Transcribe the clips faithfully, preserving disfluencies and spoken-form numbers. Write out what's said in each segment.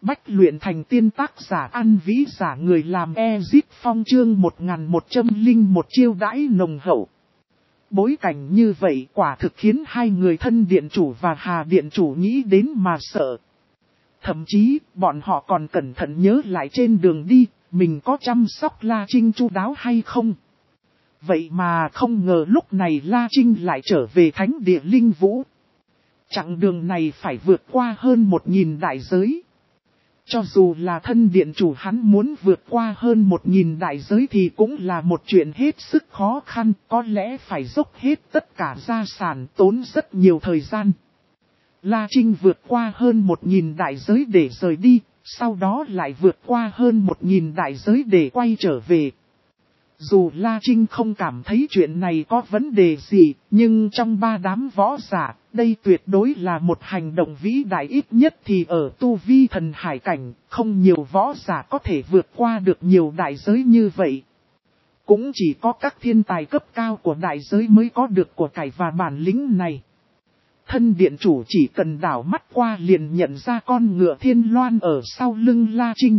Bách luyện thành tiên tác giả An Vĩ giả người làm Ezip Phong chương một nghìn một trăm lẻ một chiêu đãi nồng hậu. Bối cảnh như vậy quả thực khiến hai người thân điện chủ và Hà điện chủ nghĩ đến mà sợ. Thậm chí, bọn họ còn cẩn thận nhớ lại trên đường đi, mình có chăm sóc La Trinh chu đáo hay không. Vậy mà không ngờ lúc này La Trinh lại trở về thánh địa linh vũ. Chặng đường này phải vượt qua hơn một nghìn đại giới. Cho dù là thân điện chủ hắn muốn vượt qua hơn một nghìn đại giới thì cũng là một chuyện hết sức khó khăn, có lẽ phải dốc hết tất cả gia sản, tốn rất nhiều thời gian. La Trinh vượt qua hơn một nghìn đại giới để rời đi, sau đó lại vượt qua hơn một nghìn đại giới để quay trở về. Dù La Trinh không cảm thấy chuyện này có vấn đề gì, nhưng trong ba đám võ giả, đây tuyệt đối là một hành động vĩ đại, ít nhất thì ở tu vi thần hải cảnh, không nhiều võ giả có thể vượt qua được nhiều đại giới như vậy. Cũng chỉ có các thiên tài cấp cao của đại giới mới có được của cải và bản lĩnh này. Thân điện chủ chỉ cần đảo mắt qua liền nhận ra con ngựa thiên loan ở sau lưng La Trinh.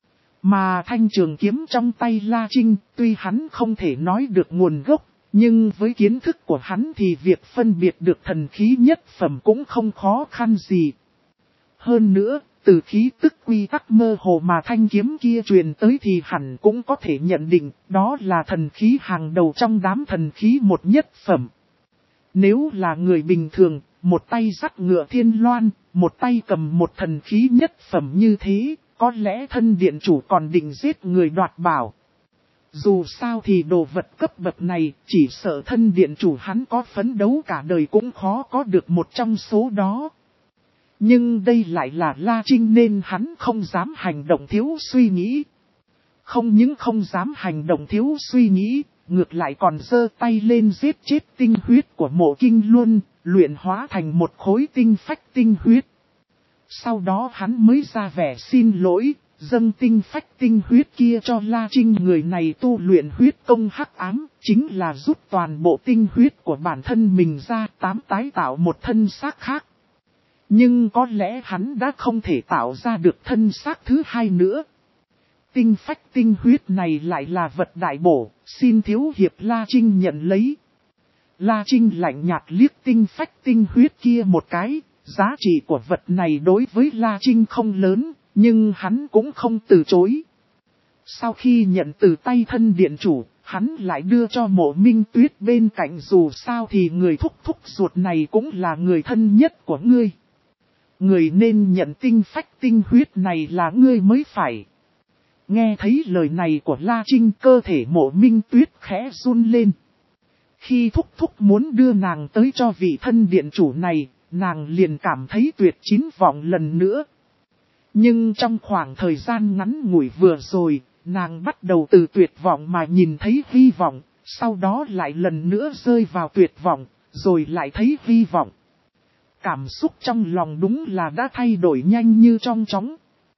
Mà thanh trường kiếm trong tay La Trinh, tuy hắn không thể nói được nguồn gốc, nhưng với kiến thức của hắn thì việc phân biệt được thần khí nhất phẩm cũng không khó khăn gì. Hơn nữa, từ khí tức quy tắc mơ hồ mà thanh kiếm kia truyền tới thì hẳn cũng có thể nhận định đó là thần khí hàng đầu trong đám thần khí một nhất phẩm. Nếu là người bình thường, một tay dắt ngựa thiên loan, một tay cầm một thần khí nhất phẩm như thế, có lẽ thân điện chủ còn định giết người đoạt bảo. Dù sao thì đồ vật cấp bậc này, chỉ sợ thân điện chủ hắn có phấn đấu cả đời cũng khó có được một trong số đó. Nhưng đây lại là La Trinh nên hắn không dám hành động thiếu suy nghĩ. Không những không dám hành động thiếu suy nghĩ, ngược lại còn giơ tay lên giết chết tinh huyết của Mộ Kinh Luân, luyện hóa thành một khối tinh phách tinh huyết. Sau đó hắn mới ra vẻ xin lỗi, dâng tinh phách tinh huyết kia cho La Trinh. Người này tu luyện huyết công hắc ám, chính là rút toàn bộ tinh huyết của bản thân mình ra tám tái tạo một thân xác khác. Nhưng có lẽ hắn đã không thể tạo ra được thân xác thứ hai nữa. Tinh phách tinh huyết này lại là vật đại bổ, xin thiếu hiệp La Trinh nhận lấy. La Trinh lạnh nhạt liếc tinh phách tinh huyết kia một cái. Giá trị của vật này đối với La Trinh không lớn, nhưng hắn cũng không từ chối. Sau khi nhận từ tay thân điện chủ, hắn lại đưa cho Mộ Minh Tuyết bên cạnh, dù sao thì người thúc thúc ruột này cũng là người thân nhất của ngươi. Người nên nhận tinh phách tinh huyết này là ngươi mới phải. Nghe thấy lời này của La Trinh, cơ thể Mộ Minh Tuyết khẽ run lên. Khi thúc thúc muốn đưa nàng tới cho vị thân điện chủ này, nàng liền cảm thấy tuyệt chín vọng lần nữa. Nhưng trong khoảng thời gian ngắn ngủi vừa rồi, nàng bắt đầu từ tuyệt vọng mà nhìn thấy hy vọng, sau đó lại lần nữa rơi vào tuyệt vọng, rồi lại thấy hy vọng. Cảm xúc trong lòng đúng là đã thay đổi nhanh như trong chóng.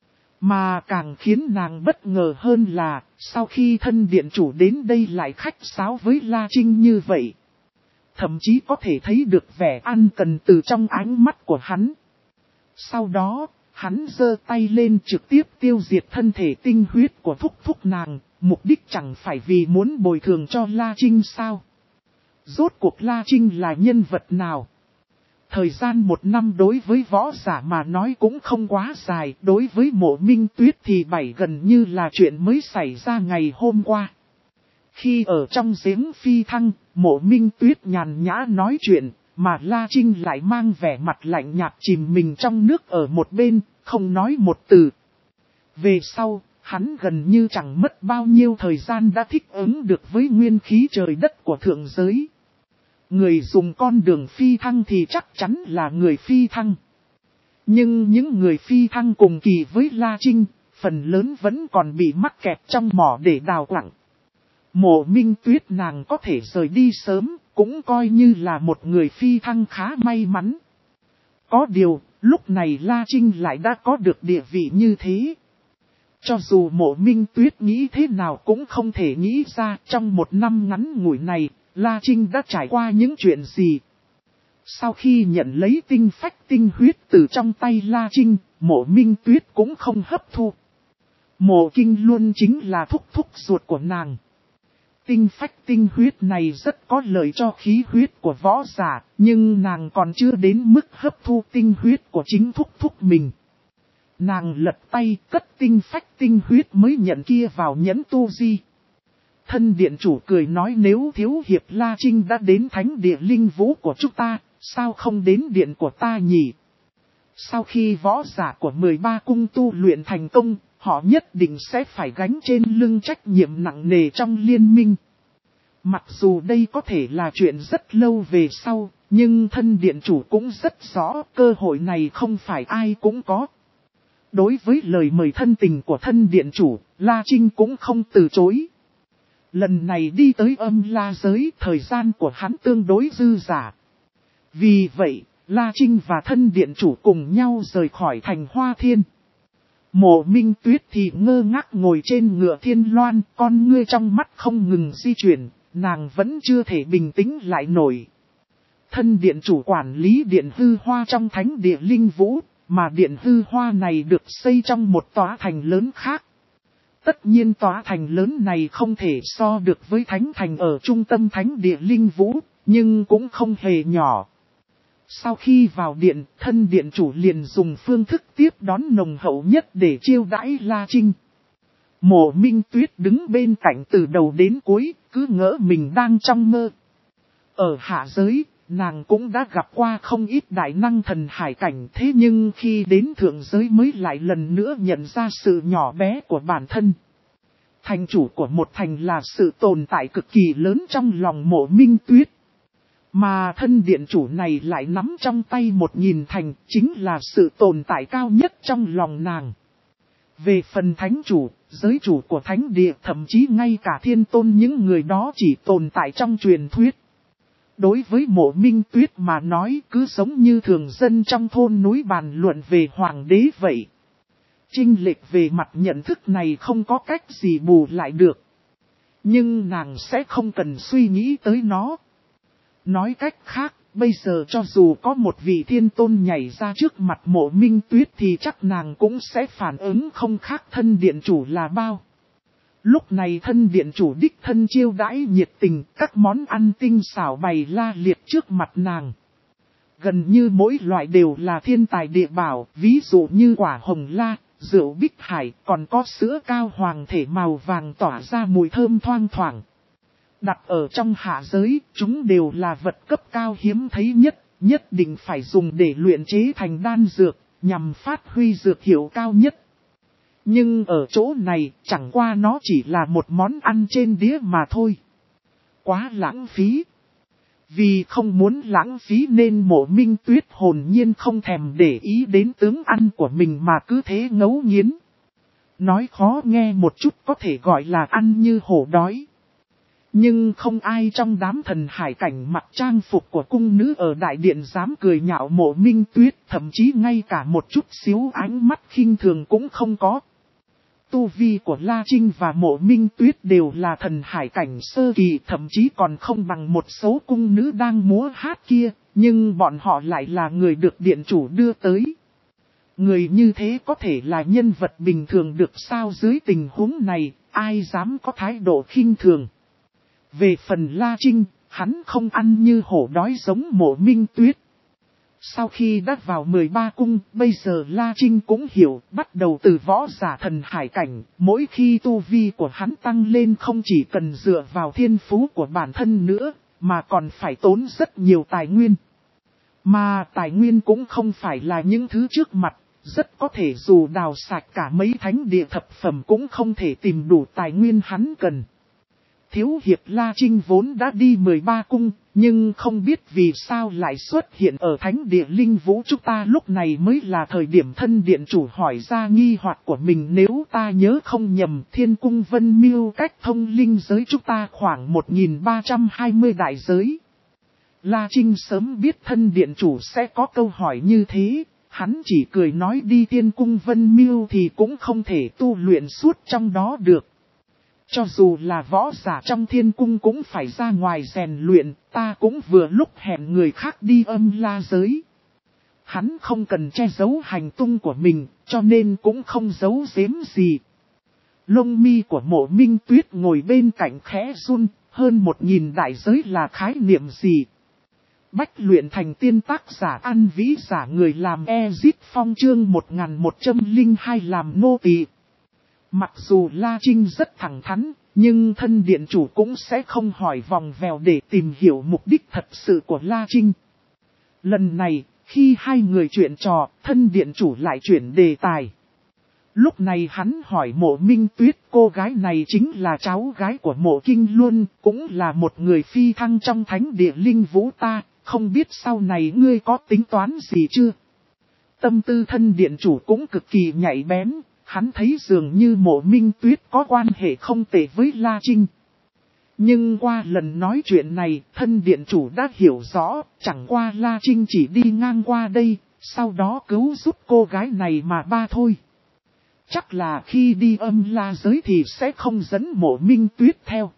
Mà càng khiến nàng bất ngờ hơn là, sau khi thân điện chủ đến đây lại khách sáo với La Trinh như vậy. Thậm chí có thể thấy được vẻ ăn cần từ trong ánh mắt của hắn. Sau đó, hắn giơ tay lên trực tiếp tiêu diệt thân thể tinh huyết của thúc thúc nàng, mục đích chẳng phải vì muốn bồi thường cho La Trinh sao? Rốt cuộc La Trinh là nhân vật nào? Thời gian một năm đối với võ giả mà nói cũng không quá dài, đối với Mộ Minh Tuyết thì bảy gần như là chuyện mới xảy ra ngày hôm qua. Khi ở trong giếng phi thăng, Mộ Minh Tuyết nhàn nhã nói chuyện, mà La Trinh lại mang vẻ mặt lạnh nhạt chìm mình trong nước ở một bên, không nói một từ. Về sau, hắn gần như chẳng mất bao nhiêu thời gian đã thích ứng được với nguyên khí trời đất của thượng giới. Người dùng con đường phi thăng thì chắc chắn là người phi thăng. Nhưng những người phi thăng cùng kỳ với La Trinh, phần lớn vẫn còn bị mắc kẹt trong mỏ để đào quặng. Mộ Minh Tuyết nàng có thể rời đi sớm, cũng coi như là một người phi thăng khá may mắn. Có điều, lúc này La Trinh lại đã có được địa vị như thế. Cho dù Mộ Minh Tuyết nghĩ thế nào cũng không thể nghĩ ra trong một năm ngắn ngủi này, La Trinh đã trải qua những chuyện gì. Sau khi nhận lấy tinh phách tinh huyết từ trong tay La Trinh, Mộ Minh Tuyết cũng không hấp thu. Mộ Kinh Luân chính là thúc thúc ruột của nàng. Tinh phách tinh huyết này rất có lợi cho khí huyết của võ giả, nhưng nàng còn chưa đến mức hấp thu tinh huyết của chính thúc thúc mình. Nàng lật tay cất tinh phách tinh huyết mới nhận kia vào nhẫn tu di. Thân điện chủ cười nói nếu thiếu hiệp La Trinh đã đến thánh địa linh vũ của chúng ta, sao không đến điện của ta nhỉ? Sau khi võ giả của mười ba cung tu luyện thành công, họ nhất định sẽ phải gánh trên lưng trách nhiệm nặng nề trong liên minh. Mặc dù đây có thể là chuyện rất lâu về sau, nhưng thân điện chủ cũng rất rõ cơ hội này không phải ai cũng có. Đối với lời mời thân tình của thân điện chủ, La Trinh cũng không từ chối. Lần này đi tới âm la giới, thời gian của hắn tương đối dư dả. Vì vậy, La Trinh và thân điện chủ cùng nhau rời khỏi thành Hoa Thiên. Mộ Minh Tuyết thì ngơ ngác ngồi trên ngựa thiên loan, con ngươi trong mắt không ngừng di chuyển, nàng vẫn chưa thể bình tĩnh lại nổi. Thân điện chủ quản lý điện hư hoa trong thánh địa linh vũ, mà điện hư hoa này được xây trong một tòa thành lớn khác. Tất nhiên tòa thành lớn này không thể so được với thánh thành ở trung tâm thánh địa linh vũ, nhưng cũng không hề nhỏ. Sau khi vào điện, thân điện chủ liền dùng phương thức tiếp đón nồng hậu nhất để chiêu đãi La Trinh. Mộ Minh Tuyết đứng bên cạnh từ đầu đến cuối, cứ ngỡ mình đang trong mơ. Ở hạ giới, nàng cũng đã gặp qua không ít đại năng thần hải cảnh, thế nhưng khi đến thượng giới mới lại lần nữa nhận ra sự nhỏ bé của bản thân. Thành chủ của một thành là sự tồn tại cực kỳ lớn trong lòng Mộ Minh Tuyết. Mà thân điện chủ này lại nắm trong tay một nghìn thành, chính là sự tồn tại cao nhất trong lòng nàng. Về phần thánh chủ, giới chủ của thánh địa, thậm chí ngay cả thiên tôn những người đó chỉ tồn tại trong truyền thuyết. Đối với Mộ Minh Tuyết mà nói cứ giống như thường dân trong thôn núi bàn luận về hoàng đế vậy. Chênh lệch về mặt nhận thức này không có cách gì bù lại được. Nhưng nàng sẽ không cần suy nghĩ tới nó. Nói cách khác, bây giờ cho dù có một vị thiên tôn nhảy ra trước mặt Mộ Minh Tuyết thì chắc nàng cũng sẽ phản ứng không khác thân điện chủ là bao. Lúc này thân điện chủ đích thân chiêu đãi nhiệt tình, các món ăn tinh xảo bày la liệt trước mặt nàng. Gần như mỗi loại đều là thiên tài địa bảo, ví dụ như quả hồng la, rượu bích hải, còn có sữa cao hoàng thể màu vàng tỏa ra mùi thơm thoang thoảng. Đặt ở trong hạ giới, chúng đều là vật cấp cao hiếm thấy nhất, nhất định phải dùng để luyện chế thành đan dược, nhằm phát huy dược hiệu cao nhất. Nhưng ở chỗ này, chẳng qua nó chỉ là một món ăn trên đĩa mà thôi. Quá lãng phí. Vì không muốn lãng phí nên Mộ Minh Tuyết hồn nhiên không thèm để ý đến tướng ăn của mình mà cứ thế ngấu nghiến. Nói khó nghe một chút có thể gọi là ăn như hổ đói. Nhưng không ai trong đám thần hải cảnh mặc trang phục của cung nữ ở đại điện dám cười nhạo Mộ Minh Tuyết, thậm chí ngay cả một chút xíu ánh mắt khinh thường cũng không có. Tu vi của La Trinh và Mộ Minh Tuyết đều là thần hải cảnh sơ kỳ, thậm chí còn không bằng một số cung nữ đang múa hát kia, nhưng bọn họ lại là người được điện chủ đưa tới. Người như thế có thể là nhân vật bình thường được sao dưới tình huống này, ai dám có thái độ khinh thường. Về phần La Trinh, hắn không ăn như hổ đói giống Mộ Minh Tuyết. Sau khi đã vào mười ba cung, bây giờ La Trinh cũng hiểu, bắt đầu từ võ giả thần hải cảnh, mỗi khi tu vi của hắn tăng lên không chỉ cần dựa vào thiên phú của bản thân nữa, mà còn phải tốn rất nhiều tài nguyên. Mà tài nguyên cũng không phải là những thứ trước mặt, rất có thể dù đào sạch cả mấy thánh địa thập phẩm cũng không thể tìm đủ tài nguyên hắn cần. Thiếu hiệp La Trinh vốn đã đi mười ba cung, nhưng không biết vì sao lại xuất hiện ở thánh địa linh vũ chúng ta, lúc này mới là thời điểm thân điện chủ hỏi ra nghi hoặc của mình. Nếu ta nhớ không nhầm, thiên cung Vân Miêu cách thông linh giới chúng ta khoảng một nghìn ba trăm hai mươi đại giới. La Trinh sớm biết thân điện chủ sẽ có câu hỏi như thế, hắn chỉ cười nói đi thiên cung Vân Miêu thì cũng không thể tu luyện suốt trong đó được. Cho dù là võ giả trong thiên cung cũng phải ra ngoài rèn luyện, ta cũng vừa lúc hẹn người khác đi âm la giới. Hắn không cần che giấu hành tung của mình, cho nên cũng không giấu giếm gì. Lông mi của Mộ Minh Tuyết ngồi bên cạnh khẽ run, hơn một nghìn đại giới là khái niệm gì? Bách luyện thành tiên tác giả ăn vĩ giả người làm Ezit Phong chương một nghìn một trăm lẻ hai làm nô tỳ. Mặc dù La Trinh rất thẳng thắn, nhưng thân điện chủ cũng sẽ không hỏi vòng vèo để tìm hiểu mục đích thật sự của La Trinh. Lần này, khi hai người chuyện trò, thân điện chủ lại chuyển đề tài. Lúc này hắn hỏi Mộ Minh Tuyết, cô gái này chính là cháu gái của Mộ Kinh Luân, cũng là một người phi thăng trong thánh địa linh vũ ta, không biết sau này ngươi có tính toán gì chưa? Tâm tư thân điện chủ cũng cực kỳ nhạy bén, hắn thấy dường như Mộ Minh Tuyết có quan hệ không tệ với La Trinh. Nhưng qua lần nói chuyện này, thân điện chủ đã hiểu rõ, chẳng qua La Trinh chỉ đi ngang qua đây, sau đó cứu giúp cô gái này mà ba thôi. Chắc là khi đi âm la giới thì sẽ không dẫn Mộ Minh Tuyết theo.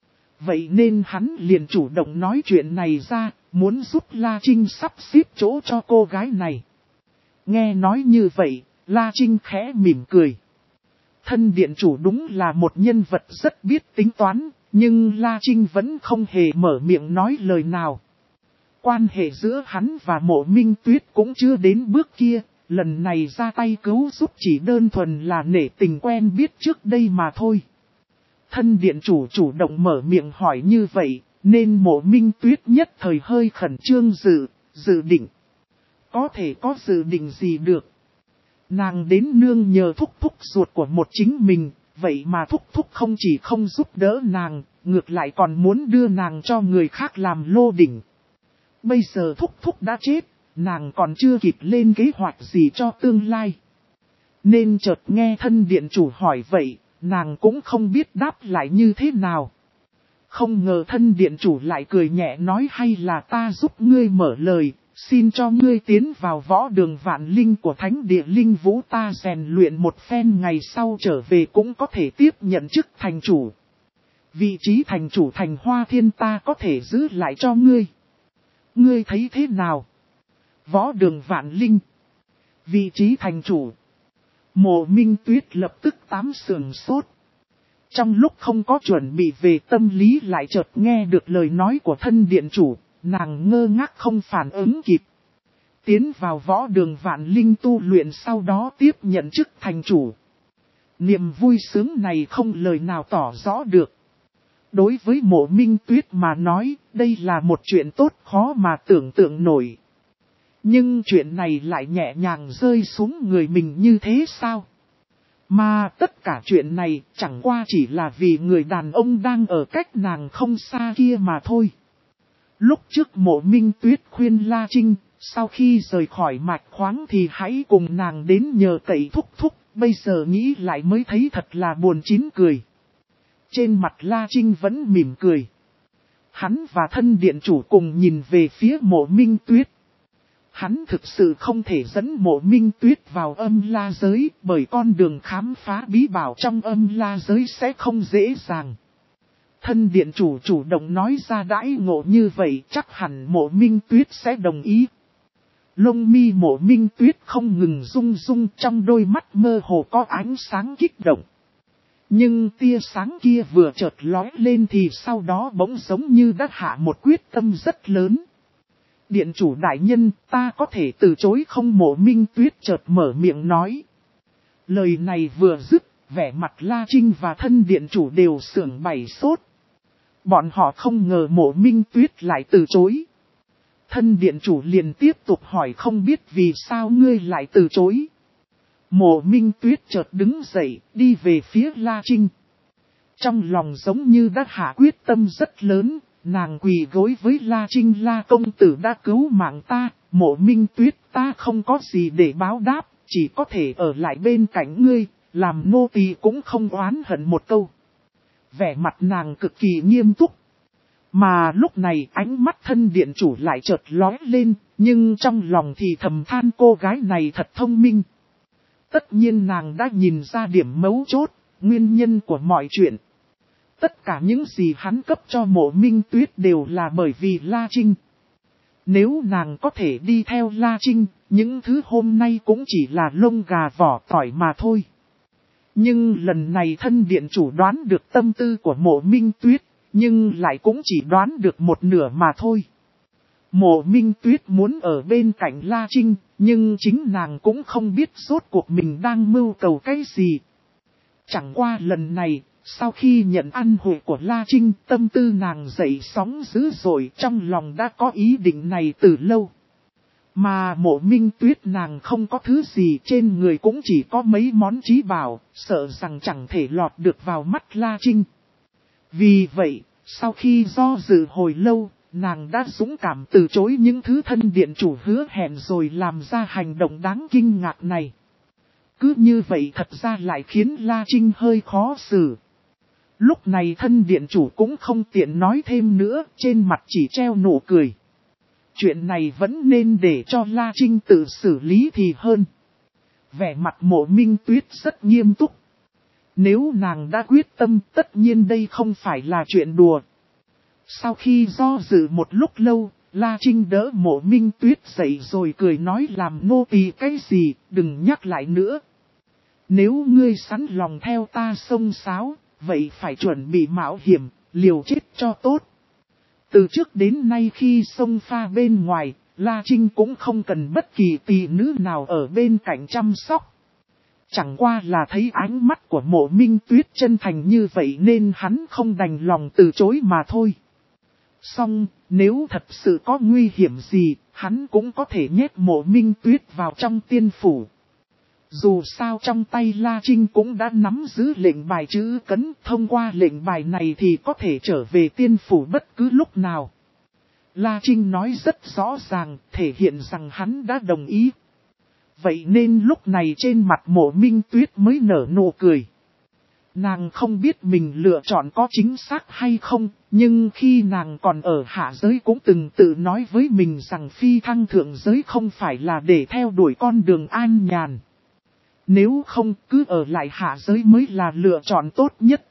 Vậy nên hắn liền chủ động nói chuyện này ra, muốn giúp La Trinh sắp xếp chỗ cho cô gái này. Nghe nói như vậy, La Trinh khẽ mỉm cười. Thân điện chủ đúng là một nhân vật rất biết tính toán, nhưng La Trinh vẫn không hề mở miệng nói lời nào. Quan hệ giữa hắn và Mộ Minh Tuyết cũng chưa đến bước kia, lần này ra tay cứu giúp chỉ đơn thuần là nể tình quen biết trước đây mà thôi. Thân điện chủ chủ động mở miệng hỏi như vậy, nên Mộ Minh Tuyết nhất thời hơi khẩn trương dự, dự định. Có thể có dự định gì được. Nàng đến nương nhờ thúc thúc ruột của một chính mình, vậy mà thúc thúc không chỉ không giúp đỡ nàng, ngược lại còn muốn đưa nàng cho người khác làm lô đỉnh. Bây giờ thúc thúc đã chết, nàng còn chưa kịp lên kế hoạch gì cho tương lai. Nên chợt nghe thân điện chủ hỏi vậy, nàng cũng không biết đáp lại như thế nào. Không ngờ thân điện chủ lại cười nhẹ nói hay là ta giúp ngươi mở lời, xin cho ngươi tiến vào võ đường vạn linh của thánh địa linh vũ ta rèn luyện một phen ngày sau trở về cũng có thể tiếp nhận chức thành chủ. Vị trí thành chủ thành Hoa Thiên ta có thể giữ lại cho ngươi. Ngươi thấy thế nào? Võ đường vạn linh. Vị trí thành chủ. Mộ Minh Tuyết lập tức tám sườn sốt. Trong lúc không có chuẩn bị về tâm lý lại chợt nghe được lời nói của thân điện chủ, nàng ngơ ngác không phản ứng kịp. Tiến vào võ đường vạn linh tu luyện sau đó tiếp nhận chức thành chủ. Niềm vui sướng này không lời nào tỏ rõ được. Đối với Mộ Minh Tuyết mà nói, đây là một chuyện tốt khó mà tưởng tượng nổi. Nhưng chuyện này lại nhẹ nhàng rơi xuống người mình như thế sao? Mà tất cả chuyện này chẳng qua chỉ là vì người đàn ông đang ở cách nàng không xa kia mà thôi. Lúc trước Mộ Minh Tuyết khuyên La Trinh, sau khi rời khỏi mạch khoáng thì hãy cùng nàng đến nhờ cậy thúc thúc, bây giờ nghĩ lại mới thấy thật là buồn chín cười. Trên mặt La Trinh vẫn mỉm cười. Hắn và thân điện chủ cùng nhìn về phía Mộ Minh Tuyết. Hắn thực sự không thể dẫn Mộ Minh Tuyết vào âm la giới, bởi con đường khám phá bí bảo trong âm la giới sẽ không dễ dàng. Thân điện chủ chủ động nói ra đãi ngộ như vậy, chắc hẳn Mộ Minh Tuyết sẽ đồng ý. Lông mi Mộ Minh Tuyết không ngừng rung rung, trong đôi mắt mơ hồ có ánh sáng kích động. Nhưng tia sáng kia vừa chợt lóe lên thì sau đó bỗng giống như đã hạ một quyết tâm rất lớn. Điện chủ đại nhân, ta có thể từ chối không? Mộ Minh Tuyết chợt mở miệng nói. Lời này vừa dứt, vẻ mặt La Trinh và thân điện chủ đều sưởng bày sốt. Bọn họ không ngờ Mộ Minh Tuyết lại từ chối. Thân điện chủ liền tiếp tục hỏi không biết vì sao ngươi lại từ chối. Mộ Minh Tuyết chợt đứng dậy, đi về phía La Trinh. Trong lòng giống như đã hạ quyết tâm rất lớn, nàng quỳ gối với La Trinh. La công tử đã cứu mạng ta, Mộ Minh Tuyết ta không có gì để báo đáp, chỉ có thể ở lại bên cạnh ngươi, làm nô tỳ cũng không oán hận một câu. Vẻ mặt nàng cực kỳ nghiêm túc. Mà lúc này ánh mắt thân điện chủ lại chợt lóe lên, nhưng trong lòng thì thầm than cô gái này thật thông minh. Tất nhiên nàng đã nhìn ra điểm mấu chốt, nguyên nhân của mọi chuyện. Tất cả những gì hắn cấp cho Mộ Minh Tuyết đều là bởi vì La Trinh. Nếu nàng có thể đi theo La Trinh, những thứ hôm nay cũng chỉ là lông gà vỏ tỏi mà thôi. Nhưng lần này thân điện chủ đoán được tâm tư của Mộ Minh Tuyết, nhưng lại cũng chỉ đoán được một nửa mà thôi. Mộ Minh Tuyết muốn ở bên cạnh La Trinh, nhưng chính nàng cũng không biết rốt cuộc mình đang mưu cầu cái gì. Chẳng qua lần này, sau khi nhận ăn hội của La Trinh, tâm tư nàng dậy sóng dữ dội, trong lòng đã có ý định này từ lâu. Mà Mộ Minh Tuyết nàng không có thứ gì trên người, cũng chỉ có mấy món trí bảo, sợ rằng chẳng thể lọt được vào mắt La Trinh. Vì vậy, sau khi do dự hồi lâu, nàng đã dũng cảm từ chối những thứ thân điện chủ hứa hẹn rồi làm ra hành động đáng kinh ngạc này. Cứ như vậy thật ra lại khiến La Trinh hơi khó xử. Lúc này thân điện chủ cũng không tiện nói thêm nữa, trên mặt chỉ treo nụ cười. Chuyện này vẫn nên để cho La Trinh tự xử lý thì hơn. Vẻ mặt Mộ Minh Tuyết rất nghiêm túc. Nếu nàng đã quyết tâm, tất nhiên đây không phải là chuyện đùa. Sau khi do dự một lúc lâu, La Trinh đỡ Mộ Minh Tuyết dậy rồi cười nói làm nô tỳ cái gì, đừng nhắc lại nữa. Nếu ngươi sẵn lòng theo ta xông xáo, vậy phải chuẩn bị mạo hiểm, liều chết cho tốt. Từ trước đến nay khi xông pha bên ngoài, La Trinh cũng không cần bất kỳ tỷ nữ nào ở bên cạnh chăm sóc. Chẳng qua là thấy ánh mắt của Mộ Minh Tuyết chân thành như vậy nên hắn không đành lòng từ chối mà thôi. Song, nếu thật sự có nguy hiểm gì, hắn cũng có thể nhét Mộ Minh Tuyết vào trong tiên phủ. Dù sao trong tay La Trinh cũng đã nắm giữ lệnh bài chữ cấn, thông qua lệnh bài này thì có thể trở về tiên phủ bất cứ lúc nào. La Trinh nói rất rõ ràng, thể hiện rằng hắn đã đồng ý. Vậy nên lúc này trên mặt Mộ Minh Tuyết mới nở nụ cười. Nàng không biết mình lựa chọn có chính xác hay không, nhưng khi nàng còn ở hạ giới cũng từng tự nói với mình rằng phi thăng thượng giới không phải là để theo đuổi con đường an nhàn. Nếu không cứ ở lại hạ giới mới là lựa chọn tốt nhất.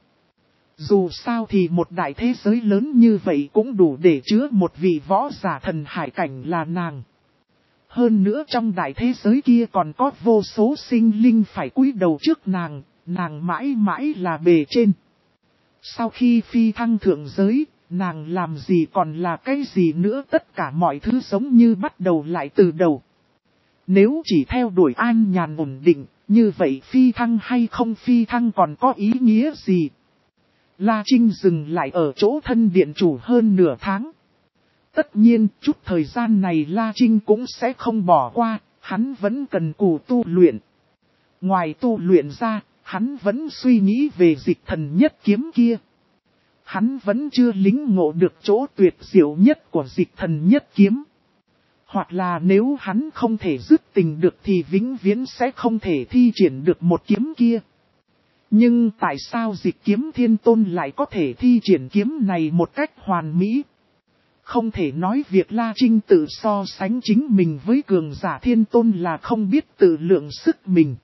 Dù sao thì một đại thế giới lớn như vậy cũng đủ để chứa một vị võ giả thần hải cảnh là nàng. Hơn nữa trong đại thế giới kia còn có vô số sinh linh phải cúi đầu trước nàng, nàng mãi mãi là bề trên. Sau khi phi thăng thượng giới, nàng làm gì còn là cái gì nữa, tất cả mọi thứ giống như bắt đầu lại từ đầu. Nếu chỉ theo đuổi an nhàn ổn định, như vậy phi thăng hay không phi thăng còn có ý nghĩa gì? La Trinh dừng lại ở chỗ thân điện chủ hơn nửa tháng. Tất nhiên, chút thời gian này La Trinh cũng sẽ không bỏ qua, hắn vẫn cần cù tu luyện. Ngoài tu luyện ra, hắn vẫn suy nghĩ về dịch thần nhất kiếm kia. Hắn vẫn chưa lĩnh ngộ được chỗ tuyệt diệu nhất của dịch thần nhất kiếm. Hoặc là nếu hắn không thể dứt tình được thì vĩnh viễn sẽ không thể thi triển được một kiếm kia. Nhưng tại sao Dịch Kiếm Thiên Tôn lại có thể thi triển kiếm này một cách hoàn mỹ? Không thể nói việc La Trinh tự so sánh chính mình với cường giả Thiên Tôn là không biết tự lượng sức mình.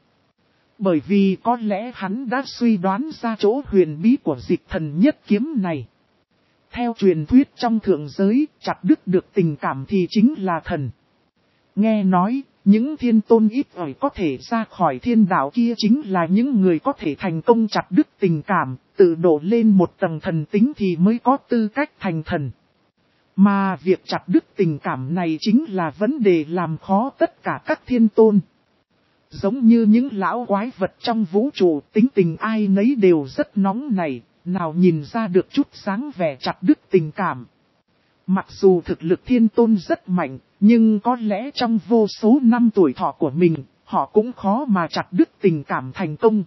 Bởi vì có lẽ hắn đã suy đoán ra chỗ huyền bí của dịch thần nhất kiếm này. Theo truyền thuyết trong thượng giới, chặt đứt được tình cảm thì chính là thần. Nghe nói, những thiên tôn ít ỏi có thể ra khỏi thiên đạo kia chính là những người có thể thành công chặt đứt tình cảm, tự độ lên một tầng thần tính thì mới có tư cách thành thần. Mà việc chặt đứt tình cảm này chính là vấn đề làm khó tất cả các thiên tôn. Giống như những lão quái vật trong vũ trụ, tính tình ai nấy đều rất nóng nảy, nào nhìn ra được chút dáng vẻ chặt đứt tình cảm. Mặc dù thực lực thiên tôn rất mạnh, nhưng có lẽ trong vô số năm tuổi thọ của mình, họ cũng khó mà chặt đứt tình cảm thành công.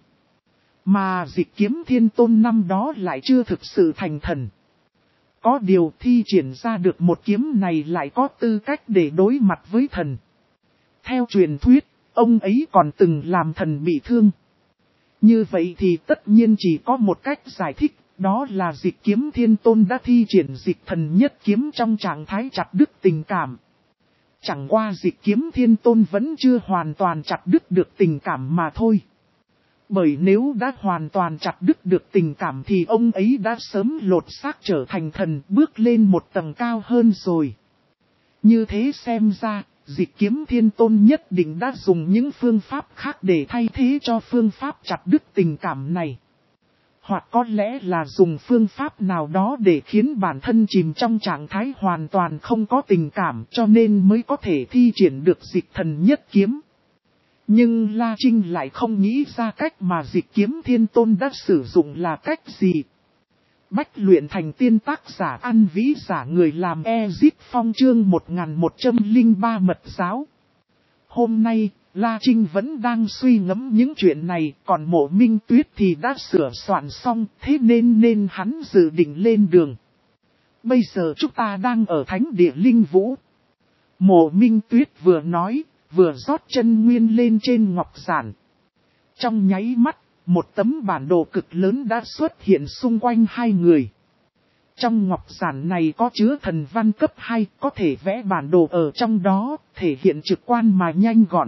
Mà Dịch Kiếm Thiên Tôn năm đó lại chưa thực sự thành thần. Có điều thi triển ra được một kiếm này lại có tư cách để đối mặt với thần. Theo truyền thuyết, ông ấy còn từng làm thần bị thương. Như vậy thì tất nhiên chỉ có một cách giải thích, đó là Dịch Kiếm Thiên Tôn đã thi triển dịch thần nhất kiếm trong trạng thái chặt đứt tình cảm. Chẳng qua Dịch Kiếm Thiên Tôn vẫn chưa hoàn toàn chặt đứt được tình cảm mà thôi. Bởi nếu đã hoàn toàn chặt đứt được tình cảm thì ông ấy đã sớm lột xác trở thành thần, bước lên một tầng cao hơn rồi. Như thế xem ra, Dịch Kiếm Thiên Tôn nhất định đã dùng những phương pháp khác để thay thế cho phương pháp chặt đứt tình cảm này. Hoặc có lẽ là dùng phương pháp nào đó để khiến bản thân chìm trong trạng thái hoàn toàn không có tình cảm, cho nên mới có thể thi triển được Dịch Thần Nhất Kiếm. Nhưng La Trinh lại không nghĩ ra cách mà Dịch Kiếm Thiên Tôn đã sử dụng là cách gì. Bách luyện thành tiên, tác giả An Vĩ, giả người làm Ezip Phong, chương một nghìn một trăm lẻ ba mật giáo. Hôm nay, La Trinh vẫn đang suy ngẫm những chuyện này, còn Mộ Minh Tuyết thì đã sửa soạn xong, thế nên nên hắn dự định lên đường. Bây giờ chúng ta đang ở thánh địa Linh Vũ. Mộ Minh Tuyết vừa nói, vừa rót chân nguyên lên trên ngọc giản. Trong nháy mắt, một tấm bản đồ cực lớn đã xuất hiện xung quanh hai người. Trong ngọc giản này có chứa thần văn cấp hai, có thể vẽ bản đồ ở trong đó, thể hiện trực quan mà nhanh gọn.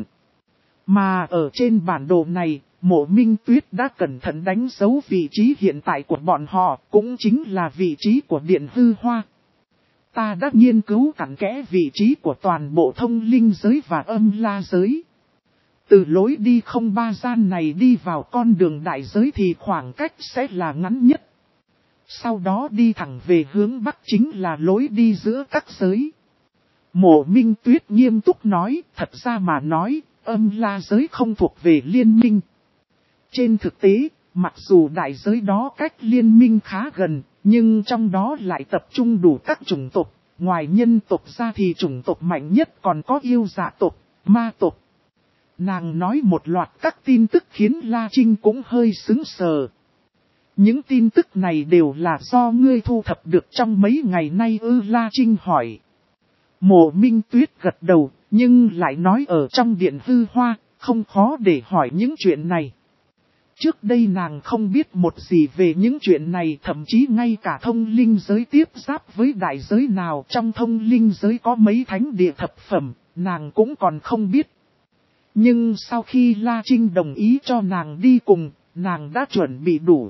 Mà ở trên bản đồ này, Mộ Minh Tuyết đã cẩn thận đánh dấu vị trí hiện tại của bọn họ, cũng chính là vị trí của Điện Hư Hoa. Ta đã nghiên cứu cặn kẽ vị trí của toàn bộ thông linh giới và âm la giới. Từ lối đi không ba gian này đi vào con đường đại giới thì khoảng cách sẽ là ngắn nhất. Sau đó đi thẳng về hướng bắc chính là lối đi giữa các giới. Mộ Minh Tuyết nghiêm túc nói, thật ra mà nói, âm la giới không thuộc về liên minh. Trên thực tế, mặc dù đại giới đó cách liên minh khá gần, nhưng trong đó lại tập trung đủ các chủng tộc. Ngoài nhân tộc ra thì chủng tộc mạnh nhất còn có yêu dạ tộc, ma tộc. Nàng nói một loạt các tin tức khiến La Trinh cũng hơi sững sờ. Những tin tức này đều là do ngươi thu thập được trong mấy ngày nay ư? La Trinh hỏi. Mộ Minh Tuyết gật đầu, nhưng lại nói ở trong Điện Hư Hoa, không khó để hỏi những chuyện này. Trước đây nàng không biết một gì về những chuyện này, thậm chí ngay cả thông linh giới tiếp giáp với đại giới nào trong thông linh giới có mấy thánh địa thập phẩm, nàng cũng còn không biết. Nhưng sau khi La Trinh đồng ý cho nàng đi cùng, nàng đã chuẩn bị đủ.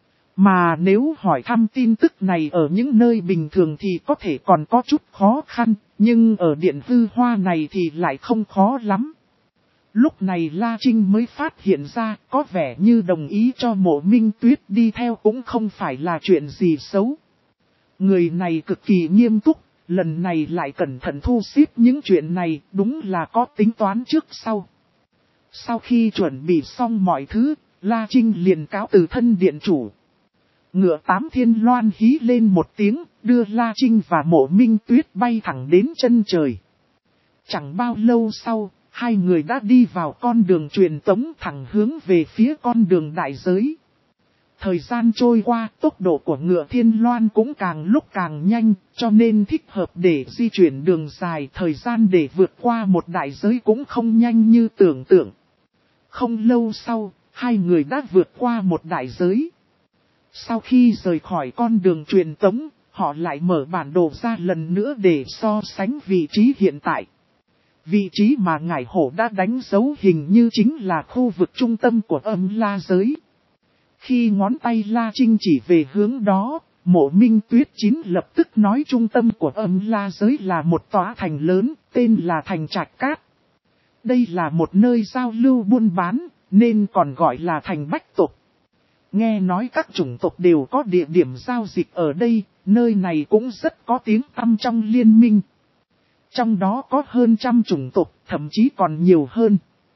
Mà nếu hỏi thăm tin tức này ở những nơi bình thường thì có thể còn có chút khó khăn, nhưng ở Điện Hư Hoa này thì lại không khó lắm. Lúc này La Trinh mới phát hiện ra có vẻ như đồng ý cho Mộ Minh Tuyết đi theo cũng không phải là chuyện gì xấu. Người này cực kỳ nghiêm túc, lần này lại cẩn thận thu xếp những chuyện này, đúng là có tính toán trước sau. Sau khi chuẩn bị xong mọi thứ, La Trinh liền cáo từ thân điện chủ. Ngựa tám thiên loan hí lên một tiếng, đưa La Trinh và Mộ Minh Tuyết bay thẳng đến chân trời. Chẳng bao lâu sau, hai người đã đi vào con đường truyền tống thẳng hướng về phía con đường đại giới. Thời gian trôi qua, tốc độ của ngựa thiên loan cũng càng lúc càng nhanh, cho nên thích hợp để di chuyển đường dài. Thời gian để vượt qua một đại giới cũng không nhanh như tưởng tượng. Không lâu sau, hai người đã vượt qua một đại giới. Sau khi rời khỏi con đường truyền tống, họ lại mở bản đồ ra lần nữa để so sánh vị trí hiện tại. Vị trí mà Ngải Hổ đã đánh dấu hình như chính là khu vực trung tâm của âm la giới. Khi ngón tay La Trinh chỉ về hướng đó, Mộ Minh Tuyết Chín lập tức nói trung tâm của âm la giới là một tòa thành lớn, tên là Thành Trạch Cát. Đây là một nơi giao lưu buôn bán, nên còn gọi là thành bách tộc. Nghe nói các chủng tộc đều có địa điểm giao dịch ở đây, nơi này cũng rất có tiếng tăm trong liên minh. Trong đó có hơn trăm chủng tộc, thậm chí còn nhiều hơn.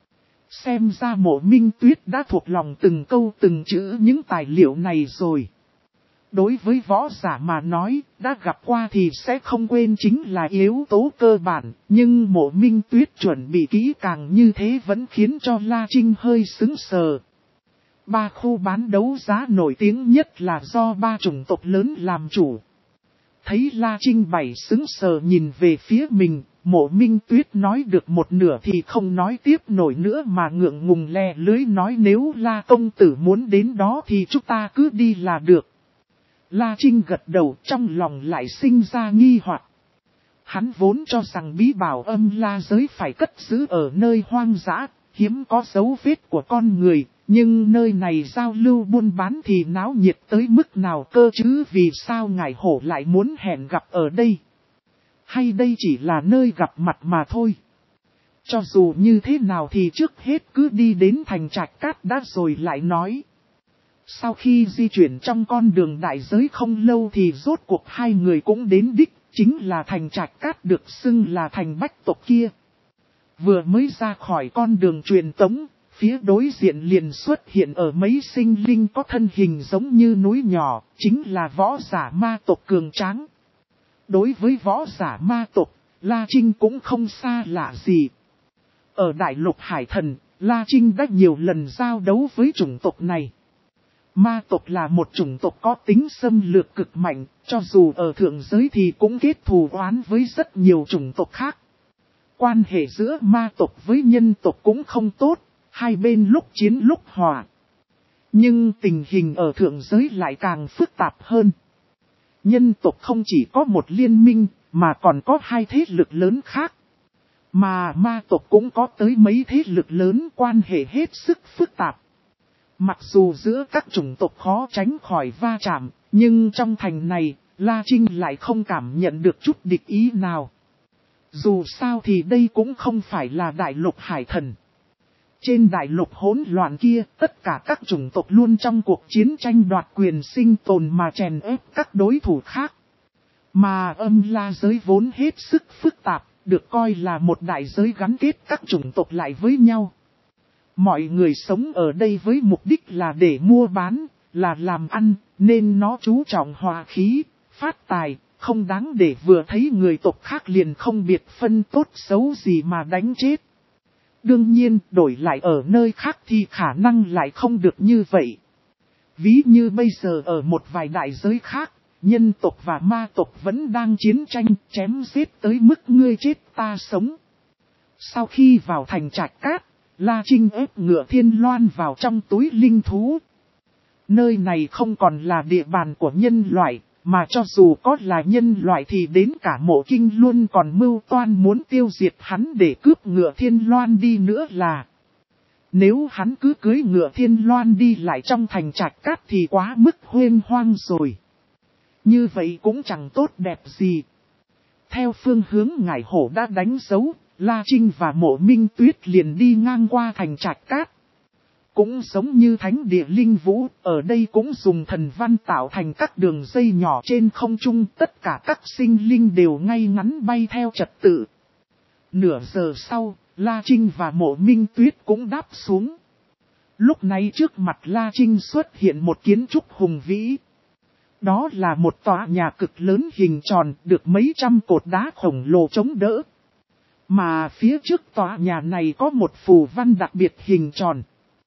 Xem ra Mộ Minh Tuyết đã thuộc lòng từng câu từng chữ những tài liệu này rồi. Đối với võ giả mà nói, đã gặp qua thì sẽ không quên chính là yếu tố cơ bản, nhưng Mộ Minh Tuyết chuẩn bị kỹ càng như thế vẫn khiến cho La Trinh hơi sững sờ. Ba khu bán đấu giá nổi tiếng nhất là do ba chủng tộc lớn làm chủ. Thấy La Trinh bảy sững sờ nhìn về phía mình, Mộ Minh Tuyết nói được một nửa thì không nói tiếp nổi nữa mà ngượng ngùng le lưới nói nếu La công tử muốn đến đó thì chúng ta cứ đi là được. La Trinh gật đầu, trong lòng lại sinh ra nghi hoặc. Hắn vốn cho rằng bí bảo âm la giới phải cất giữ ở nơi hoang dã, hiếm có dấu vết của con người, nhưng nơi này giao lưu buôn bán thì náo nhiệt tới mức nào cơ chứ, vì sao ngải hổ lại muốn hẹn gặp ở đây? Hay đây chỉ là nơi gặp mặt mà thôi? Cho dù như thế nào thì trước hết cứ đi đến thành Trạch Cát đã rồi lại nói. Sau khi di chuyển trong con đường đại giới không lâu thì rốt cuộc hai người cũng đến đích, chính là thành Trạch Cát được xưng là thành bách tộc kia. Vừa mới ra khỏi con đường truyền tống, phía đối diện liền xuất hiện ở mấy sinh linh có thân hình giống như núi nhỏ, chính là võ giả ma tộc cường tráng. Đối với võ giả ma tộc, La Trinh cũng không xa lạ gì. Ở đại lục Hải Thần, La Trinh đã nhiều lần giao đấu với chủng tộc này. Ma tộc là một chủng tộc có tính xâm lược cực mạnh, cho dù ở thượng giới thì cũng kết thù oán với rất nhiều chủng tộc khác. Quan hệ giữa ma tộc với nhân tộc cũng không tốt, hai bên lúc chiến lúc hòa. Nhưng tình hình ở thượng giới lại càng phức tạp hơn. Nhân tộc không chỉ có một liên minh, mà còn có hai thế lực lớn khác. Mà ma tộc cũng có tới mấy thế lực lớn, quan hệ hết sức phức tạp. Mặc dù giữa các chủng tộc khó tránh khỏi va chạm, nhưng trong thành này, La Trinh lại không cảm nhận được chút địch ý nào. Dù sao thì đây cũng không phải là đại lục Hải Thần. Trên đại lục hỗn loạn kia, tất cả các chủng tộc luôn trong cuộc chiến tranh đoạt quyền sinh tồn mà chèn ép các đối thủ khác. Mà âm la giới vốn hết sức phức tạp, được coi là một đại giới gắn kết các chủng tộc lại với nhau. Mọi người sống ở đây với mục đích là để mua bán, là làm ăn, nên nó chú trọng hòa khí, phát tài, không đáng để vừa thấy người tộc khác liền không biệt phân tốt xấu gì mà đánh chết. Đương nhiên, đổi lại ở nơi khác thì khả năng lại không được như vậy. Ví như bây giờ ở một vài đại giới khác, nhân tộc và ma tộc vẫn đang chiến tranh, chém giết tới mức ngươi chết ta sống. Sau khi vào thành Trạch Cát, La Trinh ép ngựa thiên loan vào trong túi linh thú. Nơi này không còn là địa bàn của nhân loại, mà cho dù có là nhân loại thì đến cả Mộ Kinh luôn còn mưu toan muốn tiêu diệt hắn để cướp ngựa thiên loan đi nữa là. Nếu hắn cứ cưới ngựa thiên loan đi lại trong thành Trạch Cát thì quá mức huênh hoang rồi. Như vậy cũng chẳng tốt đẹp gì. Theo phương hướng ngải hổ đã đánh dấu, La Trinh và Mộ Minh Tuyết liền đi ngang qua thành Trạch Cát. Cũng giống như thánh địa linh vũ, ở đây cũng dùng thần văn tạo thành các đường dây nhỏ trên không trung, tất cả các sinh linh đều ngay ngắn bay theo trật tự. Nửa giờ sau, La Trinh và Mộ Minh Tuyết cũng đáp xuống. Lúc này trước mặt La Trinh xuất hiện một kiến trúc hùng vĩ. Đó là một tòa nhà cực lớn hình tròn, được mấy trăm cột đá khổng lồ chống đỡ. Mà phía trước tòa nhà này có một phù văn đặc biệt hình tròn.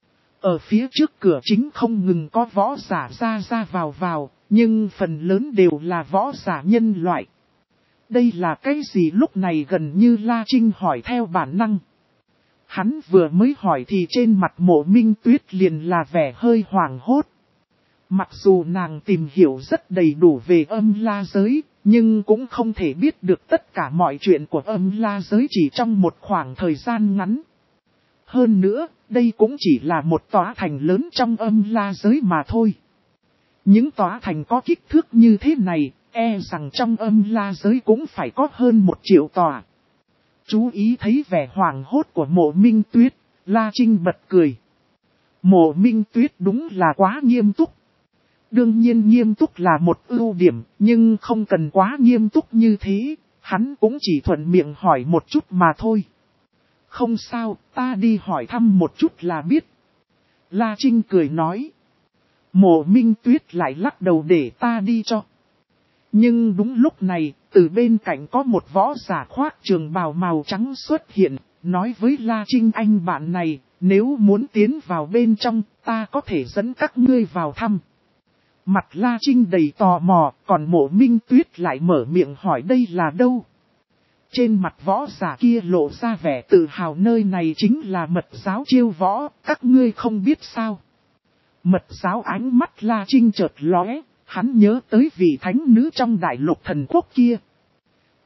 Ở phía trước cửa chính không ngừng có võ giả ra ra vào vào, nhưng phần lớn đều là võ giả nhân loại. Đây là cái gì lúc này gần như La Trinh hỏi theo bản năng. Hắn vừa mới hỏi thì trên mặt Mộ Minh Tuyết liền là vẻ hơi hoảng hốt. Mặc dù nàng tìm hiểu rất đầy đủ về âm la giới, nhưng cũng không thể biết được tất cả mọi chuyện của âm la giới chỉ trong một khoảng thời gian ngắn. Hơn nữa, đây cũng chỉ là một tòa thành lớn trong âm la giới mà thôi. Những tòa thành có kích thước như thế này, e rằng trong âm la giới cũng phải có hơn một triệu tòa. Chú ý thấy vẻ hoảng hốt của Mộ Minh Tuyết, La Trinh bật cười. Mộ Minh Tuyết đúng là quá nghiêm túc. Đương nhiên nghiêm túc là một ưu điểm, nhưng không cần quá nghiêm túc như thế, hắn cũng chỉ thuận miệng hỏi một chút mà thôi. Không sao, ta đi hỏi thăm một chút là biết. La Trinh cười nói. Mộ Minh Tuyết lại lắc đầu để ta đi cho. Nhưng đúng lúc này, từ bên cạnh có một võ giả khoác trường bào màu trắng xuất hiện, nói với La Trinh anh bạn này, nếu muốn tiến vào bên trong, ta có thể dẫn các ngươi vào thăm. Mặt La Trinh đầy tò mò, còn Mộ Minh Tuyết lại mở miệng hỏi đây là đâu. Trên mặt võ giả kia lộ ra vẻ tự hào, nơi này chính là mật giáo chiêu võ, các ngươi không biết sao. Mật giáo ánh mắt La Trinh chợt lóe, hắn nhớ tới vị thánh nữ trong đại lục thần quốc kia.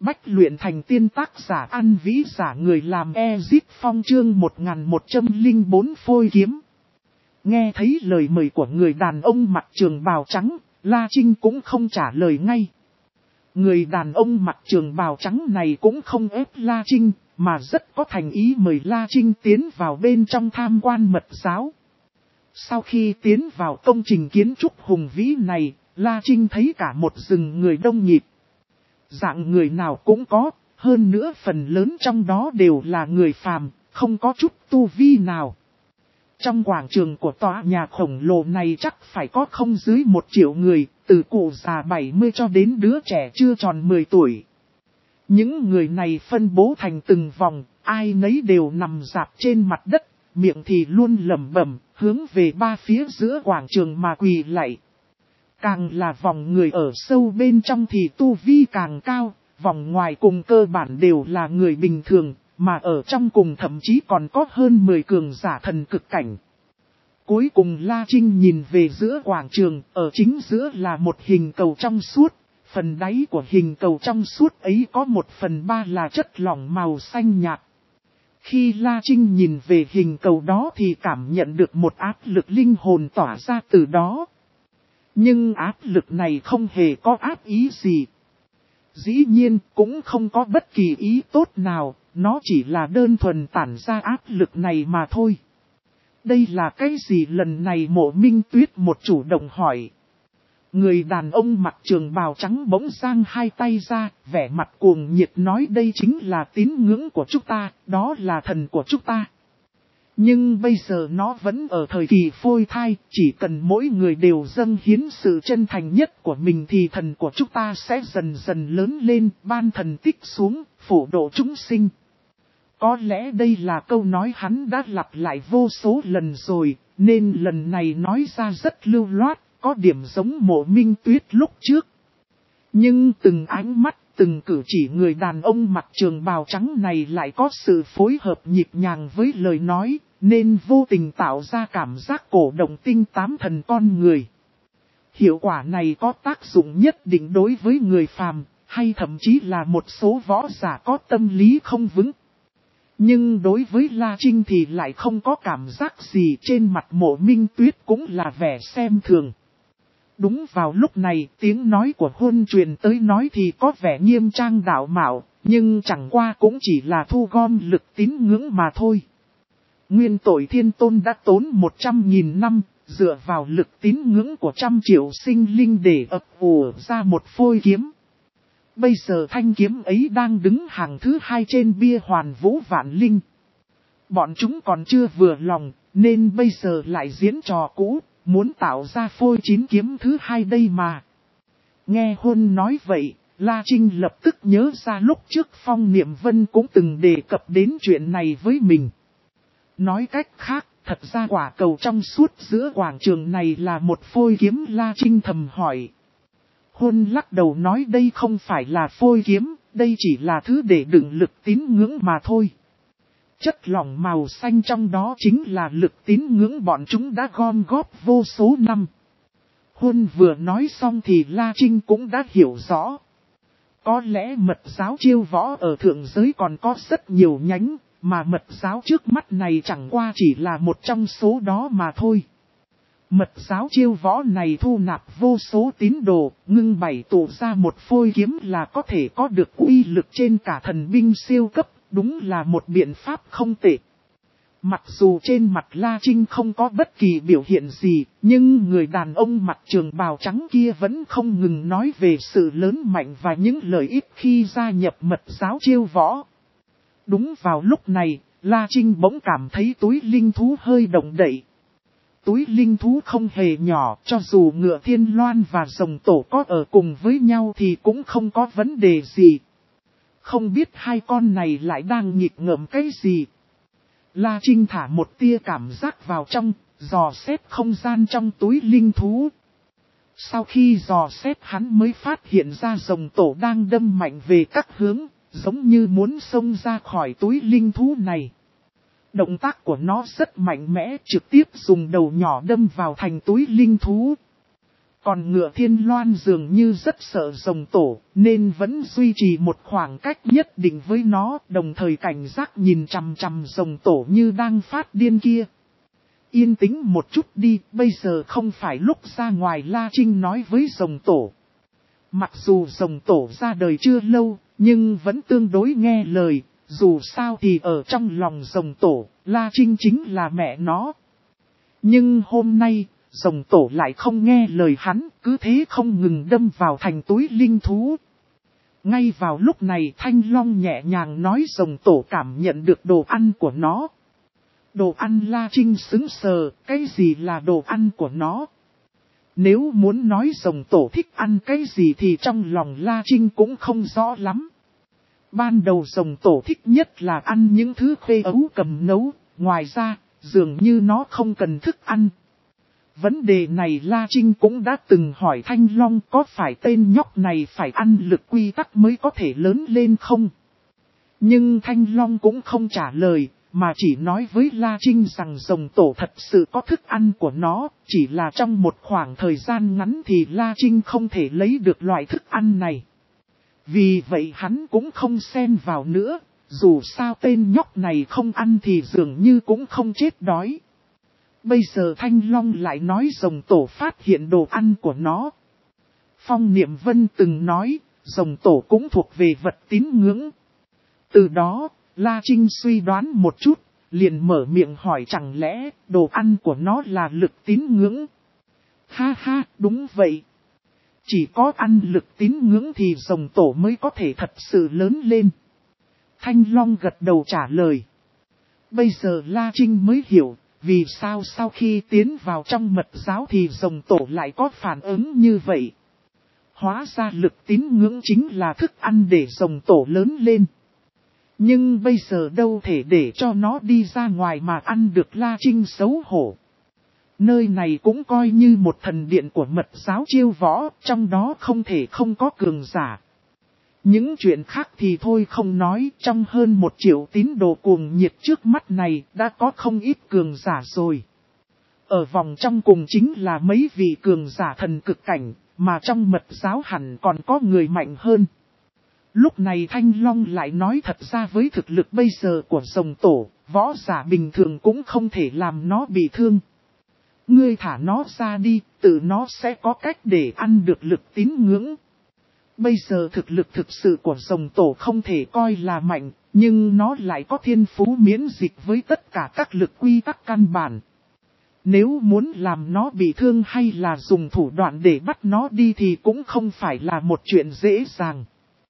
Bách luyện thành tiên tác giả An Vĩ giả người làm Ezip Phong chương một nghìn một trăm lẻ bốn phôi kiếm. Nghe thấy lời mời của người đàn ông mặc trường bào trắng, La Trinh cũng không trả lời ngay. Người đàn ông mặc trường bào trắng này cũng không ép La Trinh, mà rất có thành ý mời La Trinh tiến vào bên trong tham quan mật giáo. Sau khi tiến vào công trình kiến trúc hùng vĩ này, La Trinh thấy cả một rừng người đông nhịp. Dạng người nào cũng có, hơn nữa phần lớn trong đó đều là người phàm, không có chút tu vi nào. Trong quảng trường của tòa nhà khổng lồ này chắc phải có không dưới một triệu người, từ cụ già bảy mươi cho đến đứa trẻ chưa tròn mười tuổi. Những người này phân bố thành từng vòng, ai nấy đều nằm rạp trên mặt đất, miệng thì luôn lẩm bẩm, hướng về ba phía giữa quảng trường mà quỳ lạy. Càng là vòng người ở sâu bên trong thì tu vi càng cao, vòng ngoài cùng cơ bản đều là người bình thường, mà ở trong cùng thậm chí còn có hơn mười cường giả thần cực cảnh. Cuối cùng La Trinh nhìn về giữa quảng trường, ở chính giữa là một hình cầu trong suốt, phần đáy của hình cầu trong suốt ấy có một phần ba là chất lỏng màu xanh nhạt. Khi La Trinh nhìn về hình cầu đó thì cảm nhận được một áp lực linh hồn tỏa ra từ đó. Nhưng áp lực này không hề có áp ý gì. Dĩ nhiên cũng không có bất kỳ ý tốt nào, nó chỉ là đơn thuần tản ra áp lực này mà thôi. Đây là cái gì lần này Mộ Minh Tuyết một chủ động hỏi. Người đàn ông mặc trường bào trắng bỗng giang hai tay ra, vẻ mặt cuồng nhiệt nói đây chính là tín ngưỡng của chúng ta, đó là thần của chúng ta. Nhưng bây giờ nó vẫn ở thời kỳ phôi thai, chỉ cần mỗi người đều dâng hiến sự chân thành nhất của mình thì thần của chúng ta sẽ dần dần lớn lên, ban thần tích xuống, phổ độ chúng sinh. Có lẽ đây là câu nói hắn đã lặp lại vô số lần rồi, nên lần này nói ra rất lưu loát, có điểm giống Mộ Minh Tuyết lúc trước. Nhưng từng ánh mắt, từng cử chỉ người đàn ông mặc trường bào trắng này lại có sự phối hợp nhịp nhàng với lời nói, nên vô tình tạo ra cảm giác cổ động tinh tám thần con người. Hiệu quả này có tác dụng nhất định đối với người phàm, hay thậm chí là một số võ giả có tâm lý không vững. Nhưng đối với La Trinh thì lại không có cảm giác gì, trên mặt Mộ Minh Tuyết cũng là vẻ xem thường. Đúng vào lúc này, tiếng nói của Huân truyền tới nói thì có vẻ nghiêm trang đạo mạo, nhưng chẳng qua cũng chỉ là thu gom lực tín ngưỡng mà thôi. Nguyên tội thiên tôn đã tốn một trăm nghìn năm, dựa vào lực tín ngưỡng của trăm triệu sinh linh để ập ùa ra một phôi kiếm. Bây giờ thanh kiếm ấy đang đứng hàng thứ hai trên bia Hoàn Vũ Vạn Linh. Bọn chúng còn chưa vừa lòng, nên bây giờ lại diễn trò cũ, muốn tạo ra phôi chín kiếm thứ hai đây mà. Nghe Huân nói vậy, La Trinh lập tức nhớ ra lúc trước Phong Niệm Vân cũng từng đề cập đến chuyện này với mình. Nói cách khác, thật ra quả cầu trong suốt giữa quảng trường này là một phôi kiếm. La Trinh thầm hỏi. Huân lắc đầu nói đây không phải là phôi kiếm, đây chỉ là thứ để đựng lực tín ngưỡng mà thôi. Chất lỏng màu xanh trong đó chính là lực tín ngưỡng bọn chúng đã gom góp vô số năm. Huân vừa nói xong thì La Trinh cũng đã hiểu rõ. Có lẽ mật giáo chiêu võ ở thượng giới còn có rất nhiều nhánh, mà mật giáo trước mắt này chẳng qua chỉ là một trong số đó mà thôi. Mật giáo chiêu võ này thu nạp vô số tín đồ, ngưng bảy tụ ra một phôi kiếm là có thể có được uy lực trên cả thần binh siêu cấp, đúng là một biện pháp không tệ. Mặc dù trên mặt La Trinh không có bất kỳ biểu hiện gì, nhưng người đàn ông mặc trường bào trắng kia vẫn không ngừng nói về sự lớn mạnh và những lợi ích khi gia nhập mật giáo chiêu võ. Đúng vào lúc này, La Trinh bỗng cảm thấy túi linh thú hơi động đậy. Túi linh thú không hề nhỏ, cho dù ngựa thiên loan và rồng tổ có ở cùng với nhau thì cũng không có vấn đề gì. Không biết hai con này lại đang nghịch ngợm cái gì. La Trinh thả một tia cảm giác vào trong, dò xét không gian trong túi linh thú. Sau khi dò xét hắn mới phát hiện ra rồng tổ đang đâm mạnh về các hướng, giống như muốn xông ra khỏi túi linh thú này. Động tác của nó rất mạnh mẽ, trực tiếp dùng đầu nhỏ đâm vào thành túi linh thú. Còn ngựa Thiên Loan dường như rất sợ rồng tổ, nên vẫn duy trì một khoảng cách nhất định với nó, đồng thời cảnh giác nhìn chằm chằm rồng tổ như đang phát điên kia. Yên tĩnh một chút đi, bây giờ không phải lúc ra ngoài, La Trinh nói với rồng tổ. Mặc dù rồng tổ ra đời chưa lâu, nhưng vẫn tương đối nghe lời, dù sao thì ở trong lòng rồng tổ, La Trinh chính là mẹ nó. Nhưng hôm nay, rồng tổ lại không nghe lời hắn, cứ thế không ngừng đâm vào thành túi linh thú. Ngay vào lúc này Thanh Long nhẹ nhàng nói rồng tổ cảm nhận được đồ ăn của nó. Đồ ăn? La Trinh sững sờ, cái gì là đồ ăn của nó? Nếu muốn nói rồng tổ thích ăn cái gì thì trong lòng La Trinh cũng không rõ lắm. Ban đầu rồng tổ thích nhất là ăn những thứ khuê ấu cầm nấu, ngoài ra, dường như nó không cần thức ăn. Vấn đề này La Trinh cũng đã từng hỏi Thanh Long có phải tên nhóc này phải ăn lực quy tắc mới có thể lớn lên không? Nhưng Thanh Long cũng không trả lời, mà chỉ nói với La Trinh rằng rồng tổ thật sự có thức ăn của nó, chỉ là trong một khoảng thời gian ngắn thì La Trinh không thể lấy được loại thức ăn này. Vì vậy hắn cũng không xen vào nữa, dù sao tên nhóc này không ăn thì dường như cũng không chết đói. Bây giờ Thanh Long lại nói rồng tổ phát hiện đồ ăn của nó. Phong Niệm Vân từng nói, rồng tổ cũng thuộc về vật tín ngưỡng. Từ đó, La Trinh suy đoán một chút, liền mở miệng hỏi chẳng lẽ đồ ăn của nó là lực tín ngưỡng. Ha ha, đúng vậy. Chỉ có ăn lực tín ngưỡng thì rồng tổ mới có thể thật sự lớn lên. Thanh Long gật đầu trả lời. Bây giờ La Trinh mới hiểu, vì sao sau khi tiến vào trong mật giáo thì rồng tổ lại có phản ứng như vậy. Hóa ra lực tín ngưỡng chính là thức ăn để rồng tổ lớn lên. Nhưng bây giờ đâu thể để cho nó đi ra ngoài mà ăn được. La Trinh xấu hổ. Nơi này cũng coi như một thần điện của mật giáo chiêu võ, trong đó không thể không có cường giả. Những chuyện khác thì thôi không nói, trong hơn một triệu tín đồ cuồng nhiệt trước mắt này đã có không ít cường giả rồi. Ở vòng trong cùng chính là mấy vị cường giả thần cực cảnh, mà trong mật giáo hẳn còn có người mạnh hơn. Lúc này Thanh Long lại nói thật ra với thực lực bây giờ của rồng tổ, võ giả bình thường cũng không thể làm nó bị thương. Ngươi thả nó ra đi, tự nó sẽ có cách để ăn được lực tín ngưỡng. Bây giờ thực lực thực sự của rồng tổ không thể coi là mạnh, nhưng nó lại có thiên phú miễn dịch với tất cả các lực quy tắc căn bản. Nếu muốn làm nó bị thương hay là dùng thủ đoạn để bắt nó đi thì cũng không phải là một chuyện dễ dàng.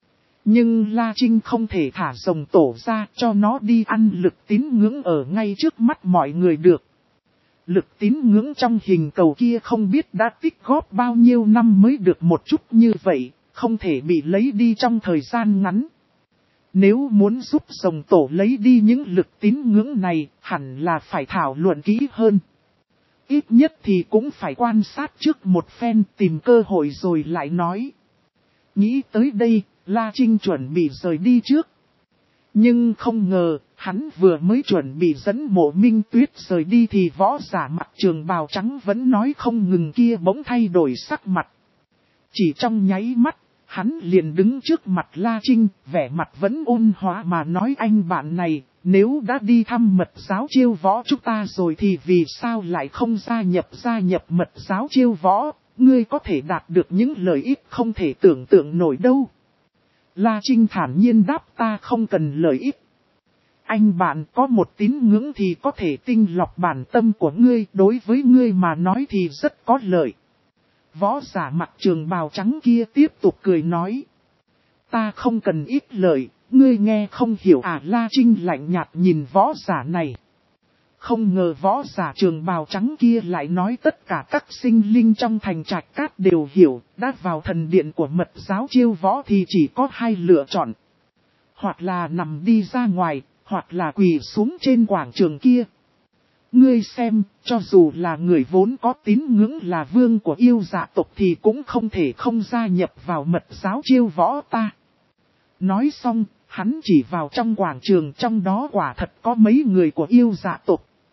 Nhưng La Trinh không thể thả rồng tổ ra cho nó đi ăn lực tín ngưỡng ở ngay trước mắt mọi người được. Lực tín ngưỡng trong hình cầu kia không biết đã tích góp bao nhiêu năm mới được một chút như vậy, không thể bị lấy đi trong thời gian ngắn. Nếu muốn giúp rồng tổ lấy đi những lực tín ngưỡng này, hẳn là phải thảo luận kỹ hơn. Ít nhất thì cũng phải quan sát trước một phen, tìm cơ hội rồi lại nói. Nghĩ tới đây, La Trinh chuẩn bị rời đi trước. Nhưng không ngờ, hắn vừa mới chuẩn bị dẫn Mộ Minh Tuyết rời đi thì võ giả mặc trường bào trắng vẫn nói không ngừng kia bỗng thay đổi sắc mặt. Chỉ trong nháy mắt, hắn liền đứng trước mặt La Trinh, vẻ mặt vẫn ôn hòa mà nói anh bạn này, nếu đã đi thăm mật giáo chiêu võ chúng ta rồi thì vì sao lại không gia nhập gia nhập mật giáo chiêu võ, ngươi có thể đạt được những lợi ích không thể tưởng tượng nổi đâu. La Trinh thản nhiên đáp ta không cần lợi ích. Anh bạn có một tín ngưỡng thì có thể tinh lọc bản tâm của ngươi, đối với ngươi mà nói thì rất có lợi. Võ giả mặc trường bào trắng kia tiếp tục cười nói. Ta không cần ít lợi, ngươi nghe không hiểu à? La Trinh lạnh nhạt nhìn võ giả này. Không ngờ võ giả trường bào trắng kia lại nói tất cả các sinh linh trong thành Trạch Cát đều hiểu, đã vào thần điện của mật giáo chiêu võ thì chỉ có hai lựa chọn. Hoặc là nằm đi ra ngoài, hoặc là quỳ xuống trên quảng trường kia. Ngươi xem, cho dù là người vốn có tín ngưỡng là vương của yêu dạ tộc thì cũng không thể không gia nhập vào mật giáo chiêu võ ta. Nói xong, hắn chỉ vào trong quảng trường, trong đó quả thật có mấy người của yêu dạ tộc.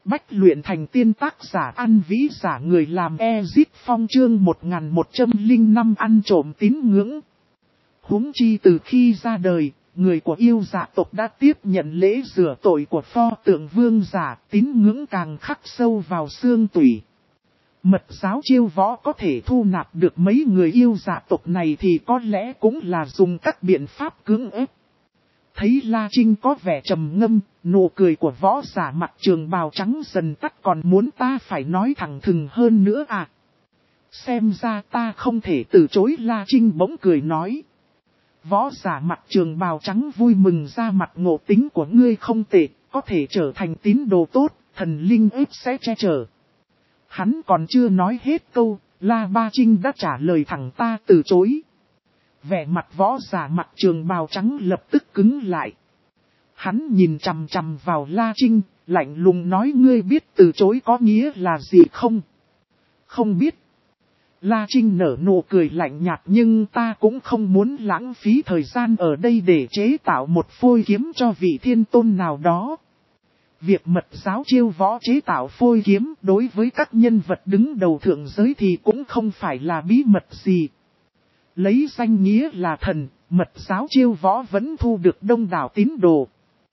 Bách luyện thành tiên tác giả An Vĩ giả người làm Ezit Phong chương một nghìn một trăm lẻ năm ăn trộm tín ngưỡng. Huống chi từ khi ra đời, người của yêu dạ tộc đã tiếp nhận lễ rửa tội của pho tượng vương giả, tín ngưỡng càng khắc sâu vào xương tủy. Mật giáo chiêu võ có thể thu nạp được mấy người yêu dạ tộc này thì có lẽ cũng là dùng các biện pháp cưỡng ép. Thấy La Trinh có vẻ trầm ngâm, nụ cười của võ giả mặc trường bào trắng dần tắt, còn muốn ta phải nói thẳng thừng hơn nữa à? Xem ra ta không thể từ chối. La Trinh bỗng cười nói. Võ giả mặc trường bào trắng vui mừng, ra mặt ngộ tính của ngươi không tệ, có thể trở thành tín đồ tốt, thần linh ếp sẽ che chở. Hắn còn chưa nói hết câu, La Ba Trinh đã trả lời thẳng ta từ chối. Vẻ mặt võ giả mặc trường bào trắng lập tức cứng lại. Hắn nhìn chằm chằm vào La Trinh, lạnh lùng nói, ngươi biết từ chối có nghĩa là gì không? Không biết. La Trinh nở nụ cười lạnh nhạt, nhưng ta cũng không muốn lãng phí thời gian ở đây để chế tạo một phôi kiếm cho vị thiên tôn nào đó. Việc mật giáo chiêu võ chế tạo phôi kiếm đối với các nhân vật đứng đầu thượng giới thì cũng không phải là bí mật gì. Lấy danh nghĩa là thần, mật giáo chiêu võ vẫn thu được đông đảo tín đồ.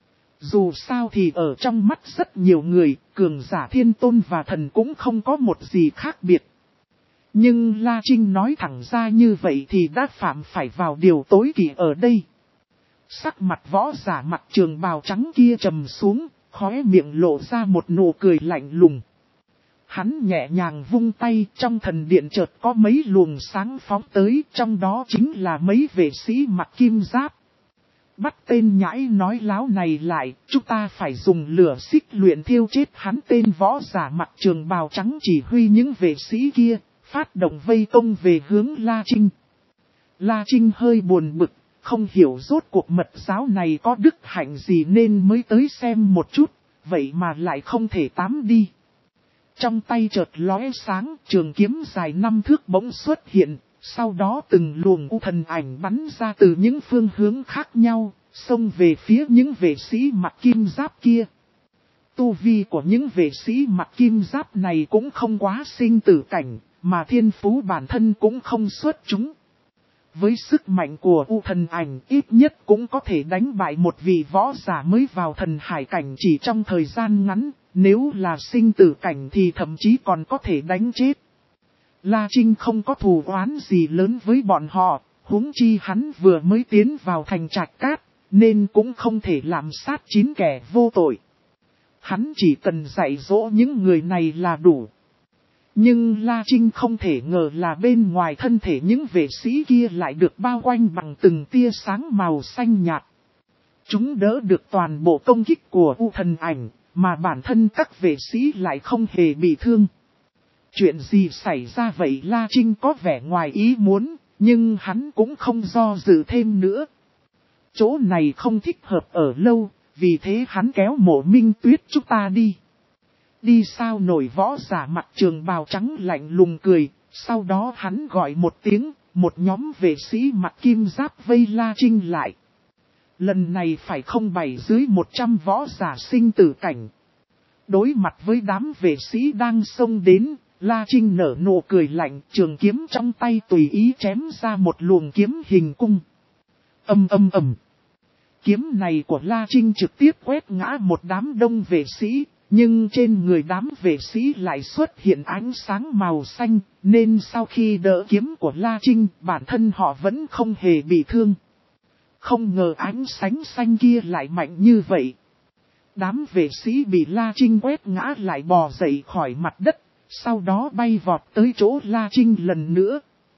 Dù sao thì ở trong mắt rất nhiều người, cường giả thiên tôn và thần cũng không có một gì khác biệt. Nhưng La Trinh nói thẳng ra như vậy thì đã phạm phải vào điều tối kỵ ở đây. Sắc mặt võ giả mặc trường bào trắng kia trầm xuống, khóe miệng lộ ra một nụ cười lạnh lùng. Hắn nhẹ nhàng vung tay, trong thần điện chợt có mấy luồng sáng phóng tới, trong đó chính là mấy vệ sĩ mặc kim giáp. Bắt tên nhãi nói láo này lại, chúng ta phải dùng lửa xích luyện thiêu chết hắn. Tên võ giả mặc trường bào trắng chỉ huy những vệ sĩ kia, phát động vây công về hướng La Trinh. La Trinh hơi buồn bực, không hiểu rốt cuộc mật giáo này có đức hạnh gì nên mới tới xem một chút, vậy mà lại không thể tám đi. Trong tay chợt lóe sáng, trường kiếm dài năm thước bỗng xuất hiện, sau đó từng luồng u thần ảnh bắn ra từ những phương hướng khác nhau, xông về phía những vệ sĩ mặc kim giáp kia. Tu vi của những vệ sĩ mặc kim giáp này cũng không quá sinh tử cảnh, mà thiên phú bản thân cũng không xuất chúng. Với sức mạnh của u thần ảnh ít nhất cũng có thể đánh bại một vị võ giả mới vào thần hải cảnh chỉ trong thời gian ngắn, nếu là sinh tử cảnh thì thậm chí còn có thể đánh chết. La Trinh không có thù oán gì lớn với bọn họ, huống chi hắn vừa mới tiến vào thành Trạch Cát, nên cũng không thể làm sát chín kẻ vô tội. Hắn chỉ cần dạy dỗ những người này là đủ. Nhưng La Trinh không thể ngờ là bên ngoài thân thể những vệ sĩ kia lại được bao quanh bằng từng tia sáng màu xanh nhạt. Chúng đỡ được toàn bộ công kích của u thần ảnh, mà bản thân các vệ sĩ lại không hề bị thương. Chuyện gì xảy ra vậy? La Trinh có vẻ ngoài ý muốn, nhưng hắn cũng không do dự thêm nữa. Chỗ này không thích hợp ở lâu, vì thế hắn kéo Mộ Minh Tuyết chúng ta đi. Đi sao nổi? Võ giả mặc trường bào trắng lạnh lùng cười, sau đó hắn gọi một tiếng, một nhóm vệ sĩ mặc kim giáp vây La Trinh lại. Lần này phải không bảy dưới một trăm võ giả sinh tử cảnh. Đối mặt với đám vệ sĩ đang xông đến, La Trinh nở nụ cười lạnh, trường kiếm trong tay tùy ý chém ra một luồng kiếm hình cung. Âm âm ầm. Kiếm này của La Trinh trực tiếp quét ngã một đám đông vệ sĩ, nhưng trên người đám vệ sĩ lại xuất hiện ánh sáng màu xanh, nên sau khi đỡ kiếm của La Trinh, bản thân họ vẫn không hề bị thương. Không ngờ ánh sáng xanh kia lại mạnh như vậy. Đám vệ sĩ bị La Trinh quét ngã lại bò dậy khỏi mặt đất, sau đó bay vọt tới chỗ La Trinh lần nữa.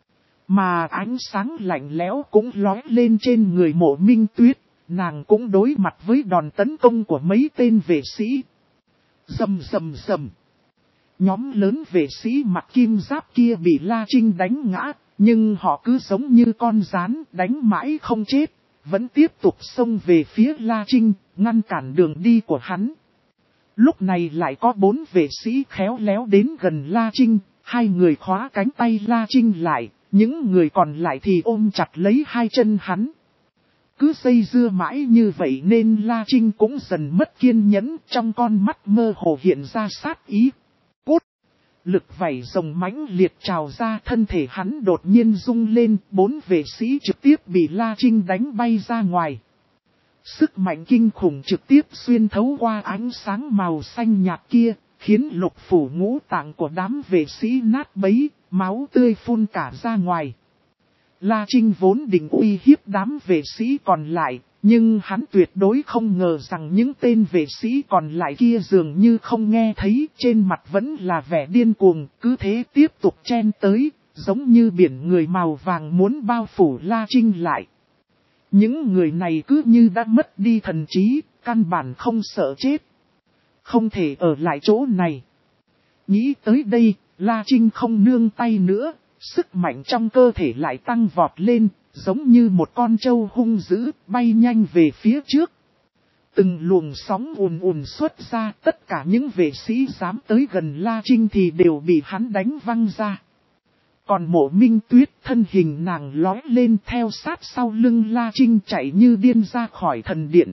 Mà ánh sáng lạnh lẽo cũng lóe lên trên người Mộ Minh Tuyết, nàng cũng đối mặt với đòn tấn công của mấy tên vệ sĩ. Rầm rầm rầm. Nhóm lớn vệ sĩ mặc kim giáp kia bị La Trinh đánh ngã, nhưng họ cứ giống như con gián đánh mãi không chết, vẫn tiếp tục xông về phía La Trinh, ngăn cản đường đi của hắn. Lúc này lại có bốn vệ sĩ khéo léo đến gần La Trinh, hai người khóa cánh tay La Trinh lại, những người còn lại thì ôm chặt lấy hai chân hắn. cứ dây dưa mãi như vậy nên La Trinh cũng dần mất kiên nhẫn, trong con mắt mơ hồ hiện ra sát ý. Cút! Lực vảy rồng mãnh liệt trào ra, thân thể hắn đột nhiên rung lên, bốn vệ sĩ trực tiếp bị La Trinh đánh bay ra ngoài. Sức mạnh kinh khủng trực tiếp xuyên thấu qua ánh sáng màu xanh nhạt kia, khiến lục phủ ngũ tạng của đám vệ sĩ nát bấy, máu tươi phun cả ra ngoài. La Trinh vốn định uy hiếp đám vệ sĩ còn lại, nhưng hắn tuyệt đối không ngờ rằng những tên vệ sĩ còn lại kia dường như không nghe thấy, trên mặt vẫn là vẻ điên cuồng, cứ thế tiếp tục chen tới, giống như biển người màu vàng muốn bao phủ La Trinh lại. Những người này cứ như đã mất đi thần trí, căn bản không sợ chết. Không thể ở lại chỗ này. Nghĩ tới đây, La Trinh không nương tay nữa, sức mạnh trong cơ thể lại tăng vọt lên, giống như một con trâu hung dữ, bay nhanh về phía trước. Từng luồng sóng ùn ùn xuất ra, tất cả những vệ sĩ dám tới gần La Trinh thì đều bị hắn đánh văng ra. Còn Mộ Minh Tuyết, thân hình nàng lói lên theo sát sau lưng La Trinh chạy như điên ra khỏi thần điện.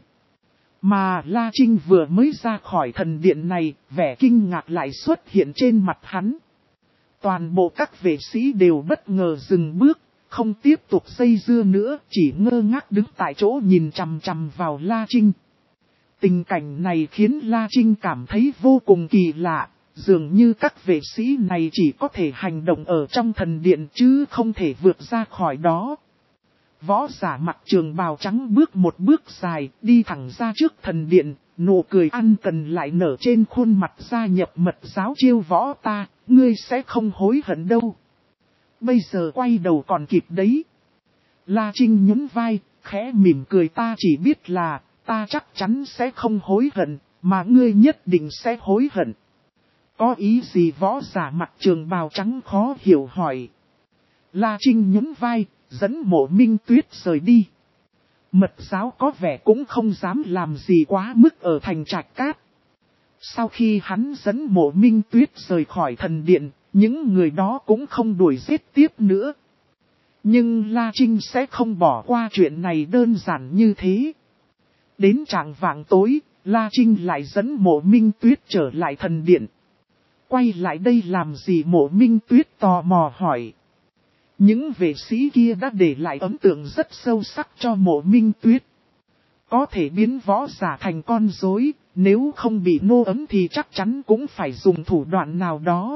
Mà La Trinh vừa mới ra khỏi thần điện này, vẻ kinh ngạc lại xuất hiện trên mặt hắn. Toàn bộ các vệ sĩ đều bất ngờ dừng bước, không tiếp tục dây dưa nữa, chỉ ngơ ngác đứng tại chỗ nhìn chằm chằm vào La Trinh. Tình cảnh này khiến La Trinh cảm thấy vô cùng kỳ lạ, dường như các vệ sĩ này chỉ có thể hành động ở trong thần điện chứ không thể vượt ra khỏi đó. Võ giả mặc trường bào trắng bước một bước dài, đi thẳng ra trước thần điện, nụ cười ăn cần lại nở trên khuôn mặt gia nhập mật giáo chiêu võ ta, ngươi sẽ không hối hận đâu. Bây giờ quay đầu còn kịp đấy. La Trinh nhún vai, khẽ mỉm cười, ta chỉ biết là, ta chắc chắn sẽ không hối hận, mà ngươi nhất định sẽ hối hận. Có ý gì? Võ giả mặc trường bào trắng khó hiểu hỏi. La Trinh nhún vai, dẫn Mộ Minh Tuyết rời đi. Mật giáo có vẻ cũng không dám làm gì quá mức ở thành Trạch Cát. Sau khi hắn dẫn Mộ Minh Tuyết rời khỏi thần điện, những người đó cũng không đuổi giết tiếp nữa. Nhưng La Trinh sẽ không bỏ qua chuyện này đơn giản như thế. Đến rạng vạng tối, La Trinh lại dẫn Mộ Minh Tuyết trở lại thần điện. Quay lại đây làm gì? Mộ Minh Tuyết tò mò hỏi. Những vệ sĩ kia đã để lại ấn tượng rất sâu sắc cho Mộ Minh Tuyết. Có thể biến võ giả thành con rối, nếu không bị nô ấm thì chắc chắn cũng phải dùng thủ đoạn nào đó.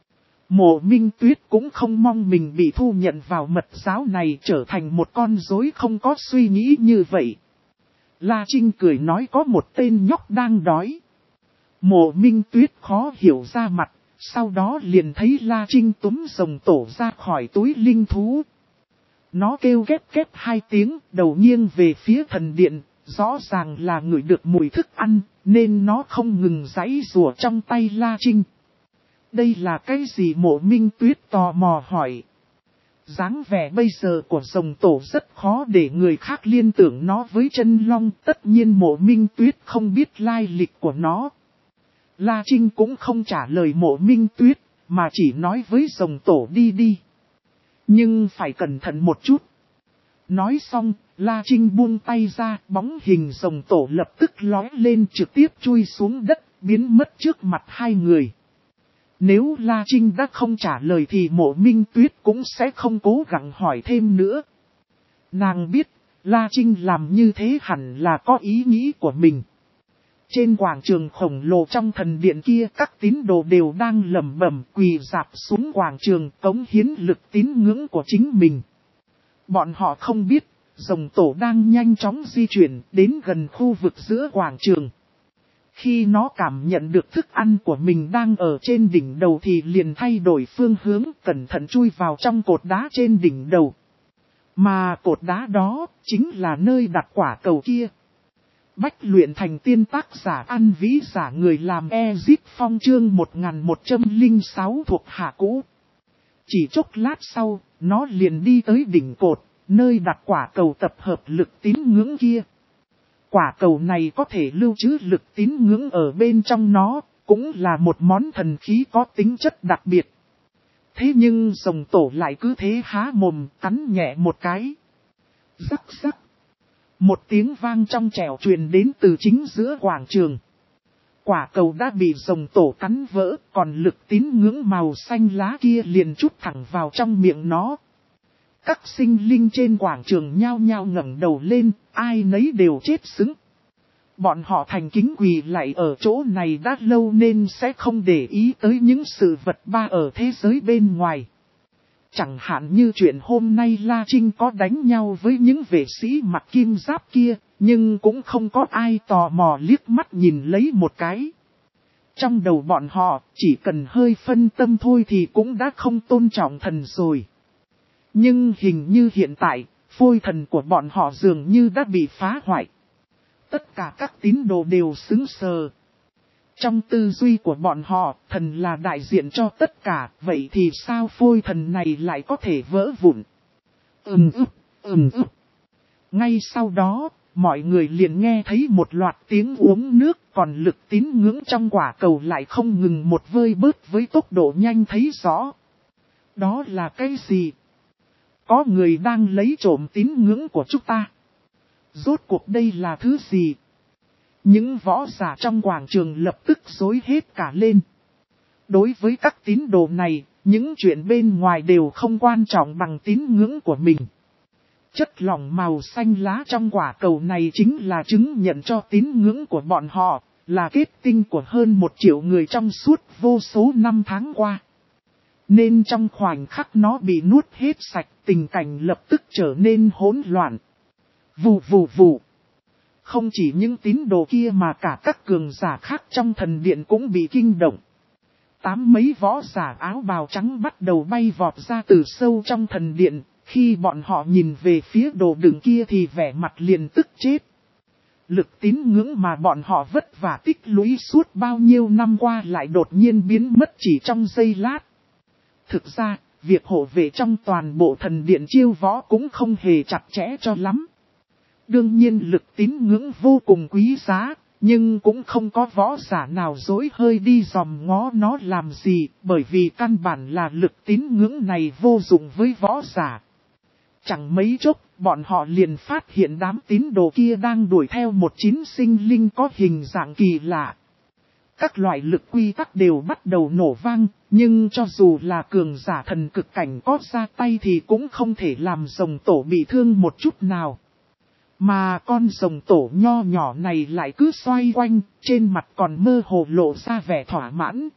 Mộ Minh Tuyết cũng không mong mình bị thu nhận vào mật giáo này trở thành một con rối, không có suy nghĩ như vậy. La Trinh cười nói có một tên nhóc đang đói. Mộ Minh Tuyết khó hiểu ra mặt, sau đó liền thấy La Trinh túm rồng tổ ra khỏi túi linh thú. Nó kêu ghép ghép hai tiếng, đầu nghiêng về phía thần điện, rõ ràng là ngửi được mùi thức ăn, nên nó không ngừng giãy giụa trong tay La Trinh. Đây là cái gì? Mộ Minh Tuyết tò mò hỏi. Dáng vẻ bây giờ của rồng tổ rất khó để người khác liên tưởng nó với chân long, tất nhiên Mộ Minh Tuyết không biết lai lịch của nó. La Trinh cũng không trả lời Mộ Minh Tuyết, mà chỉ nói với rồng tổ đi đi. Nhưng phải cẩn thận một chút. Nói xong, La Trinh buông tay ra, bóng hình rồng tổ lập tức lói lên trực tiếp chui xuống đất, biến mất trước mặt hai người. Nếu La Trinh đã không trả lời thì Mộ Minh Tuyết cũng sẽ không cố gắng hỏi thêm nữa. Nàng biết, La Trinh làm như thế hẳn là có ý nghĩ của mình. Trên quảng trường khổng lồ trong thần điện kia, các tín đồ đều đang lẩm bẩm quỳ rạp xuống quảng trường cống hiến lực tín ngưỡng của chính mình. Bọn họ không biết, rồng tổ đang nhanh chóng di chuyển đến gần khu vực giữa quảng trường. Khi nó cảm nhận được thức ăn của mình đang ở trên đỉnh đầu thì liền thay đổi phương hướng, cẩn thận chui vào trong cột đá trên đỉnh đầu. Mà cột đá đó chính là nơi đặt quả cầu kia. Bách luyện thành tiên, tác giả An Vĩ, giả người làm Ezip Phong, chương một nghìn một trăm lẻ sáu thuộc hạ cũ. Chỉ chốc lát sau, nó liền đi tới đỉnh cột, nơi đặt quả cầu tập hợp lực tín ngưỡng kia. Quả cầu này có thể lưu trữ lực tín ngưỡng ở bên trong nó, cũng là một món thần khí có tính chất đặc biệt. Thế nhưng rồng tổ lại cứ thế há mồm, cắn nhẹ một cái. Rắc rắc. Một tiếng vang trong trẻo truyền đến từ chính giữa quảng trường. Quả cầu đã bị rồng tổ cắn vỡ, còn lực tín ngưỡng màu xanh lá kia liền trút thẳng vào trong miệng nó. Các sinh linh trên quảng trường nhao nhao ngẩng đầu lên, ai nấy đều chết sững. Bọn họ thành kính quỳ lại ở chỗ này đã lâu nên sẽ không để ý tới những sự vật ba ở thế giới bên ngoài. Chẳng hạn như chuyện hôm nay La Trinh có đánh nhau với những vệ sĩ mặc kim giáp kia, nhưng cũng không có ai tò mò liếc mắt nhìn lấy một cái. Trong đầu bọn họ, chỉ cần hơi phân tâm thôi thì cũng đã không tôn trọng thần rồi. Nhưng hình như hiện tại, phôi thần của bọn họ dường như đã bị phá hoại. Tất cả các tín đồ đều sững sờ. Trong tư duy của bọn họ, thần là đại diện cho tất cả, vậy thì sao phôi thần này lại có thể vỡ vụn? Ừm ức, ừm ức. Ngay sau đó, mọi người liền nghe thấy một loạt tiếng uống nước, còn lực tín ngưỡng trong quả cầu lại không ngừng một vơi bớt với tốc độ nhanh thấy rõ. Đó là cái gì? Có người đang lấy trộm tín ngưỡng của chúng ta. Rốt cuộc đây là thứ gì? Những võ giả trong quảng trường lập tức rối hết cả lên. Đối với các tín đồ này, những chuyện bên ngoài đều không quan trọng bằng tín ngưỡng của mình. Chất lỏng màu xanh lá trong quả cầu này chính là chứng nhận cho tín ngưỡng của bọn họ, là kết tinh của hơn một triệu người trong suốt vô số năm tháng qua. Nên trong khoảnh khắc nó bị nuốt hết sạch, tình cảnh lập tức trở nên hỗn loạn. Vù vù vù. Không chỉ những tín đồ kia mà cả các cường giả khác trong thần điện cũng bị kinh động. Tám mấy võ giả áo bào trắng bắt đầu bay vọt ra từ sâu trong thần điện, khi bọn họ nhìn về phía đồ đựng kia thì vẻ mặt liền tức chết. Lực tín ngưỡng mà bọn họ vất vả tích lũy suốt bao nhiêu năm qua lại đột nhiên biến mất chỉ trong giây lát. Thực ra, việc hộ vệ trong toàn bộ thần điện chiêu võ cũng không hề chặt chẽ cho lắm. Đương nhiên lực tín ngưỡng vô cùng quý giá, nhưng cũng không có võ giả nào dối hơi đi dòm ngó nó làm gì, bởi vì căn bản là lực tín ngưỡng này vô dụng với võ giả. Chẳng mấy chốc, bọn họ liền phát hiện đám tín đồ kia đang đuổi theo một chín sinh linh có hình dạng kỳ lạ. Các loại lực quy tắc đều bắt đầu nổ vang, nhưng cho dù là cường giả thần cực cảnh có ra tay thì cũng không thể làm rồng tổ bị thương một chút nào. Mà con rồng tổ nho nhỏ này lại cứ xoay quanh, trên mặt còn mơ hồ lộ ra vẻ thỏa mãn.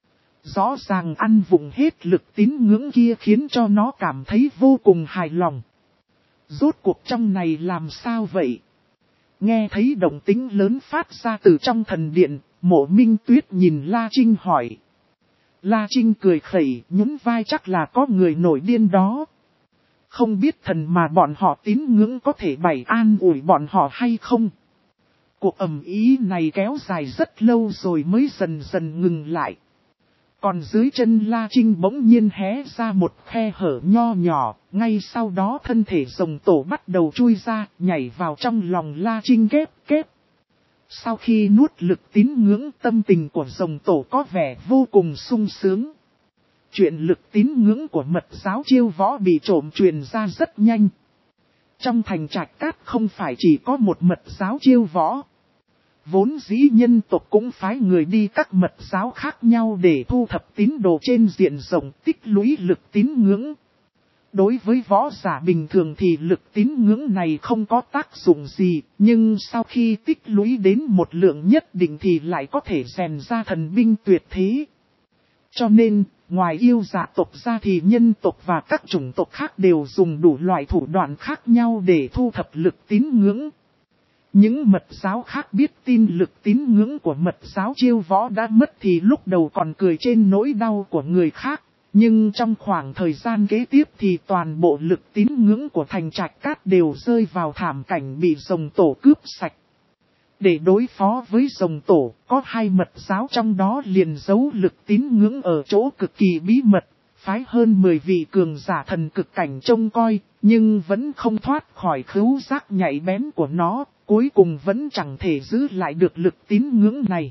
Rõ ràng ăn vụng hết lực tín ngưỡng kia khiến cho nó cảm thấy vô cùng hài lòng. Rốt cuộc trong này làm sao vậy? Nghe thấy động tĩnh lớn phát ra từ trong thần điện, Mộ Minh Tuyết nhìn La Trinh hỏi. La Trinh cười khẩy, nhún vai, chắc là có người nổi điên đó. Không biết thần mà bọn họ tín ngưỡng có thể bày an ủi bọn họ hay không? Cuộc ầm ĩ này kéo dài rất lâu rồi mới dần dần ngừng lại. Còn dưới chân La Trinh bỗng nhiên hé ra một khe hở nho nhỏ, ngay sau đó thân thể rồng tổ bắt đầu chui ra, nhảy vào trong lòng La Trinh kép kép. Sau khi nuốt lực tín ngưỡng, tâm tình của rồng tổ có vẻ vô cùng sung sướng. Chuyện lực tín ngưỡng của mật giáo chiêu võ bị trộm truyền ra rất nhanh. Trong thành Trạch Cát không phải chỉ có một mật giáo chiêu võ. Vốn dĩ nhân tộc cũng phái người đi các mật giáo khác nhau để thu thập tín đồ trên diện rộng, tích lũy lực tín ngưỡng. Đối với võ giả bình thường thì lực tín ngưỡng này không có tác dụng gì, nhưng sau khi tích lũy đến một lượng nhất định thì lại có thể rèn ra thần binh tuyệt thế. Cho nên, ngoài yêu dạ tộc ra thì nhân tộc và các chủng tộc khác đều dùng đủ loại thủ đoạn khác nhau để thu thập lực tín ngưỡng. Những mật giáo khác biết tin lực tín ngưỡng của mật giáo chiêu võ đã mất thì lúc đầu còn cười trên nỗi đau của người khác. Nhưng trong khoảng thời gian kế tiếp thì toàn bộ lực tín ngưỡng của thành Trạch Cát đều rơi vào thảm cảnh bị rồng tổ cướp sạch. Để đối phó với rồng tổ, có hai mật giáo trong đó liền giấu lực tín ngưỡng ở chỗ cực kỳ bí mật, phái hơn mười vị cường giả thần cực cảnh trông coi, nhưng vẫn không thoát khỏi khứu giác nhạy bén của nó, cuối cùng vẫn chẳng thể giữ lại được lực tín ngưỡng này.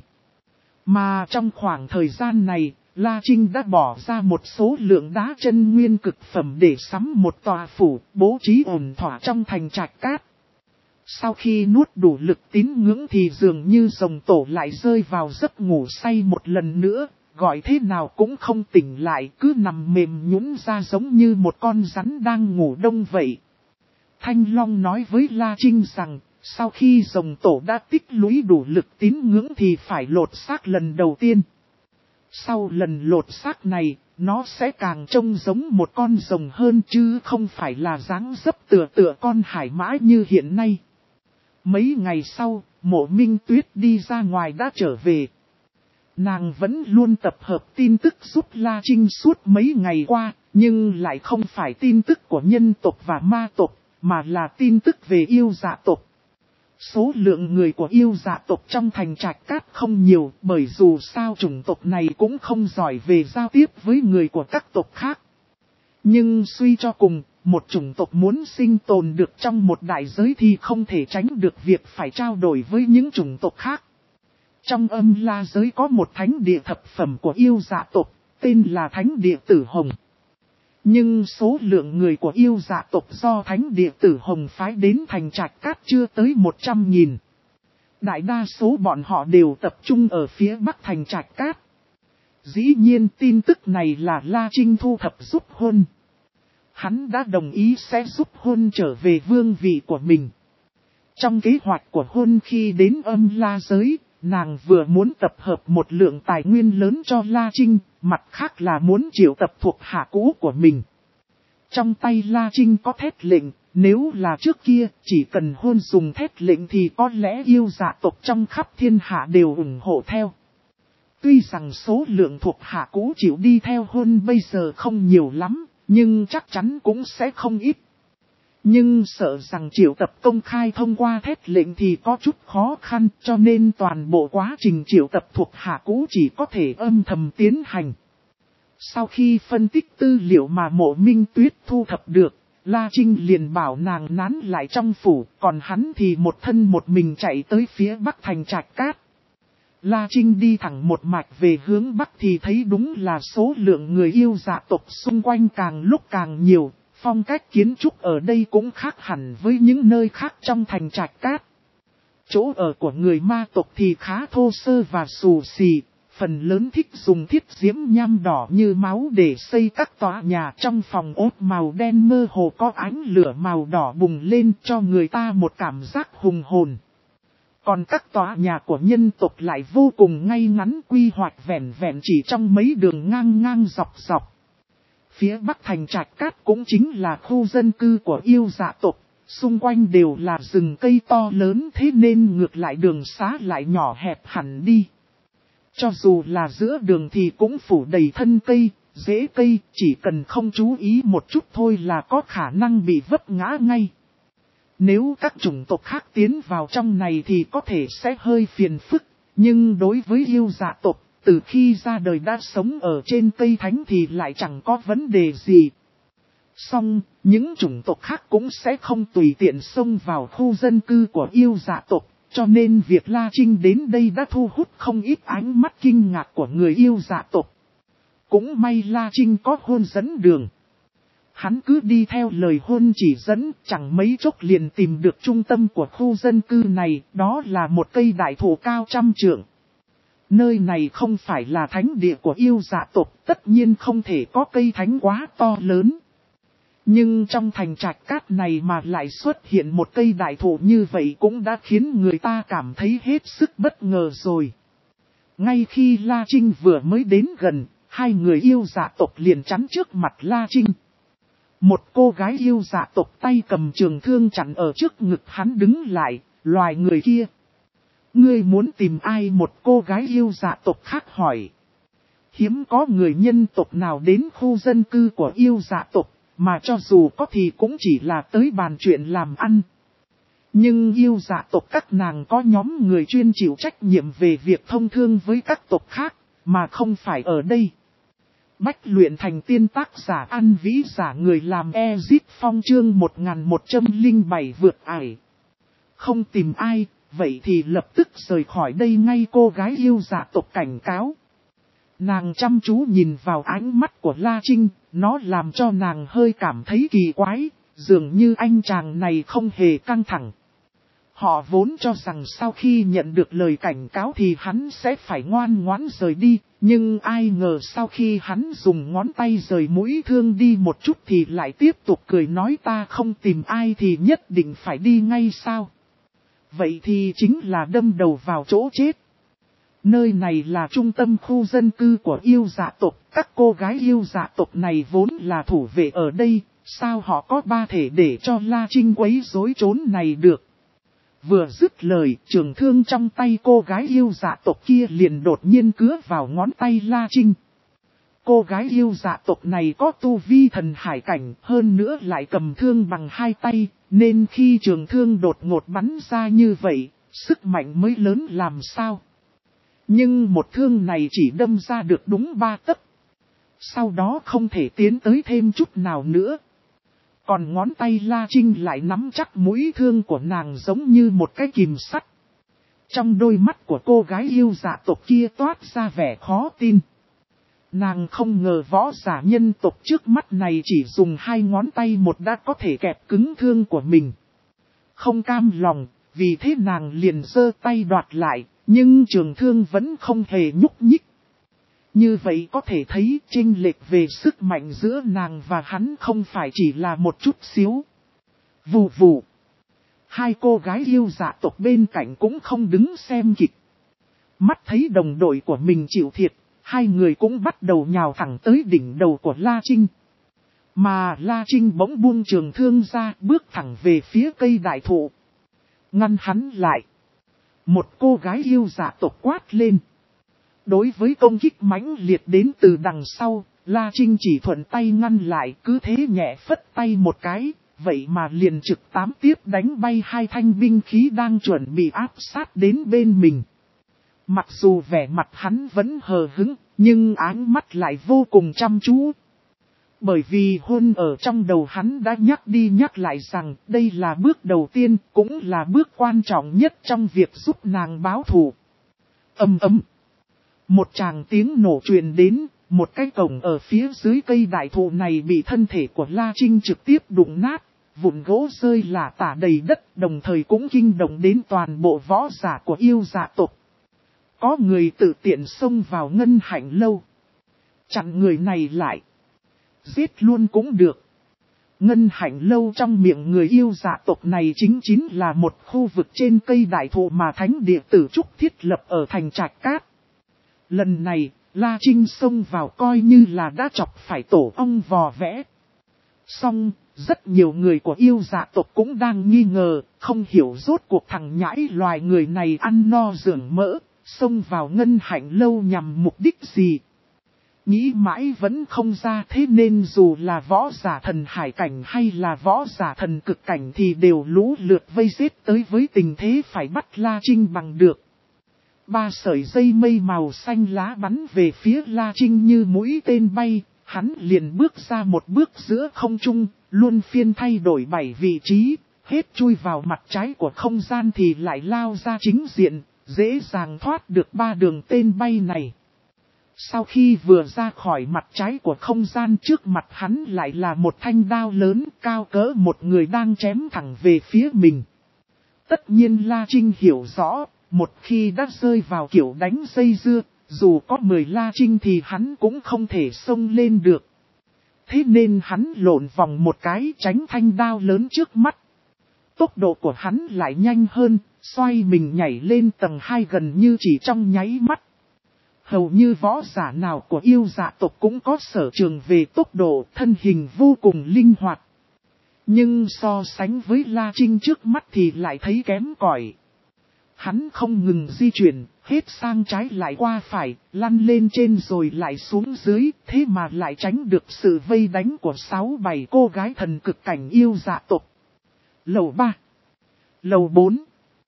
Mà trong khoảng thời gian này, La Trinh đã bỏ ra một số lượng đá chân nguyên cực phẩm để sắm một tòa phủ, bố trí ổn thỏa trong thành Trạch Cát. Sau khi nuốt đủ lực tín ngưỡng thì dường như rồng tổ lại rơi vào giấc ngủ say một lần nữa, gọi thế nào cũng không tỉnh lại, cứ nằm mềm nhũn ra giống như một con rắn đang ngủ đông vậy. Thanh Long nói với La Trinh rằng, sau khi rồng tổ đã tích lũy đủ lực tín ngưỡng thì phải lột xác lần đầu tiên. Sau lần lột xác này, nó sẽ càng trông giống một con rồng hơn chứ không phải là dáng dấp tựa tựa con hải mã như hiện nay. Mấy ngày sau, Mộ Minh Tuyết đi ra ngoài đã trở về. Nàng vẫn luôn tập hợp tin tức giúp La Trinh suốt mấy ngày qua, nhưng lại không phải tin tức của nhân tộc và ma tộc, mà là tin tức về yêu dạ tộc. Số lượng người của yêu dạ tộc trong thành Trạch Cát không nhiều, bởi dù sao chủng tộc này cũng không giỏi về giao tiếp với người của các tộc khác. Nhưng suy cho cùng, một chủng tộc muốn sinh tồn được trong một đại giới thì không thể tránh được việc phải trao đổi với những chủng tộc khác. Trong Âm La giới có một thánh địa thập phẩm của yêu dạ tộc, tên là Thánh Địa Tử Hồng. Nhưng số lượng người của yêu dạ tộc do Thánh Địa Tử Hồng phái đến thành Trạch Cát chưa tới một trăm nghìn. Đại đa số bọn họ đều tập trung ở phía bắc thành Trạch Cát. Dĩ nhiên tin tức này là La Trinh thu thập giúp Huân. Hắn đã đồng ý sẽ giúp Huân trở về vương vị của mình. Trong kế hoạch của Huân khi đến Âm La giới, nàng vừa muốn tập hợp một lượng tài nguyên lớn cho La Trinh, mặt khác là muốn triệu tập thuộc hạ cũ của mình. Trong tay La Trinh có thét lệnh, nếu là trước kia, chỉ cần Huân dùng thét lệnh thì có lẽ yêu dạ tộc trong khắp thiên hạ đều ủng hộ theo. Tuy rằng số lượng thuộc hạ cũ chịu đi theo Huân bây giờ không nhiều lắm, nhưng chắc chắn cũng sẽ không ít. Nhưng sợ rằng triệu tập công khai thông qua thét lệnh thì có chút khó khăn, cho nên toàn bộ quá trình triệu tập thuộc hạ cũ chỉ có thể âm thầm tiến hành. Sau khi phân tích tư liệu mà Mộ Minh Tuyết thu thập được, La Trinh liền bảo nàng nán lại trong phủ, còn hắn thì một thân một mình chạy tới phía bắc thành Trạch Cát. La Trinh đi thẳng một mạch về hướng bắc thì thấy đúng là số lượng người yêu dạ tộc xung quanh càng lúc càng nhiều. Phong cách kiến trúc ở đây cũng khác hẳn với những nơi khác trong thành Trạch Cát. Chỗ ở của người ma tộc thì khá thô sơ và xù xì, phần lớn thích dùng thiết diễm nham đỏ như máu để xây các tòa nhà. Trong phòng ốt màu đen mơ hồ có ánh lửa màu đỏ bùng lên cho người ta một cảm giác hùng hồn. Còn các tòa nhà của nhân tộc lại vô cùng ngay ngắn, quy hoạch vẹn vẹn chỉ trong mấy đường ngang ngang dọc dọc. Phía bắc thành Trạch Cát cũng chính là khu dân cư của yêu dạ tộc, xung quanh đều là rừng cây to lớn, thế nên ngược lại đường xá lại nhỏ hẹp hẳn đi. Cho dù là giữa đường thì cũng phủ đầy thân cây, rễ cây, chỉ cần không chú ý một chút thôi là có khả năng bị vấp ngã ngay. Nếu các chủng tộc khác tiến vào trong này thì có thể sẽ hơi phiền phức, nhưng đối với yêu dạ tộc, từ khi ra đời đã sống ở trên cây thánh thì lại chẳng có vấn đề gì. Song, những chủng tộc khác cũng sẽ không tùy tiện xông vào khu dân cư của yêu dạ tộc, cho nên việc La Trinh đến đây đã thu hút không ít ánh mắt kinh ngạc của người yêu dạ tộc. Cũng may La Trinh có Huân dẫn đường. Hắn cứ đi theo lời Huân chỉ dẫn, chẳng mấy chốc liền tìm được trung tâm của khu dân cư này, đó là một cây đại thụ cao trăm trượng. Nơi này không phải là thánh địa của yêu dạ tộc, tất nhiên không thể có cây thánh quá to lớn. Nhưng trong thành Trạch Cát này mà lại xuất hiện một cây đại thụ như vậy cũng đã khiến người ta cảm thấy hết sức bất ngờ rồi. Ngay khi La Trinh vừa mới đến gần, hai người yêu dạ tộc liền chắn trước mặt La Trinh. Một cô gái yêu dạ tộc tay cầm trường thương chặn ở trước ngực hắn đứng lại, loài người kia. Ngươi muốn tìm ai? Một cô gái yêu dạ tộc khác hỏi. Hiếm có người nhân tộc nào đến khu dân cư của yêu dạ tộc, mà cho dù có thì cũng chỉ là tới bàn chuyện làm ăn. Nhưng yêu dạ tộc các nàng có nhóm người chuyên chịu trách nhiệm về việc thông thương với các tộc khác, mà không phải ở đây. Bách luyện thành tiên, tác giả An Vĩ, giả người làm Ezit Phong, chương một nghìn một trăm lẻ bảy vượt ải. Không tìm ai, vậy thì lập tức rời khỏi đây ngay, cô gái yêu dạ tộc cảnh cáo. Nàng chăm chú nhìn vào ánh mắt của La Trinh, nó làm cho nàng hơi cảm thấy kỳ quái, dường như anh chàng này không hề căng thẳng. Họ vốn cho rằng sau khi nhận được lời cảnh cáo thì hắn sẽ phải ngoan ngoãn rời đi, nhưng ai ngờ sau khi hắn dùng ngón tay rời mũi thương đi một chút thì lại tiếp tục cười nói ta không tìm ai thì nhất định phải đi ngay sao. Vậy thì chính là đâm đầu vào chỗ chết. Nơi này là trung tâm khu dân cư của yêu dạ tộc, các cô gái yêu dạ tộc này vốn là thủ vệ ở đây, sao họ có ba thể để cho La Trinh quấy rối trốn này được. Vừa dứt lời, trường thương trong tay cô gái yêu dạ tộc kia liền đột nhiên cứa vào ngón tay La Trinh. Cô gái yêu dạ tộc này có tu vi thần hải cảnh, hơn nữa lại cầm thương bằng hai tay, nên khi trường thương đột ngột bắn ra như vậy, sức mạnh mới lớn làm sao. Nhưng một thương này chỉ đâm ra được đúng ba tấc. Sau đó không thể tiến tới thêm chút nào nữa. Còn ngón tay La Trinh lại nắm chắc mũi thương của nàng giống như một cái kìm sắt. Trong đôi mắt của cô gái yêu dạ tộc kia toát ra vẻ khó tin. Nàng không ngờ võ giả nhân tộc trước mắt này chỉ dùng hai ngón tay một đã có thể kẹp cứng thương của mình. Không cam lòng, vì thế nàng liền giơ tay đoạt lại, nhưng trường thương vẫn không hề nhúc nhích. Như vậy có thể thấy chênh lệch về sức mạnh giữa nàng và hắn không phải chỉ là một chút xíu. Vù vù. Hai cô gái yêu dạ tộc bên cạnh cũng không đứng xem kịch. Mắt thấy đồng đội của mình chịu thiệt, hai người cũng bắt đầu nhào thẳng tới đỉnh đầu của La Trinh. Mà La Trinh bỗng buông trường thương ra, bước thẳng về phía cây đại thụ. Ngăn hắn lại. Một cô gái yêu dạ tộc quát lên. Đối với công kích mãnh liệt đến từ đằng sau, La Trinh chỉ thuận tay ngăn lại, cứ thế nhẹ phất tay một cái, vậy mà liền trực tám tiếp đánh bay hai thanh binh khí đang chuẩn bị áp sát đến bên mình. Mặc dù vẻ mặt hắn vẫn hờ hững, nhưng áng mắt lại vô cùng chăm chú. Bởi vì hôn ở trong đầu hắn đã nhắc đi nhắc lại rằng đây là bước đầu tiên, cũng là bước quan trọng nhất trong việc giúp nàng báo thù. Ầm ầm. Một tràng tiếng nổ truyền đến, một cái cổng ở phía dưới cây đại thụ này bị thân thể của La Trinh trực tiếp đụng nát, vụn gỗ rơi lả tả đầy đất, đồng thời cũng kinh động đến toàn bộ võ giả của yêu dạ tộc. Có người tự tiện xông vào ngân hạnh lâu. Chặn người này lại. Giết luôn cũng được. Ngân hạnh lâu trong miệng người yêu dạ tộc này chính chính là một khu vực trên cây đại thụ mà thánh địa tử trúc thiết lập ở thành Trạch Cát. Lần này, La Trinh xông vào coi như là đã chọc phải tổ ong vò vẽ. Song, rất nhiều người của yêu dạ tộc cũng đang nghi ngờ, không hiểu rốt cuộc thằng nhãi loài người này ăn no dưỡng mỡ, xông vào ngân hạnh lâu nhằm mục đích gì. Nghĩ mãi vẫn không ra, thế nên dù là võ giả thần hải cảnh hay là võ giả thần cực cảnh thì đều lũ lượt vây giết tới với tình thế phải bắt La Trinh bằng được. Ba sợi dây mây màu xanh lá bắn về phía La Trinh như mũi tên bay, hắn liền bước ra một bước giữa không trung, luôn phiên thay đổi bảy vị trí, hết chui vào mặt trái của không gian thì lại lao ra chính diện, dễ dàng thoát được ba đường tên bay này. Sau khi vừa ra khỏi mặt trái của không gian, trước mặt hắn lại là một thanh đao lớn cao cỡ một người đang chém thẳng về phía mình. Tất nhiên La Trinh hiểu rõ, một khi đã rơi vào kiểu đánh dây dưa, dù có mười La Trinh thì hắn cũng không thể xông lên được. Thế nên hắn lộn vòng một cái tránh thanh đao lớn trước mắt. Tốc độ của hắn lại nhanh hơn, xoay mình nhảy lên tầng hai gần như chỉ trong nháy mắt. Hầu như võ giả nào của yêu dạ tộc cũng có sở trường về tốc độ, thân hình vô cùng linh hoạt. Nhưng so sánh với La Trinh trước mắt thì lại thấy kém cỏi. Hắn không ngừng di chuyển, hết sang trái lại qua phải, lăn lên trên rồi lại xuống dưới, thế mà lại tránh được sự vây đánh của sáu bảy cô gái thần cực cảnh yêu dạ tộc. Lầu ba, lầu bốn.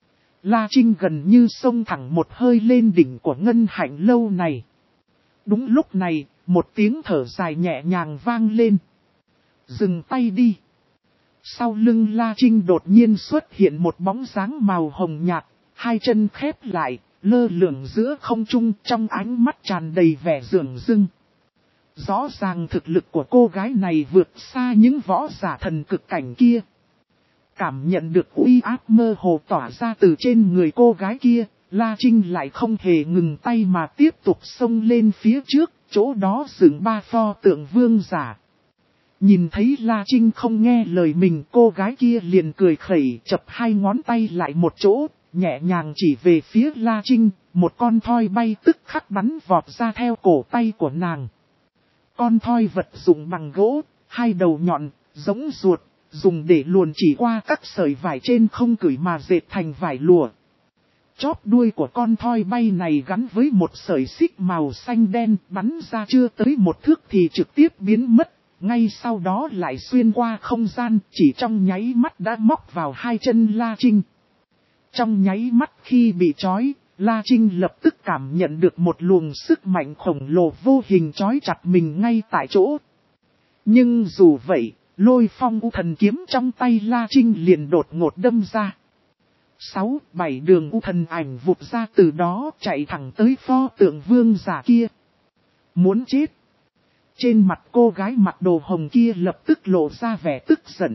La Trinh gần như xông thẳng một hơi lên đỉnh của ngân hạnh lâu này. Đúng lúc này, một tiếng thở dài nhẹ nhàng vang lên. Dừng tay đi. Sau lưng La Trinh đột nhiên xuất hiện một bóng dáng màu hồng nhạt, hai chân khép lại, lơ lửng giữa không trung, trong ánh mắt tràn đầy vẻ dửng dưng. Rõ ràng thực lực của cô gái này vượt xa những võ giả thần cực cảnh kia. Cảm nhận được uy áp mơ hồ tỏa ra từ trên người cô gái kia, La Trinh lại không hề ngừng tay mà tiếp tục xông lên phía trước, chỗ đó dựng ba pho tượng vương giả. Nhìn thấy La Trinh không nghe lời mình, cô gái kia liền cười khẩy, chập hai ngón tay lại một chỗ, nhẹ nhàng chỉ về phía La Trinh, một con thoi bay tức khắc bắn vọt ra theo cổ tay của nàng. Con thoi vật dụng bằng gỗ, hai đầu nhọn, giống ruột, dùng để luồn chỉ qua các sợi vải trên không cửi mà dệt thành vải lụa. Chóp đuôi của con thoi bay này gắn với một sợi xích màu xanh đen, bắn ra chưa tới một thước thì trực tiếp biến mất, ngay sau đó lại xuyên qua không gian, chỉ trong nháy mắt đã móc vào hai chân La Trinh. Trong nháy mắt khi bị trói, La Trinh lập tức cảm nhận được một luồng sức mạnh khổng lồ vô hình trói chặt mình ngay tại chỗ. Nhưng dù vậy, Lôi Phong U Thần kiếm trong tay La Trinh liền đột ngột đâm ra. Sáu, bảy đường U Thần ảnh vụt ra từ đó chạy thẳng tới pho tượng vương giả kia. Muốn chết. Trên mặt cô gái mặc đồ hồng kia lập tức lộ ra vẻ tức giận.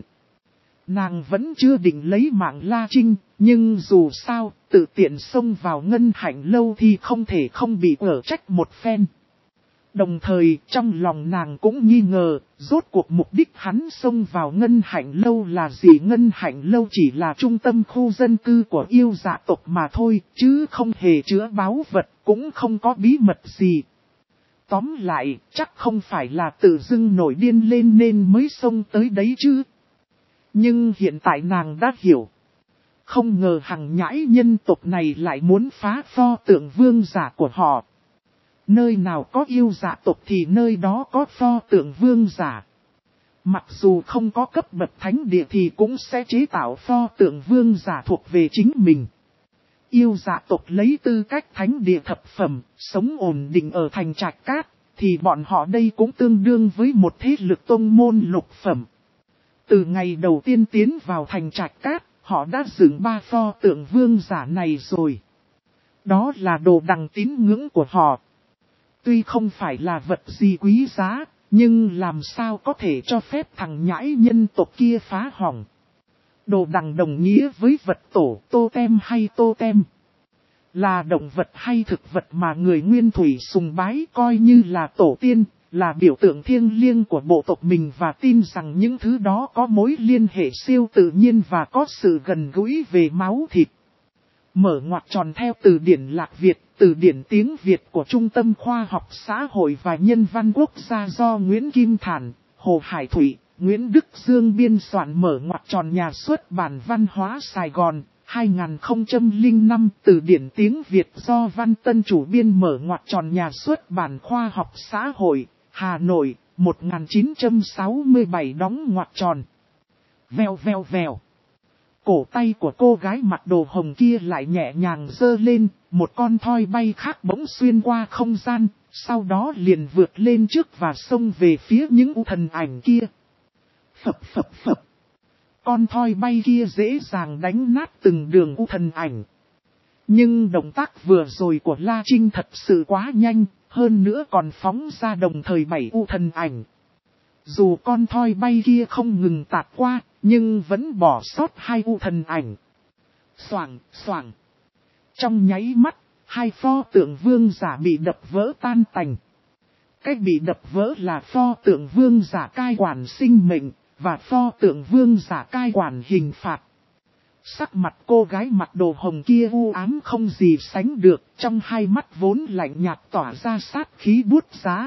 Nàng vẫn chưa định lấy mạng La Trinh, nhưng dù sao, tự tiện xông vào ngân hạnh lâu thì không thể không bị ở trách một phen. Đồng thời, trong lòng nàng cũng nghi ngờ, rốt cuộc mục đích hắn xông vào ngân hạnh lâu là gì? Ngân hạnh lâu chỉ là trung tâm khu dân cư của yêu dạ tộc mà thôi, chứ không hề chứa báu vật, cũng không có bí mật gì. Tóm lại, chắc không phải là tự dưng nổi điên lên nên mới xông tới đấy chứ. Nhưng hiện tại nàng đã hiểu. Không ngờ hàng nhãi nhân tộc này lại muốn phá pho tượng vương giả của họ. Nơi nào có yêu dạ tộc thì nơi đó có pho tượng vương giả. Mặc dù không có cấp bậc thánh địa thì cũng sẽ chế tạo pho tượng vương giả thuộc về chính mình. Yêu dạ tộc lấy tư cách thánh địa thập phẩm, sống ổn định ở thành Trạch Cát, thì bọn họ đây cũng tương đương với một thế lực tông môn lục phẩm. Từ ngày đầu tiên tiến vào thành Trạch Cát, họ đã dựng ba pho tượng vương giả này rồi. Đó là đồ đằng tín ngưỡng của họ. Tuy không phải là vật gì quý giá, nhưng làm sao có thể cho phép thằng nhãi nhân tộc kia phá hỏng. Đồ đằng đồng nghĩa với vật tổ, totem hay totem. Là động vật hay thực vật mà người nguyên thủy sùng bái coi như là tổ tiên, là biểu tượng thiêng liêng của bộ tộc mình và tin rằng những thứ đó có mối liên hệ siêu tự nhiên và có sự gần gũi về máu thịt. Mở ngoặc tròn theo từ điển Lạc Việt, từ điển tiếng Việt của Trung tâm Khoa học Xã hội và Nhân văn Quốc gia do Nguyễn Kim Thản, Hồ Hải Thủy, Nguyễn Đức Dương biên soạn. Mở ngoặc tròn nhà xuất bản Văn hóa Sài Gòn, hai nghìn không trăm lẻ năm. Từ điển tiếng Việt do Văn Tân chủ biên. Mở ngoặc tròn nhà xuất bản Khoa học Xã hội, Hà Nội, một nghìn chín trăm sáu mươi bảy. Đóng ngoặc tròn. Vèo vèo vèo. Cổ tay của cô gái mặc đồ hồng kia lại nhẹ nhàng giơ lên, một con thoi bay khác bỗng xuyên qua không gian, sau đó liền vượt lên trước và xông về phía những U Thần ảnh kia. Phập phập phập. Con thoi bay kia dễ dàng đánh nát từng đường U Thần ảnh. Nhưng động tác vừa rồi của La Trinh thật sự quá nhanh, hơn nữa còn phóng ra đồng thời bảy U Thần ảnh. Dù con thoi bay kia không ngừng tạt qua, nhưng vẫn bỏ sót hai U Thần ảnh. Xoảng, xoảng. Trong nháy mắt, hai pho tượng vương giả bị đập vỡ tan tành. Cách bị đập vỡ là pho tượng vương giả cai quản sinh mệnh, và pho tượng vương giả cai quản hình phạt. Sắc mặt cô gái mặc đồ hồng kia u ám không gì sánh được, trong hai mắt vốn lạnh nhạt tỏa ra sát khí buốt giá.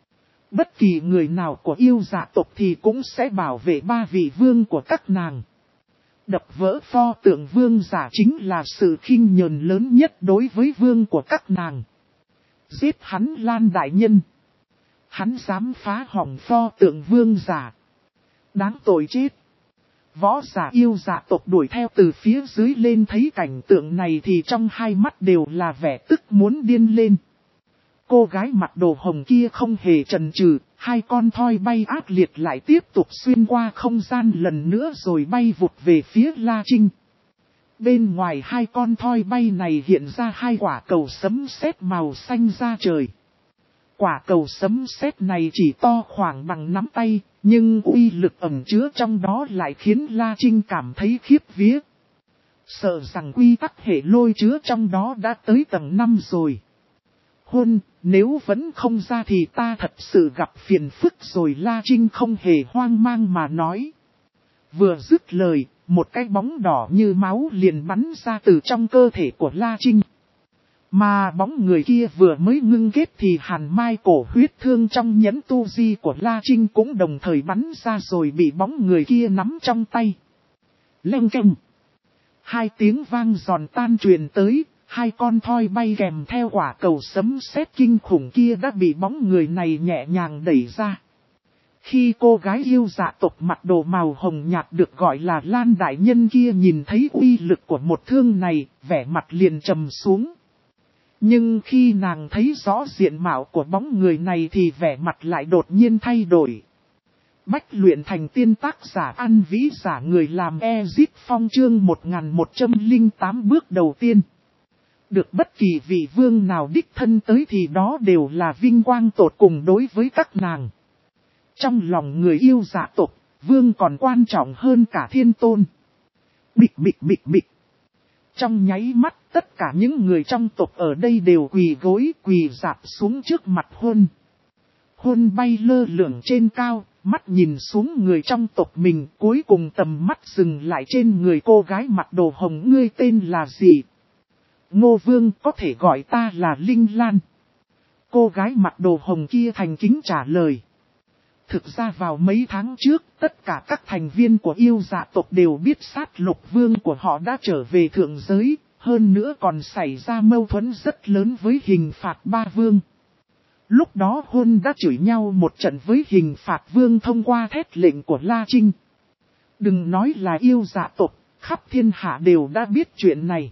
Bất kỳ người nào của yêu dạ tộc thì cũng sẽ bảo vệ ba vị vương của các nàng. Đập vỡ pho tượng vương giả chính là sự khinh nhờn lớn nhất đối với vương của các nàng. Giết hắn Lan đại nhân. Hắn dám phá hỏng pho tượng vương giả. Đáng tội chết. Võ giả yêu dạ tộc đuổi theo từ phía dưới lên thấy cảnh tượng này thì trong hai mắt đều là vẻ tức muốn điên lên. Cô gái mặc đồ hồng kia không hề chần chừ, hai con thoi bay ác liệt lại tiếp tục xuyên qua không gian lần nữa rồi bay vụt về phía La Trinh. Bên ngoài hai con thoi bay này hiện ra hai quả cầu sấm sét màu xanh ra trời. Quả cầu sấm sét này chỉ to khoảng bằng nắm tay, nhưng uy lực ẩn chứa trong đó lại khiến La Trinh cảm thấy khiếp vía. Sợ rằng quy tắc hệ lôi chứa trong đó đã tới tầng năm rồi. Huân, nếu vẫn không ra thì ta thật sự gặp phiền phức rồi, La Trinh không hề hoang mang mà nói. Vừa dứt lời, một cái bóng đỏ như máu liền bắn ra từ trong cơ thể của La Trinh. Mà bóng người kia vừa mới ngưng kết thì hàn mai cổ huyết thương trong nhẫn tu di của La Trinh cũng đồng thời bắn ra rồi bị bóng người kia nắm trong tay. Leng keng. Hai tiếng vang giòn tan truyền tới, hai con thoi bay kèm theo quả cầu sấm sét kinh khủng kia đã bị bóng người này nhẹ nhàng đẩy ra. Khi cô gái yêu dạ tộc mặc đồ màu hồng nhạt được gọi là Lan Đại Nhân kia nhìn thấy uy lực của một thương này, vẻ mặt liền trầm xuống. Nhưng khi nàng thấy rõ diện mạo của bóng người này thì vẻ mặt lại đột nhiên thay đổi. Bách luyện thành tiên tác giả An Vĩ giả người làm Ezip Phong chương một nghìn một trăm lẻ tám bước đầu tiên. Được bất kỳ vị vương nào đích thân tới thì đó đều là vinh quang tột cùng đối với các nàng. Trong lòng người yêu dạ tộc, vương còn quan trọng hơn cả thiên tôn. Bịch bịch bịch bịch. Trong nháy mắt, tất cả những người trong tộc ở đây đều quỳ gối quỳ dạp xuống trước mặt Huân. Huân bay lơ lửng trên cao, mắt nhìn xuống người trong tộc mình, cuối cùng tầm mắt dừng lại trên người cô gái mặc đồ hồng. Ngươi tên là gì? Ngô Vương, có thể gọi ta là Linh Lan. Cô gái mặc đồ hồng kia thành kính trả lời. Thực ra vào mấy tháng trước, tất cả các thành viên của yêu dạ tộc đều biết sát lục vương của họ đã trở về thượng giới, hơn nữa còn xảy ra mâu thuẫn rất lớn với hình phạt ba vương. Lúc đó Huân đã chửi nhau một trận với hình phạt vương thông qua thét lệnh của La Trinh. Đừng nói là yêu dạ tộc, khắp thiên hạ đều đã biết chuyện này.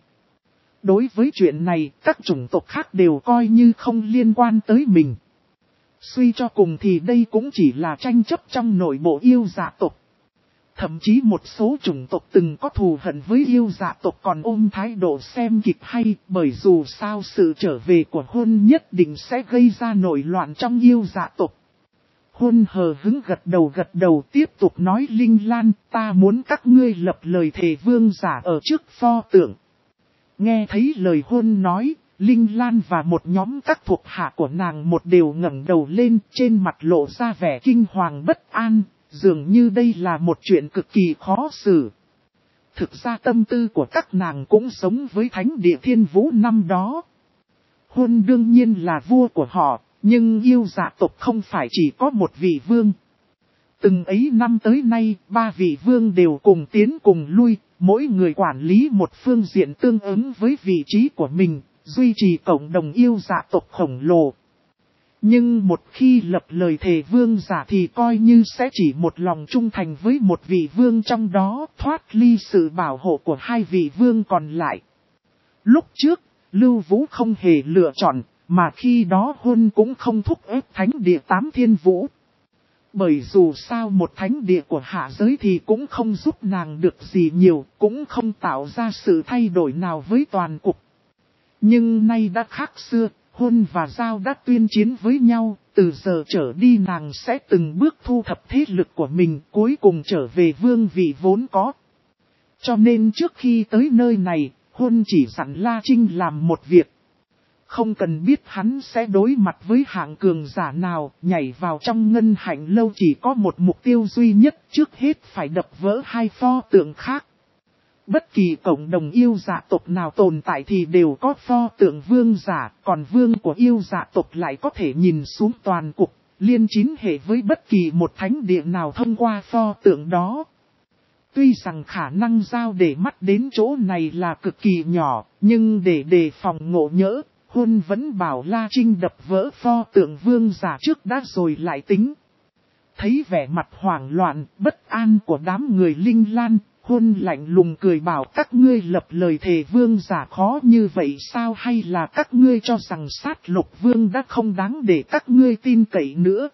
Đối với chuyện này, các chủng tộc khác đều coi như không liên quan tới mình. Suy cho cùng thì đây cũng chỉ là tranh chấp trong nội bộ yêu dạ tộc. Thậm chí một số chủng tộc từng có thù hận với yêu dạ tộc còn ôm thái độ xem kịch hay, bởi dù sao sự trở về của Huân nhất định sẽ gây ra nổi loạn trong yêu dạ tộc. Huân hờ hứng gật đầu gật đầu tiếp tục nói, Linh Lan, ta muốn các ngươi lập lời thề vương giả ở trước pho tượng. Nghe thấy lời Huân nói, Linh Lan và một nhóm các thuộc hạ của nàng một đều ngẩng đầu lên, trên mặt lộ ra vẻ kinh hoàng bất an, dường như đây là một chuyện cực kỳ khó xử. Thực ra tâm tư của các nàng cũng giống với thánh địa thiên vũ năm đó. Huân đương nhiên là vua của họ, nhưng yêu dạ tộc không phải chỉ có một vị vương. Từng ấy năm tới nay, ba vị vương đều cùng tiến cùng lui, mỗi người quản lý một phương diện tương ứng với vị trí của mình, duy trì cộng đồng yêu dạ tộc khổng lồ. Nhưng một khi lập lời thề vương giả thì coi như sẽ chỉ một lòng trung thành với một vị vương trong đó, thoát ly sự bảo hộ của hai vị vương còn lại. Lúc trước, Lưu Vũ không hề lựa chọn, mà khi đó Huân cũng không thúc ép thánh địa tám thiên vũ. Bởi dù sao một thánh địa của hạ giới thì cũng không giúp nàng được gì nhiều, cũng không tạo ra sự thay đổi nào với toàn cục. Nhưng nay đã khác xưa, Huân và Giao đã tuyên chiến với nhau, từ giờ trở đi nàng sẽ từng bước thu thập thế lực của mình, cuối cùng trở về vương vị vốn có. Cho nên trước khi tới nơi này, Huân chỉ dặn La Trinh làm một việc. Không cần biết hắn sẽ đối mặt với hạng cường giả nào, nhảy vào trong ngân hạnh lâu chỉ có một mục tiêu duy nhất, trước hết phải đập vỡ hai pho tượng khác. Bất kỳ cộng đồng yêu dạ tộc nào tồn tại thì đều có pho tượng vương giả, còn vương của yêu dạ tộc lại có thể nhìn xuống toàn cục, liên chín hệ với bất kỳ một thánh địa nào thông qua pho tượng đó. Tuy rằng khả năng Giao để mắt đến chỗ này là cực kỳ nhỏ, nhưng để đề phòng ngộ nhỡ, Huân vẫn bảo La Trinh đập vỡ pho tượng vương giả trước đã rồi lại tính. Thấy vẻ mặt hoảng loạn, bất an của đám người Linh Lan, Huân lạnh lùng cười bảo, các ngươi lập lời thề vương giả khó như vậy sao, hay là các ngươi cho rằng sát lục vương đã không đáng để các ngươi tin cậy nữa.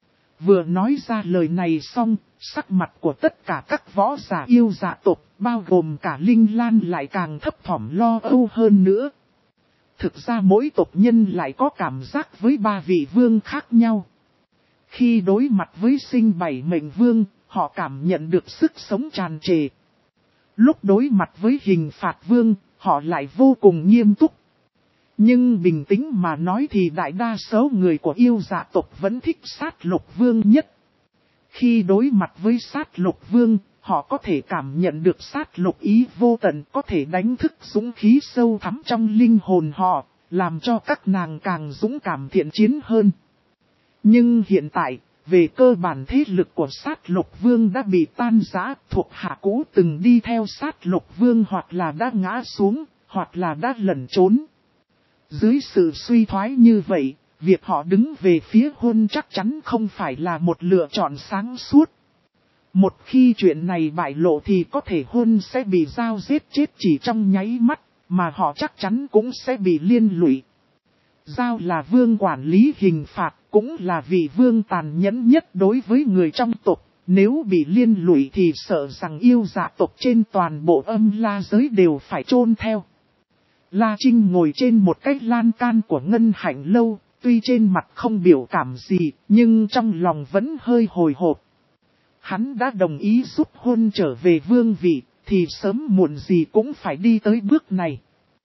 Vừa nói ra lời này xong, sắc mặt của tất cả các võ giả yêu dạ tộc, bao gồm cả Linh Lan lại càng thấp thỏm lo âu hơn nữa. Thực ra mỗi tộc nhân lại có cảm giác với ba vị vương khác nhau. Khi đối mặt với sinh bảy mệnh vương, họ cảm nhận được sức sống tràn trề. Lúc đối mặt với hình phạt vương, họ lại vô cùng nghiêm túc. Nhưng bình tĩnh mà nói thì đại đa số người của yêu dạ tộc vẫn thích sát lục vương nhất. Khi đối mặt với sát lục vương, họ có thể cảm nhận được sát lục ý vô tận, có thể đánh thức dũng khí sâu thẳm trong linh hồn họ, làm cho các nàng càng dũng cảm thiện chiến hơn. Nhưng hiện tại, về cơ bản thế lực của sát lục vương đã bị tan rã, thuộc hạ cũ từng đi theo sát lục vương hoặc là đã ngã xuống, hoặc là đã lẩn trốn. Dưới sự suy thoái như vậy, việc họ đứng về phía Hôn chắc chắn không phải là một lựa chọn sáng suốt. Một khi chuyện này bại lộ thì có thể Hôn sẽ bị Giao giết chết chỉ trong nháy mắt, mà họ chắc chắn cũng sẽ bị liên lụy. Giao là vương quản lý hình phạt, cũng là vị vương tàn nhẫn nhất đối với người trong tộc. Nếu bị liên lụy thì sợ rằng yêu dạ tộc trên toàn bộ âm la giới đều phải chôn theo. La Trinh ngồi trên một cái lan can của ngân hạnh lâu, tuy trên mặt không biểu cảm gì, nhưng trong lòng vẫn hơi hồi hộp. Hắn đã đồng ý giúp Hôn trở về vương vị, thì sớm muộn gì cũng phải đi tới bước này.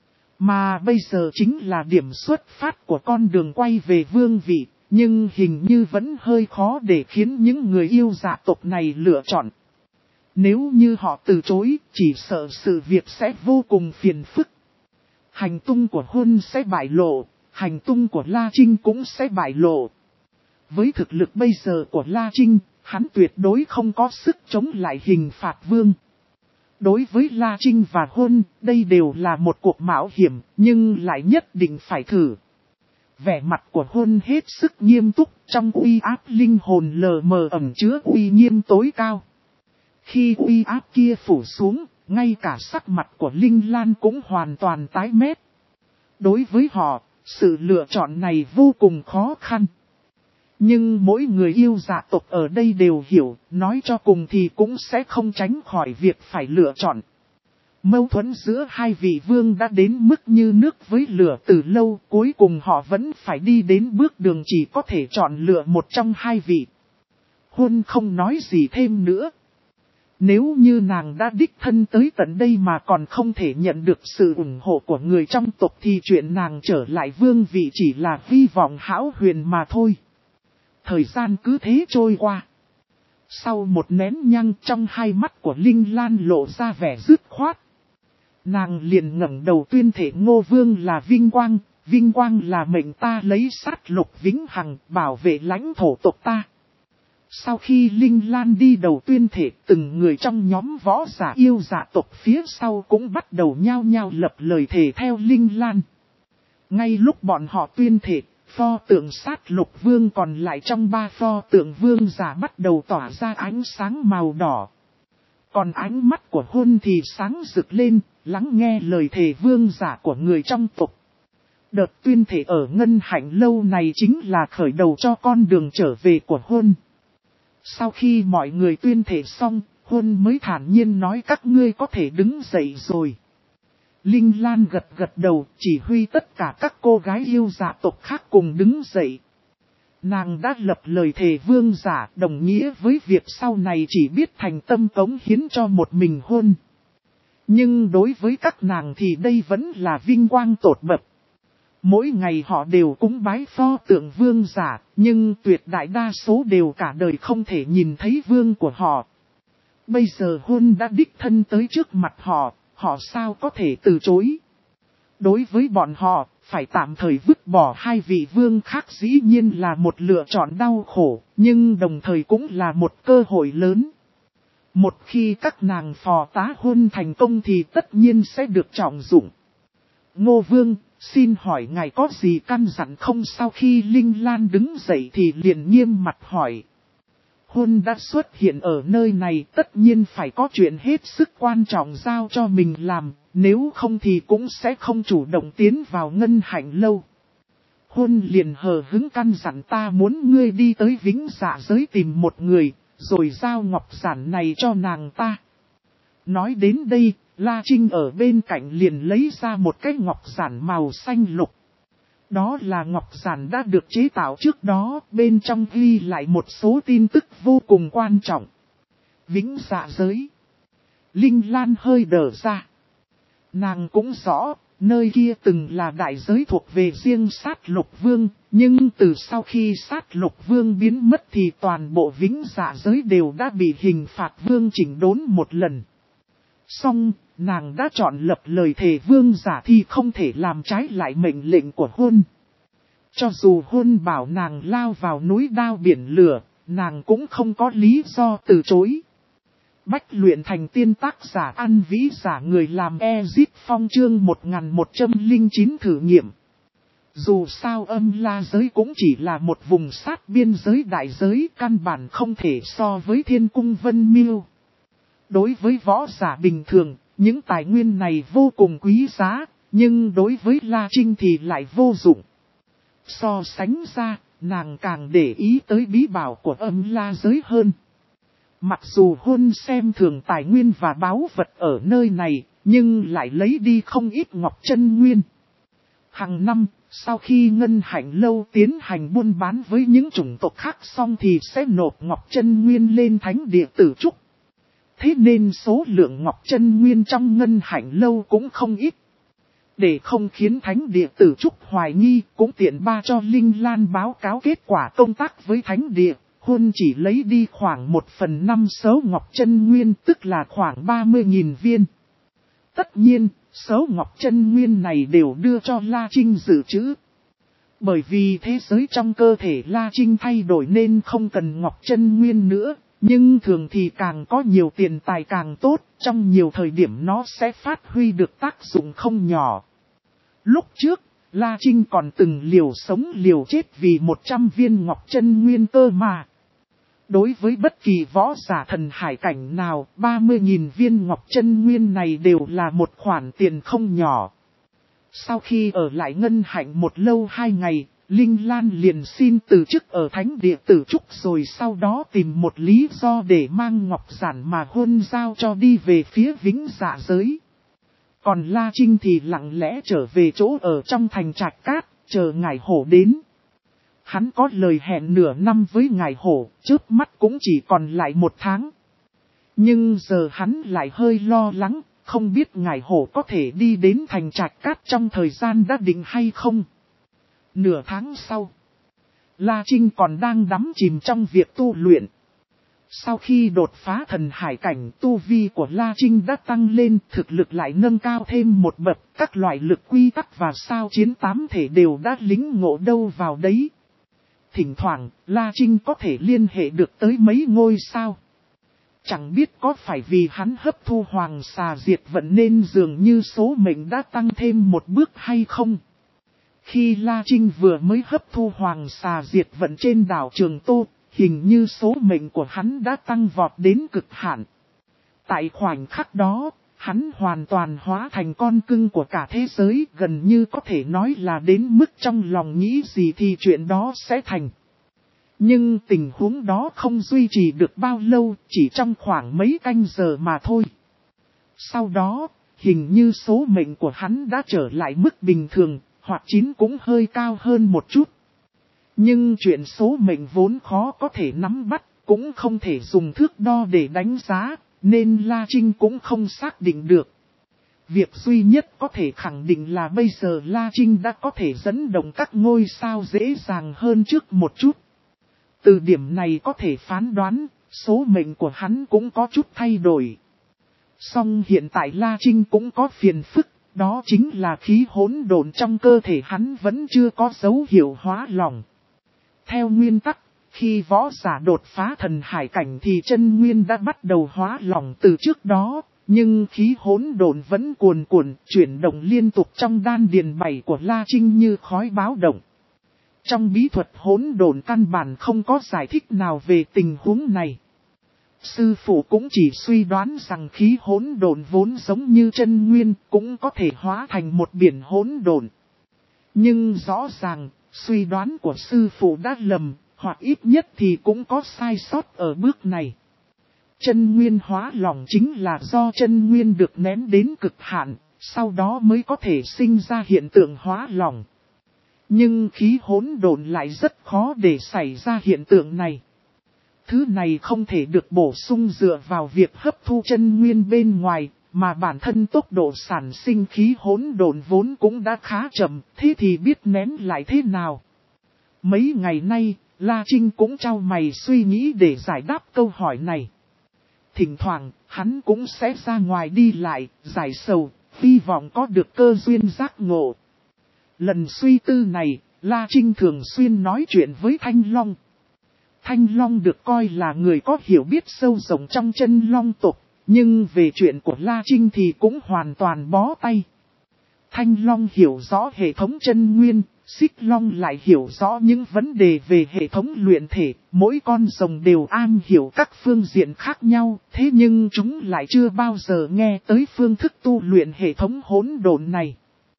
Mà bây giờ chính là điểm xuất phát của con đường quay về vương vị, nhưng hình như vẫn hơi khó để khiến những người yêu dạ tộc này lựa chọn. Nếu như họ từ chối, chỉ sợ sự việc sẽ vô cùng phiền phức. Hành tung của Hôn sẽ bại lộ, hành tung của La Trinh cũng sẽ bại lộ. Với thực lực bây giờ của La Trinh, hắn tuyệt đối không có sức chống lại hình phạt vương. Đối với La Trinh và Hôn, đây đều là một cuộc mạo hiểm, nhưng lại nhất định phải thử. Vẻ mặt của Hôn hết sức nghiêm túc, trong uy áp linh hồn lờ mờ ẩn chứa uy nghiêm tối cao. Khi uy áp kia phủ xuống, ngay cả sắc mặt của Linh Lan cũng hoàn toàn tái mét. Đối với họ, sự lựa chọn này vô cùng khó khăn. Nhưng mỗi người yêu dạ tộc ở đây đều hiểu, nói cho cùng thì cũng sẽ không tránh khỏi việc phải lựa chọn. Mâu thuẫn giữa hai vị vương đã đến mức như nước với lửa từ lâu, cuối cùng họ vẫn phải đi đến bước đường chỉ có thể chọn lựa một trong hai vị. Hôn không nói gì thêm nữa. Nếu như nàng đã đích thân tới tận đây mà còn không thể nhận được sự ủng hộ của người trong tộc thì chuyện nàng trở lại vương vị chỉ là hy vọng hão huyền mà thôi. Thời gian cứ thế trôi qua. Sau một nén nhang trong hai mắt của Linh Lan lộ ra vẻ dứt khoát. Nàng liền ngẩng đầu tuyên thể Ngô Vương là vinh quang, vinh quang là mệnh ta lấy sát lục vĩnh hằng bảo vệ lãnh thổ tộc ta. Sau khi Linh Lan đi đầu tuyên thể, từng người trong nhóm võ giả yêu dạ tộc phía sau cũng bắt đầu nhao nhao lập lời thề theo Linh Lan. Ngay lúc bọn họ tuyên thể, pho tượng sát lục vương còn lại trong ba pho tượng vương giả bắt đầu tỏa ra ánh sáng màu đỏ. Còn ánh mắt của Hôn thì sáng rực lên, lắng nghe lời thề vương giả của người trong tộc. Đợt tuyên thể ở ngân hạnh lâu này chính là khởi đầu cho con đường trở về của Hôn. Sau khi mọi người tuyên thể xong, Hôn mới thản nhiên nói các ngươi có thể đứng dậy rồi. Linh Lan gật gật đầu, chỉ huy tất cả các cô gái yêu dạ tộc khác cùng đứng dậy. Nàng đã lập lời thề vương giả, đồng nghĩa với việc sau này chỉ biết thành tâm cống hiến cho một mình Hôn. Nhưng đối với các nàng thì đây vẫn là vinh quang tột bậc. Mỗi ngày họ đều cúng bái pho tượng vương giả, nhưng tuyệt đại đa số đều cả đời không thể nhìn thấy vương của họ. Bây giờ Hôn đã đích thân tới trước mặt họ, họ sao có thể từ chối. Đối với bọn họ, phải tạm thời vứt bỏ hai vị vương khác dĩ nhiên là một lựa chọn đau khổ, nhưng đồng thời cũng là một cơ hội lớn. Một khi các nàng phò tá Hôn thành công thì tất nhiên sẽ được trọng dụng. Ngô Vương, xin hỏi ngài có gì căn dặn không? Sau khi Linh Lan đứng dậy thì liền nghiêm mặt hỏi. Hôn đã xuất hiện ở nơi này, tất nhiên phải có chuyện hết sức quan trọng giao cho mình làm, nếu không thì cũng sẽ không chủ động tiến vào ngân hạnh lâu. Hôn liền hờ hứng căn dặn ta muốn ngươi đi tới Vĩnh Dạ giới tìm một người, rồi giao ngọc giản này cho nàng ta. Nói đến đây, La Trinh ở bên cạnh liền lấy ra một cái ngọc giản màu xanh lục. Đó là ngọc giản đã được chế tạo trước đó, bên trong ghi lại một số tin tức vô cùng quan trọng. Vĩnh Dạ Giới. Linh Lan hơi đờ ra. Nàng cũng rõ, nơi kia từng là đại giới thuộc về riêng Sát Lục Vương, nhưng từ sau khi Sát Lục Vương biến mất thì toàn bộ Vĩnh Dạ Giới đều đã bị hình phạt vương chỉnh đốn một lần. Song, nàng đã chọn lập lời thề vương giả thì không thể làm trái lại mệnh lệnh của Huân. Cho dù Huân bảo nàng lao vào núi đao biển lửa, nàng cũng không có lý do từ chối. Bách luyện thành tiên tác giả An Vĩ giả người làm Ezip Phong chương một nghìn một trăm lẻ chín thử nghiệm. Dù sao Âm La giới cũng chỉ là một vùng sát biên giới đại giới, căn bản không thể so với Thiên Cung Vân Miêu. Đối với võ giả bình thường, những tài nguyên này vô cùng quý giá, nhưng đối với La Trinh thì lại vô dụng. So sánh ra, nàng càng để ý tới bí bảo của Âm La giới hơn. Mặc dù Huân xem thường tài nguyên và báu vật ở nơi này, nhưng lại lấy đi không ít ngọc chân nguyên. Hàng năm, sau khi Ngân Hạnh Lâu tiến hành buôn bán với những chủng tộc khác xong thì sẽ nộp ngọc chân nguyên lên thánh địa Tử Trúc. Thế nên số lượng ngọc chân nguyên trong Ngân Hạnh Lâu cũng không ít. Để không khiến thánh địa Tử Trúc hoài nghi, cũng tiện ba cho Linh Lan báo cáo kết quả công tác với thánh địa. Huân chỉ lấy đi khoảng một phần năm số ngọc chân nguyên, tức là khoảng ba mươi nghìn viên. Tất nhiên, số ngọc chân nguyên này đều đưa cho La Trinh dự trữ. Bởi vì thế giới trong cơ thể La Trinh thay đổi nên không cần ngọc chân nguyên nữa, nhưng thường thì càng có nhiều tiền tài càng tốt, trong nhiều thời điểm nó sẽ phát huy được tác dụng không nhỏ. Lúc trước, La Trinh còn từng liều sống liều chết vì một trăm viên ngọc chân nguyên cơ mà. Đối với bất kỳ võ giả thần hải cảnh nào, ba mươi nghìn viên ngọc chân nguyên này đều là một khoản tiền không nhỏ. Sau khi ở lại Ngân Hạnh một lâu hai ngày, Linh Lan liền xin từ chức ở thánh địa Tử Trúc rồi sau đó tìm một lý do để mang ngọc giản mà Huân giao cho đi về phía Vĩnh Dạ Giới. Còn La Trinh thì lặng lẽ trở về chỗ ở trong thành Trạch Cát, chờ Ngải Hổ đến. Hắn có lời hẹn nửa năm với Ngải Hổ, trước mắt cũng chỉ còn lại một tháng. Nhưng giờ hắn lại hơi lo lắng, không biết Ngải Hổ có thể đi đến thành Trạch Cát trong thời gian đã định hay không. Nửa tháng sau, La Trinh còn đang đắm chìm trong việc tu luyện. Sau khi đột phá thần hải cảnh, tu vi của La Trinh đã tăng lên, thực lực lại nâng cao thêm một bậc, các loại lực quy tắc và sao chiến tám thể đều đã lính ngộ đâu vào đấy. Thỉnh thoảng, La Trinh có thể liên hệ được tới mấy ngôi sao. Chẳng biết có phải vì hắn hấp thu hoàng xà diệt vận nên dường như số mệnh đã tăng thêm một bước hay không. Khi La Trinh vừa mới hấp thu hoàng xà diệt vận trên đảo Trường Tô, hình như số mệnh của hắn đã tăng vọt đến cực hạn. Tại khoảnh khắc đó, hắn hoàn toàn hóa thành con cưng của cả thế giới, gần như có thể nói là đến mức trong lòng nghĩ gì thì chuyện đó sẽ thành. Nhưng tình huống đó không duy trì được bao lâu, chỉ trong khoảng mấy canh giờ mà thôi. Sau đó, hình như số mệnh của hắn đã trở lại mức bình thường, hoặc chín cũng hơi cao hơn một chút. Nhưng chuyện số mệnh vốn khó có thể nắm bắt, cũng không thể dùng thước đo để đánh giá, nên La Trinh cũng không xác định được. Việc duy nhất có thể khẳng định là bây giờ La Trinh đã có thể dẫn động các ngôi sao dễ dàng hơn trước một chút. Từ điểm này có thể phán đoán, số mệnh của hắn cũng có chút thay đổi. Song hiện tại La Trinh cũng có phiền phức, đó chính là khí hỗn độn trong cơ thể hắn vẫn chưa có dấu hiệu hóa lỏng. Theo nguyên tắc, khi võ giả đột phá thần hải cảnh thì chân nguyên đã bắt đầu hóa lỏng từ trước đó, nhưng khí hỗn độn vẫn cuồn cuộn chuyển động liên tục trong đan điền bảy của La Trinh như khói báo động. Trong bí thuật hỗn độn căn bản không có giải thích nào về tình huống này. Sư phụ cũng chỉ suy đoán rằng khí hỗn độn vốn giống như chân nguyên cũng có thể hóa thành một biển hỗn độn. Nhưng rõ ràng, suy đoán của sư phụ đã lầm, hoặc ít nhất thì cũng có sai sót ở bước này. Chân nguyên hóa lỏng chính là do chân nguyên được nén đến cực hạn, sau đó mới có thể sinh ra hiện tượng hóa lỏng. Nhưng khí hỗn độn lại rất khó để xảy ra hiện tượng này. Thứ này không thể được bổ sung dựa vào việc hấp thu chân nguyên bên ngoài, mà bản thân tốc độ sản sinh khí hỗn độn vốn cũng đã khá chậm, thế thì biết nén lại thế nào? Mấy ngày nay, La Trinh cũng trao mày suy nghĩ để giải đáp câu hỏi này. Thỉnh thoảng, hắn cũng sẽ ra ngoài đi lại, giải sầu, hy vọng có được cơ duyên giác ngộ. Lần suy tư này, La Trinh thường xuyên nói chuyện với Thanh Long. Thanh Long được coi là người có hiểu biết sâu rộng trong chân long tộc, nhưng về chuyện của La Trinh thì cũng hoàn toàn bó tay. Thanh Long hiểu rõ hệ thống chân nguyên, Xích Long lại hiểu rõ những vấn đề về hệ thống luyện thể, mỗi con rồng đều am hiểu các phương diện khác nhau, thế nhưng chúng lại chưa bao giờ nghe tới phương thức tu luyện hệ thống hỗn độn này.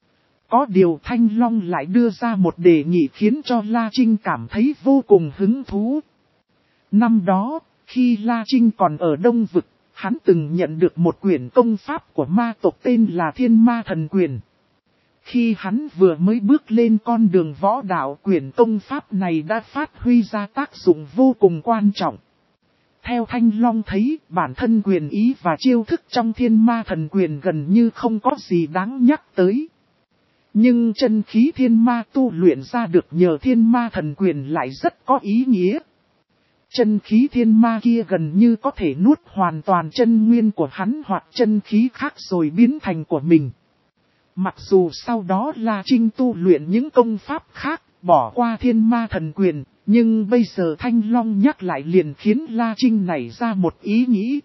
Có điều Thanh Long lại đưa ra một đề nghị khiến cho La Trinh cảm thấy vô cùng hứng thú. Năm đó, khi La Trinh còn ở Đông Vực, hắn từng nhận được một quyển công pháp của ma tộc tên là Thiên Ma Thần Quyền. Khi hắn vừa mới bước lên con đường võ đạo, quyển công pháp này đã phát huy ra tác dụng vô cùng quan trọng. Theo Thanh Long thấy, bản thân quyền ý và chiêu thức trong Thiên Ma Thần Quyền gần như không có gì đáng nhắc tới. Nhưng chân khí thiên ma tu luyện ra được nhờ Thiên Ma Thần Quyền lại rất có ý nghĩa. Chân khí thiên ma kia gần như có thể nuốt hoàn toàn chân nguyên của hắn hoặc chân khí khác rồi biến thành của mình. Mặc dù sau đó La Trinh tu luyện những công pháp khác, bỏ qua Thiên Ma Thần Quyền, nhưng bây giờ Thanh Long nhắc lại liền khiến La Trinh nảy ra một ý nghĩ.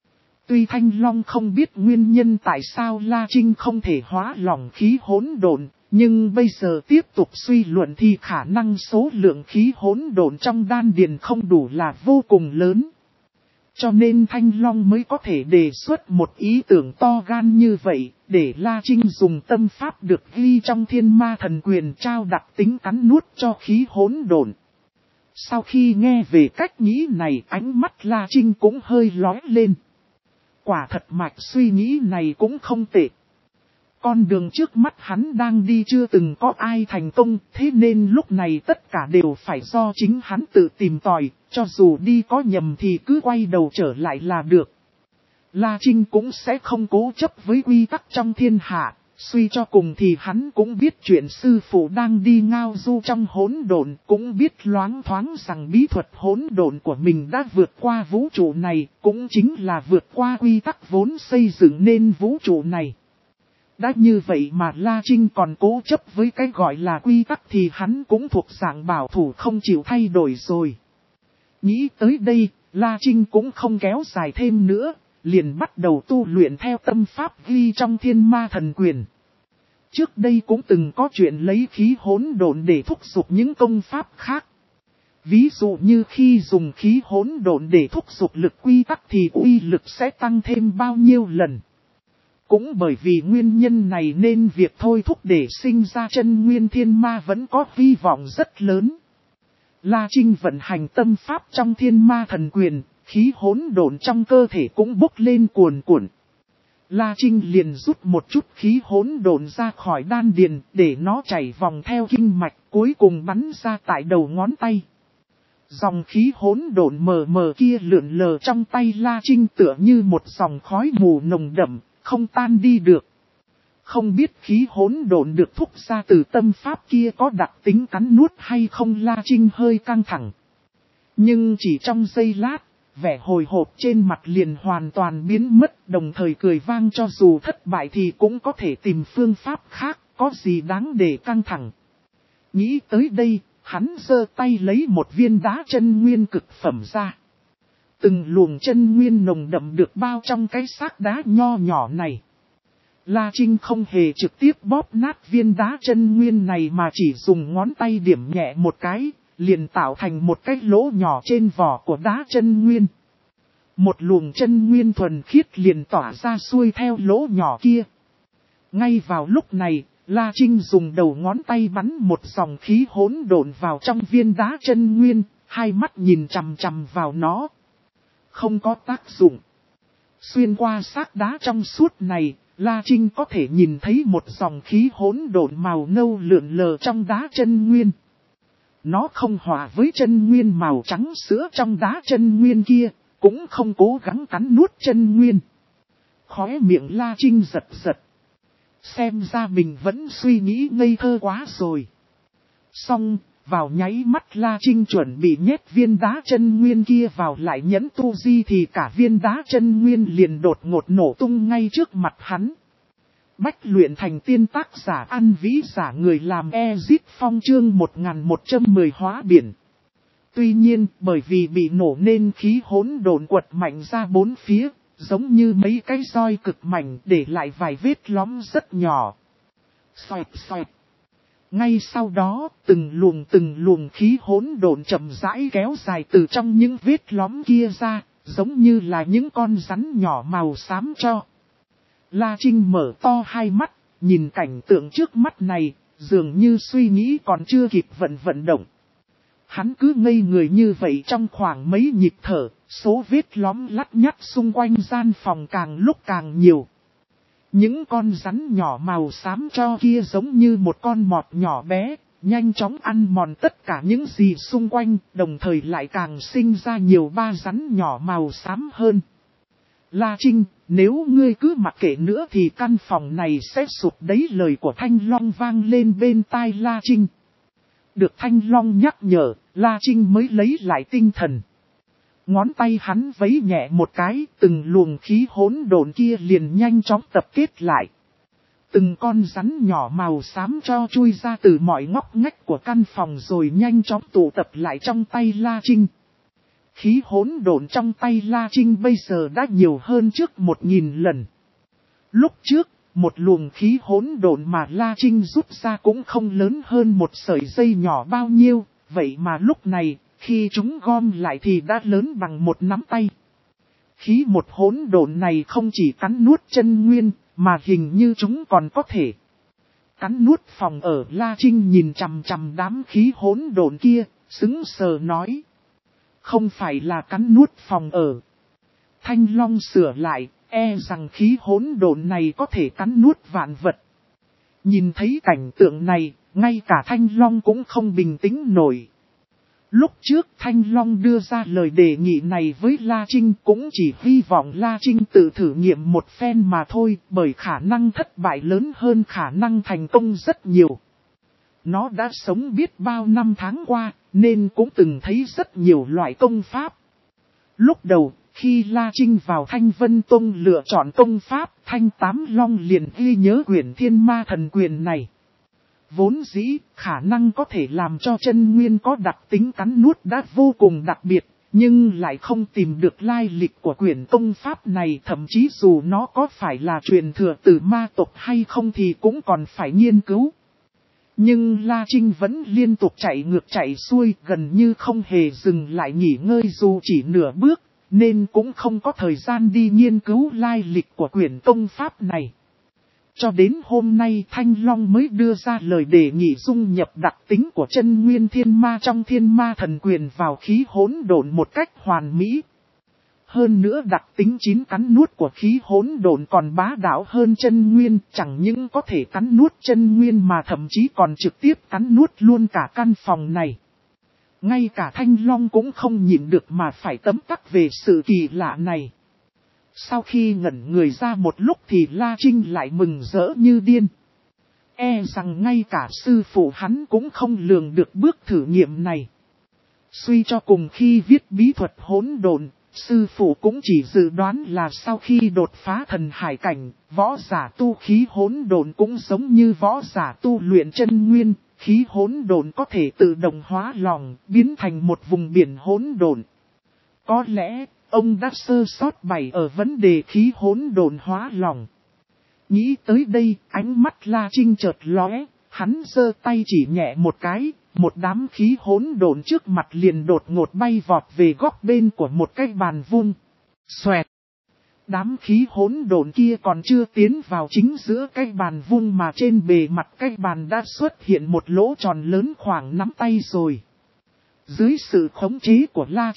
Tuy Thanh Long không biết nguyên nhân tại sao La Trinh không thể hóa lỏng khí hỗn độn, nhưng bây giờ tiếp tục suy luận thì khả năng số lượng khí hỗn độn trong đan điền không đủ là vô cùng lớn. Cho nên Thanh Long mới có thể đề xuất một ý tưởng to gan như vậy, để La Trinh dùng tâm pháp được ghi trong Thiên Ma Thần Quyền trao đặc tính cắn nuốt cho khí hỗn độn. Sau khi nghe về cách nghĩ này, ánh mắt La Trinh cũng hơi lóe lên. Quả thật mạch suy nghĩ này cũng không tệ. Con đường trước mắt hắn đang đi chưa từng có ai thành công, thế nên lúc này tất cả đều phải do chính hắn tự tìm tòi, cho dù đi có nhầm thì cứ quay đầu trở lại là được. La Trinh cũng sẽ không cố chấp với quy tắc trong thiên hạ, suy cho cùng thì hắn cũng biết chuyện sư phụ đang đi ngao du trong hỗn độn, cũng biết loáng thoáng rằng bí thuật hỗn độn của mình đã vượt qua vũ trụ này, cũng chính là vượt qua quy tắc vốn xây dựng nên vũ trụ này. Đã như vậy mà La Trinh còn cố chấp với cái gọi là quy tắc thì hắn cũng thuộc dạng bảo thủ không chịu thay đổi rồi. Nghĩ tới đây, La Trinh cũng không kéo dài thêm nữa, liền bắt đầu tu luyện theo tâm pháp ghi trong Thiên Ma Thần Quyền. Trước đây cũng từng có chuyện lấy khí hỗn độn để thúc giục những công pháp khác. Ví dụ như khi dùng khí hỗn độn để thúc giục lực quy tắc thì uy lực sẽ tăng thêm bao nhiêu lần. Cũng bởi vì nguyên nhân này nên việc thôi thúc để sinh ra chân nguyên thiên ma vẫn có hy vọng rất lớn. La Trinh vận hành tâm pháp trong Thiên Ma Thần Quyền, khí hỗn độn trong cơ thể cũng bốc lên cuồn cuộn. La Trinh liền rút một chút khí hỗn độn ra khỏi đan điền để nó chảy vòng theo kinh mạch cuối cùng bắn ra tại đầu ngón tay. Dòng khí hỗn độn mờ mờ kia lượn lờ trong tay La Trinh tựa như một dòng khói mù nồng đậm, không tan đi được. Không biết khí hỗn độn được thúc ra từ tâm pháp kia có đặc tính cắn nuốt hay không, La Trinh hơi căng thẳng. Nhưng chỉ trong giây lát, vẻ hồi hộp trên mặt liền hoàn toàn biến mất, đồng thời cười vang, cho dù thất bại thì cũng có thể tìm phương pháp khác, có gì đáng để căng thẳng. Nghĩ tới đây, hắn giơ tay lấy một viên đá chân nguyên cực phẩm ra. Từng luồng chân nguyên nồng đậm được bao trong cái xác đá nho nhỏ này. La Trinh không hề trực tiếp bóp nát viên đá chân nguyên này mà chỉ dùng ngón tay điểm nhẹ một cái, liền tạo thành một cái lỗ nhỏ trên vỏ của đá chân nguyên. Một luồng chân nguyên thuần khiết liền tỏa ra xuôi theo lỗ nhỏ kia. Ngay vào lúc này, La Trinh dùng đầu ngón tay bắn một dòng khí hỗn độn vào trong viên đá chân nguyên, hai mắt nhìn chằm chằm vào nó. không có tác dụng. Xuyên qua xác đá trong suốt này, La Trinh có thể nhìn thấy một dòng khí hỗn độn màu nâu lượn lờ trong đá chân nguyên. Nó không hòa với chân nguyên màu trắng sữa trong đá chân nguyên kia, cũng không cố gắng cắn nuốt chân nguyên. Khóe miệng La Trinh giật giật. Xem ra mình vẫn suy nghĩ ngây thơ quá rồi. Xong, vào nháy mắt La Trinh chuẩn bị nhét viên đá chân nguyên kia vào lại nhẫn tu di thì cả viên đá chân nguyên liền đột ngột nổ tung ngay trước mặt hắn. Bách luyện thành tiên tác giả An Vĩ giả người làm Ezit Phong chương một nghìn một trăm mười hóa biển. Tuy nhiên, bởi vì bị nổ nên khí hỗn độn quật mạnh ra bốn phía, giống như mấy cái roi cực mạnh để lại vài vết lõm rất nhỏ. Xoẹt xoẹt. Ngay sau đó, từng luồng từng luồng khí hỗn độn chậm rãi kéo dài từ trong những vết lõm kia ra, giống như là những con rắn nhỏ màu xám cho. La Trinh mở to hai mắt, nhìn cảnh tượng trước mắt này, dường như suy nghĩ còn chưa kịp vận vận động. Hắn cứ ngây người như vậy trong khoảng mấy nhịp thở, số vết lõm lắt nhắt xung quanh gian phòng càng lúc càng nhiều. Những con rắn nhỏ màu xám cho kia giống như một con mọt nhỏ bé, nhanh chóng ăn mòn tất cả những gì xung quanh, đồng thời lại càng sinh ra nhiều ba rắn nhỏ màu xám hơn. La Trinh, nếu ngươi cứ mặc kệ nữa thì căn phòng này sẽ sụp đấy, lời của Thanh Long vang lên bên tai La Trinh. Được Thanh Long nhắc nhở, La Trinh mới lấy lại tinh thần. Ngón tay hắn vấy nhẹ một cái, từng luồng khí hỗn độn kia liền nhanh chóng tập kết lại. Từng con rắn nhỏ màu xám cho chui ra từ mọi ngóc ngách của căn phòng rồi nhanh chóng tụ tập lại trong tay La Trinh. Khí hỗn độn trong tay La Trinh bây giờ đã nhiều hơn trước một nghìn lần. Lúc trước, một luồng khí hỗn độn mà La Trinh rút ra cũng không lớn hơn một sợi dây nhỏ bao nhiêu, vậy mà lúc này, khi chúng gom lại thì đã lớn bằng một nắm tay. Khí một hỗn độn này không chỉ cắn nuốt chân nguyên, mà hình như chúng còn có thể cắn nuốt phòng ở. La Trinh nhìn chằm chằm đám khí hỗn độn kia, sững sờ nói. Không phải là cắn nuốt phòng ở. Thanh Long sửa lại, e rằng khí hỗn độn này có thể cắn nuốt vạn vật. Nhìn thấy cảnh tượng này, ngay cả Thanh Long cũng không bình tĩnh nổi. Lúc trước Thanh Long đưa ra lời đề nghị này với La Trinh cũng chỉ hy vọng La Trinh tự thử nghiệm một phen mà thôi, bởi khả năng thất bại lớn hơn khả năng thành công rất nhiều. Nó đã sống biết bao năm tháng qua, nên cũng từng thấy rất nhiều loại công pháp. Lúc đầu, khi La Trinh vào Thanh Vân Tông lựa chọn công pháp, Thanh Tám Long liền ghi nhớ quyển Thiên Ma Thần Quyền này. Vốn dĩ, khả năng có thể làm cho chân nguyên có đặc tính cắn nuốt đã vô cùng đặc biệt, nhưng lại không tìm được lai lịch của quyển công pháp này, thậm chí dù nó có phải là truyền thừa từ ma tộc hay không thì cũng còn phải nghiên cứu. Nhưng La Trinh vẫn liên tục chạy ngược chạy xuôi, gần như không hề dừng lại nghỉ ngơi dù chỉ nửa bước, nên cũng không có thời gian đi nghiên cứu lai lịch của quyển công pháp này. Cho đến hôm nay Thanh Long mới đưa ra lời đề nghị dung nhập đặc tính của chân nguyên thiên ma trong Thiên Ma Thần Quyền vào khí hỗn độn một cách hoàn mỹ. Hơn nữa đặc tính chín cắn nuốt của khí hỗn độn còn bá đạo hơn chân nguyên, chẳng những có thể cắn nuốt chân nguyên mà thậm chí còn trực tiếp cắn nuốt luôn cả căn phòng này. Ngay cả Thanh Long cũng không nhịn được mà phải tấm tắc về sự kỳ lạ này. Sau khi ngẩn người ra một lúc thì La Trinh lại mừng rỡ như điên. E rằng ngay cả sư phụ hắn cũng không lường được bước thử nghiệm này. Suy cho cùng khi viết bí thuật hỗn độn, sư phụ cũng chỉ dự đoán là sau khi đột phá thần hải cảnh, võ giả tu khí hỗn độn cũng giống như võ giả tu luyện chân nguyên, khí hỗn độn có thể tự động hóa lòng, biến thành một vùng biển hỗn độn. Có lẽ, ông đã sơ sót bày ở vấn đề khí hỗn độn hóa lòng. Nghĩ tới đây, ánh mắt La Trinh chợt lóe, hắn giơ tay chỉ nhẹ một cái, một đám khí hỗn độn trước mặt liền đột ngột bay vọt về góc bên của một cái bàn vuông. Xoẹt! Đám khí hỗn độn kia còn chưa tiến vào chính giữa cái bàn vuông mà trên bề mặt cái bàn đã xuất hiện một lỗ tròn lớn khoảng nắm tay rồi. Dưới sự khống chế của La Trinh,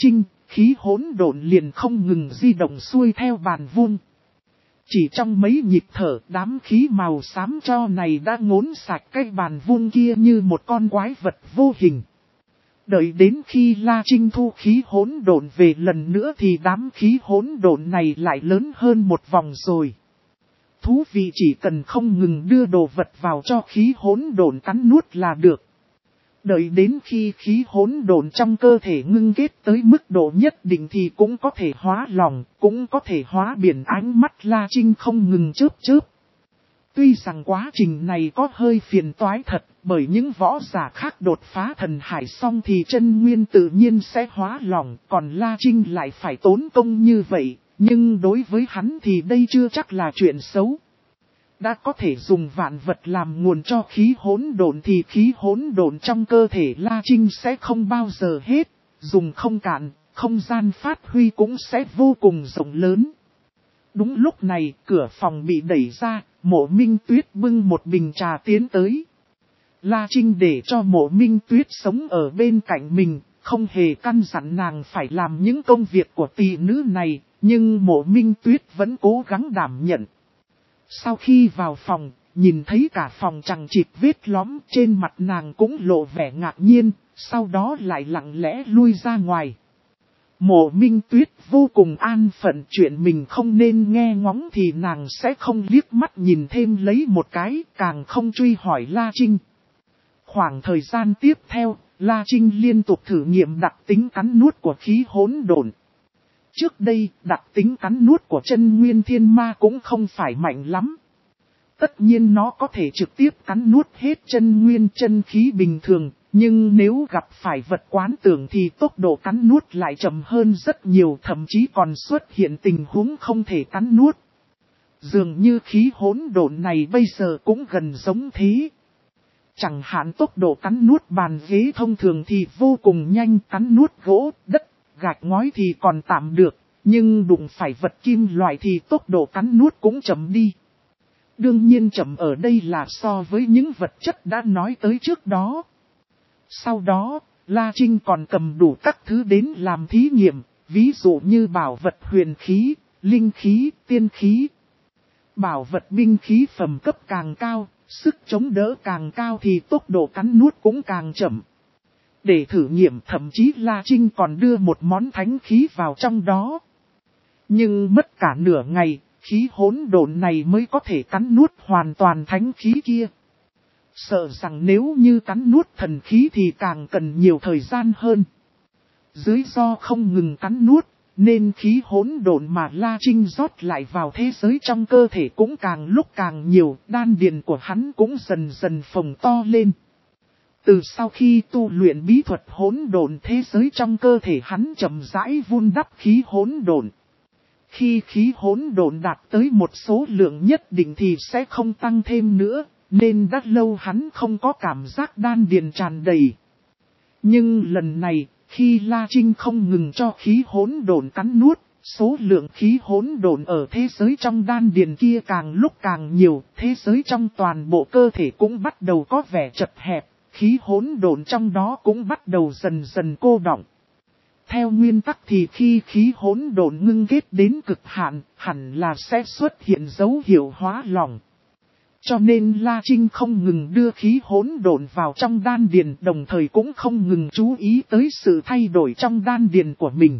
khí hỗn độn liền không ngừng di động xuôi theo bàn vuông. Chỉ trong mấy nhịp thở, đám khí màu xám cho này đã ngốn sạch cái bàn vuông kia như một con quái vật vô hình. Đợi đến khi La Trinh thu khí hỗn độn về lần nữa thì đám khí hỗn độn này lại lớn hơn một vòng rồi. Thú vị chỉ cần không ngừng đưa đồ vật vào cho khí hỗn độn cắn nuốt là được. Đợi đến khi khí hỗn độn trong cơ thể ngưng kết tới mức độ nhất định thì cũng có thể hóa lòng, cũng có thể hóa biển. Ánh mắt La Trinh không ngừng chớp chớp. Tuy rằng quá trình này có hơi phiền toái thật, bởi những võ giả khác đột phá thần hải xong thì chân nguyên tự nhiên sẽ hóa lòng, còn La Trinh lại phải tốn công như vậy, nhưng đối với hắn thì đây chưa chắc là chuyện xấu. Đã có thể dùng vạn vật làm nguồn cho khí hỗn độn thì khí hỗn độn trong cơ thể La Trinh sẽ không bao giờ hết, dùng không cạn, không gian phát huy cũng sẽ vô cùng rộng lớn. Đúng lúc này, cửa phòng bị đẩy ra, Mộ Minh Tuyết bưng một bình trà tiến tới. La Trinh để cho Mộ Minh Tuyết sống ở bên cạnh mình, không hề căn dặn nàng phải làm những công việc của tỷ nữ này, nhưng Mộ Minh Tuyết vẫn cố gắng đảm nhận. Sau khi vào phòng, nhìn thấy cả phòng chằng chịt vết lõm, trên mặt nàng cũng lộ vẻ ngạc nhiên, sau đó lại lặng lẽ lui ra ngoài. Mộ Minh Tuyết vô cùng an phận, chuyện mình không nên nghe ngóng thì nàng sẽ không liếc mắt nhìn thêm lấy một cái, càng không truy hỏi La Trinh. Khoảng thời gian tiếp theo, La Trinh liên tục thử nghiệm đặc tính cắn nuốt của khí hỗn độn. Trước đây, đặc tính cắn nuốt của chân nguyên thiên ma cũng không phải mạnh lắm. Tất nhiên nó có thể trực tiếp cắn nuốt hết chân nguyên chân khí bình thường, nhưng nếu gặp phải vật quán tưởng thì tốc độ cắn nuốt lại chậm hơn rất nhiều, thậm chí còn xuất hiện tình huống không thể cắn nuốt. Dường như khí hỗn độn này bây giờ cũng gần giống thế. Chẳng hạn tốc độ cắn nuốt bàn ghế thông thường thì vô cùng nhanh, cắn nuốt gỗ, đất, gạch ngói thì còn tạm được, nhưng đụng phải vật kim loại thì tốc độ cắn nuốt cũng chậm đi. Đương nhiên chậm ở đây là so với những vật chất đã nói tới trước đó. Sau đó, La Trinh còn cầm đủ các thứ đến làm thí nghiệm, ví dụ như bảo vật huyền khí, linh khí, tiên khí. Bảo vật binh khí phẩm cấp càng cao, sức chống đỡ càng cao thì tốc độ cắn nuốt cũng càng chậm. Để thử nghiệm thậm chí La Trinh còn đưa một món thánh khí vào trong đó. Nhưng mất cả nửa ngày, khí hỗn độn này mới có thể cắn nuốt hoàn toàn thánh khí kia. Sợ rằng nếu như cắn nuốt thần khí thì càng cần nhiều thời gian hơn. Dưới do không ngừng cắn nuốt, nên khí hỗn độn mà La Trinh rót lại vào thế giới trong cơ thể cũng càng lúc càng nhiều, đan điền của hắn cũng dần dần phồng to lên. Từ sau khi tu luyện bí thuật hỗn độn, thế giới trong cơ thể hắn chậm rãi vun đắp khí hỗn độn. Khi khí hỗn độn đạt tới một số lượng nhất định thì sẽ không tăng thêm nữa, nên đã lâu hắn không có cảm giác đan điền tràn đầy. Nhưng lần này, khi La Trinh không ngừng cho khí hỗn độn cắn nuốt, số lượng khí hỗn độn ở thế giới trong đan điền kia càng lúc càng nhiều, thế giới trong toàn bộ cơ thể cũng bắt đầu có vẻ chật hẹp, khí hỗn độn trong đó cũng bắt đầu dần dần cô đọng. Theo nguyên tắc thì khi khí hỗn độn ngưng kết đến cực hạn, hẳn là sẽ xuất hiện dấu hiệu hóa lỏng. Cho nên La Trinh không ngừng đưa khí hỗn độn vào trong đan điền, đồng thời cũng không ngừng chú ý tới sự thay đổi trong đan điền của mình.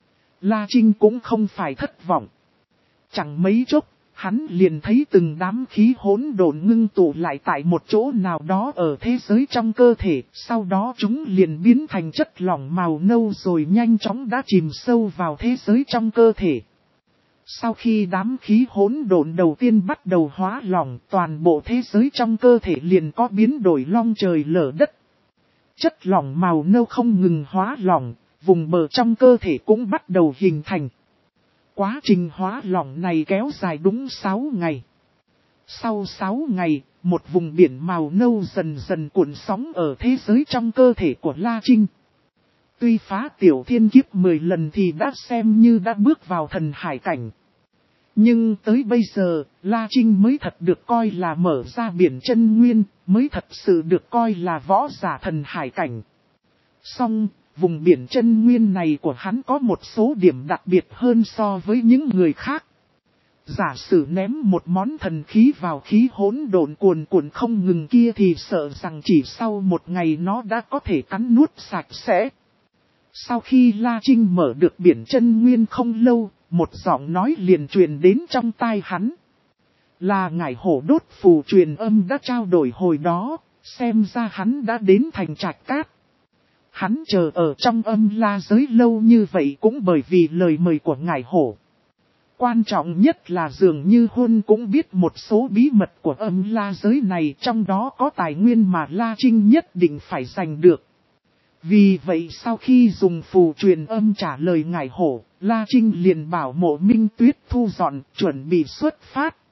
La Trinh cũng không phải thất vọng. Chẳng mấy chốc, hắn liền thấy từng đám khí hỗn độn ngưng tụ lại tại một chỗ nào đó ở thế giới trong cơ thể, sau đó chúng liền biến thành chất lỏng màu nâu rồi nhanh chóng đã chìm sâu vào thế giới trong cơ thể. Sau khi đám khí hỗn độn đầu tiên bắt đầu hóa lỏng, toàn bộ thế giới trong cơ thể liền có biến đổi long trời lở đất. Chất lỏng màu nâu không ngừng hóa lỏng, vùng bờ trong cơ thể cũng bắt đầu hình thành. Quá trình hóa lỏng này kéo dài đúng sáu ngày. Sau sáu ngày, một vùng biển màu nâu dần dần cuộn sóng ở thế giới trong cơ thể của La Trinh. Tuy phá tiểu thiên kiếp mười lần thì đã xem như đã bước vào thần hải cảnh. Nhưng tới bây giờ, La Trinh mới thật được coi là mở ra biển chân nguyên, mới thật sự được coi là võ giả thần hải cảnh. Song, Vùng biển chân nguyên này của hắn có một số điểm đặc biệt hơn so với những người khác. Giả sử ném một món thần khí vào khí hỗn độn cuồn cuộn không ngừng kia thì sợ rằng chỉ sau một ngày nó đã có thể cắn nuốt sạch sẽ. Sau khi La Trinh mở được biển chân nguyên không lâu, một giọng nói liền truyền đến trong tai hắn. Là ngải hổ đốt phù truyền âm đã trao đổi hồi đó, xem ra hắn đã đến thành Trạch Cát. Hắn chờ ở trong âm la giới lâu như vậy cũng bởi vì lời mời của ngải hổ. Quan trọng nhất là dường như Hôn cũng biết một số bí mật của âm la giới này, trong đó có tài nguyên mà La Trinh nhất định phải giành được. Vì vậy sau khi dùng phù truyền âm trả lời ngải hổ, La Trinh liền bảo Mộ Minh Tuyết thu dọn chuẩn bị xuất phát.